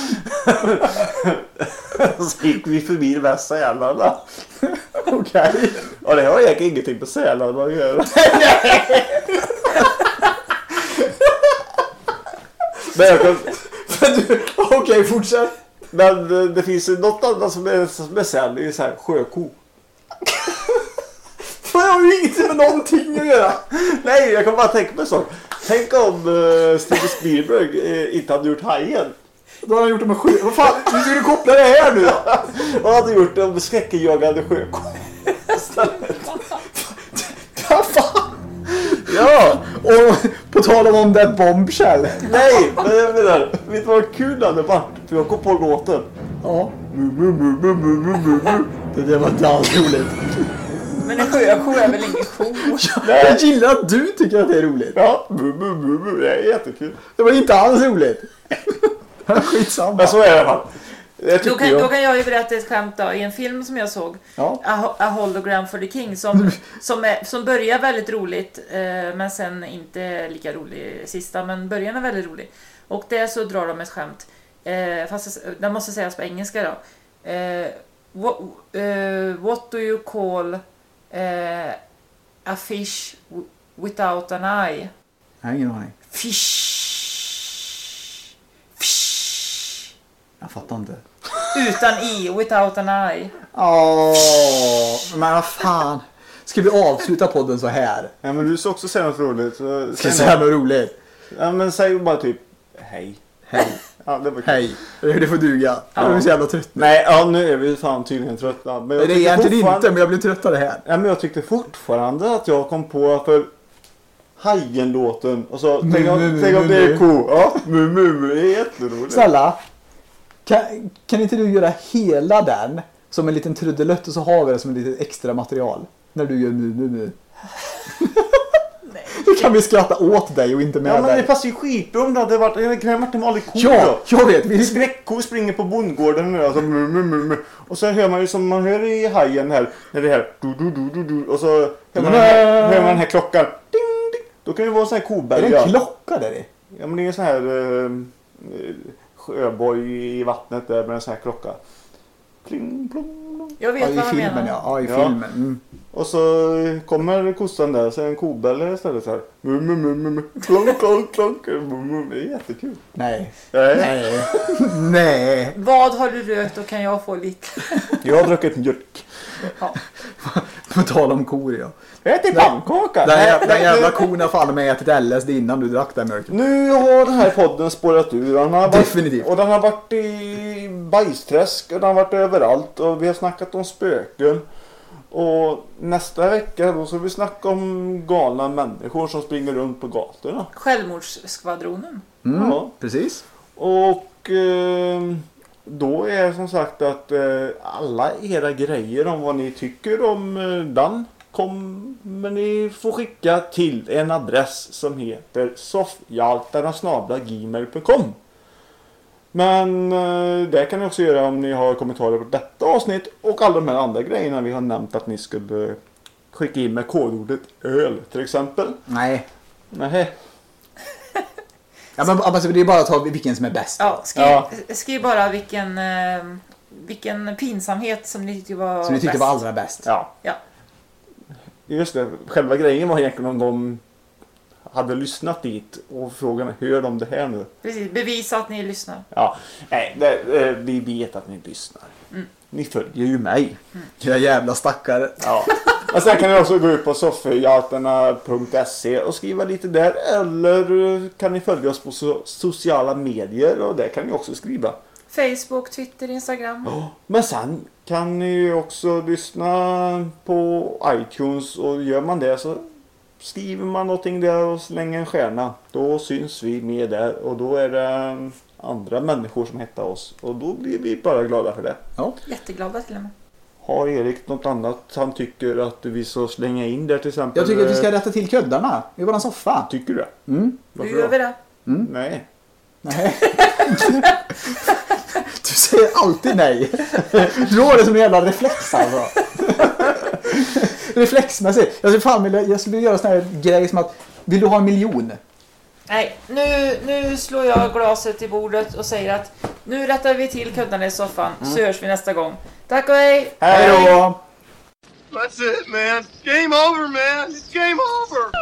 Så gick vi förbi Västsälarna. Okej. Ja, det har jag ingenting på Sälarna att göra. Men jag kan... Okej, fortsätt. Men det finns ju något annat som är säl, det är så här sjöko. Det har ju inget med någonting att göra. Nej, jag kan bara tänka på en sak. Tänk om Steven Spielberg inte hade gjort Hajen. Då har han gjort det med sjö. Vad fan, hur ska du koppla det här nu då? Vad hade gjort det om skräckenjagande sjöko? Vad fan? Ja, och på tal om den bombshell. Nej, men jag menar, vet du vad kul det hade varit? För jag kom på låten. Ja. Det var inte alls roligt. Men en sjöko är väl ingen ko? Jag gillar att du tycker att det är roligt. Ja, det är jättekul. Det var inte alls roligt. Skitsamma. Men så är det i alla fall. Då kan jag ju berätta ett skämt då. I en film som jag såg, A Hologram for the King, som börjar väldigt roligt, men sen inte lika rolig sista, men början är väldigt rolig. Och där så drar de ett skämt, fast det måste sägas på engelska då. What do you call a fish without an eye? Jag har ingen aning. Fish. Jag fattar inte. Utan i, without an eye. Men vad fan. Ska vi avsluta podden så här? Ja, men du ska också säga något roligt. Ska jag säga något roligt? Ja, men säg bara typ hej. Ja, det var hej. Det får duga. Jag är så jävla trött. Nej, nu är vi fan tydligen trötta. Men det är egentligen inte, men jag blir trött av det här. Ja, men jag tyckte fortfarande att jag kom på för Hajen-låten. Och så tänk om det är ko. Ja, det är jätteroligt. Snälla. Kan inte du göra hela den som en liten trudelött och så har vi det som en liten extra material när du gör nu. Nej. Nu kan vi skratta åt dig och inte med Ja, men det dig. passar ju skitbra om det hade varit en vanlig ko. Ja, jag vet. Vi Skräckkor springer på bondgården nu, alltså, och så hör man ju som man hör i Hajen här, när det här du, och så hör man den här klockan. Ding, ding. Då kan det vara en sån här kobälg. Är det en klocka där i? Ja, men det är en sån här sjöboj i vattnet där med en sån här klocka. Pling, plong, plong. Jag vet I vad han filmen, menar. ja. I filmen. Mm. Och så kommer kossan där, så är en kobälle istället så här. Klonk, klonk, klonk. Det är jättekul. Nej. Nej. Nej. Vad har du rökt och kan jag få lite? Jag har druckit mjölk. Ja. På tal om kor, ja. Jag äter pannkaka. Den jävla korna faller med ätit LSD innan du drack den mjölken. Nu har den här podden spårat ur. Den har varit, Definitivt. Och den har varit i bajsträsk och den har varit överallt. Och vi har snackat om spöken. Och nästa vecka då ska vi snacka om galna människor som springer runt på gatorna. Självmordsskvadronen. Ja. Precis. Och då är som sagt att alla era grejer om vad ni tycker om den kommer ni få skicka till en adress som heter soffhjaltarna@gmail.com. Men det kan ni också göra om ni har kommentarer på detta avsnitt och alla de här andra grejerna vi har nämnt att ni skulle skicka in med kodordet öl till exempel. Nej. Nej. Ja, men alltså, det är bara att ta vilken som är bäst. Ja, skriv bara vilken pinsamhet som ni tyckte var Som ni tyckte bäst. var allra bäst. Ja. Ja. Just det, själva grejen var egentligen om de hade lyssnat dit och frågan är, hör de det här nu? Precis, bevisa att ni lyssnar. Ja, nej, vi vet att ni lyssnar. Ni följer ju mig. Era jävla stackare. Ja. Och sen kan ni också gå ut på soffhjaltarna.se och skriva lite där. Eller kan ni följa oss på sociala medier och där kan ni också skriva. Facebook, Twitter, Instagram. Men sen kan ni också lyssna på iTunes och gör man det så skriver man någonting där och slänger en stjärna. Då syns vi med där och då är det andra människor som hittar oss. Och då blir vi bara glada för det. Ja. Jätteglada till och med. Har Erik något annat han tycker att vi ska slänga in där till exempel? Jag tycker att vi ska rätta till kuddarna i våran soffa. Tycker du det? Varför Nu gör vi det. Nej. Nej. Du säger alltid nej. Du har det som en jävla reflex alltså. Reflexmässigt. Jag skulle göra sån här grej som att vill du ha 1 miljon? Nej, nu slår jag glaset i bordet och säger att nu rättar vi till kuddarna i soffan så hörs vi nästa gång. Tack och hej! Hej då! That's it, man. Game over, man. It's game over.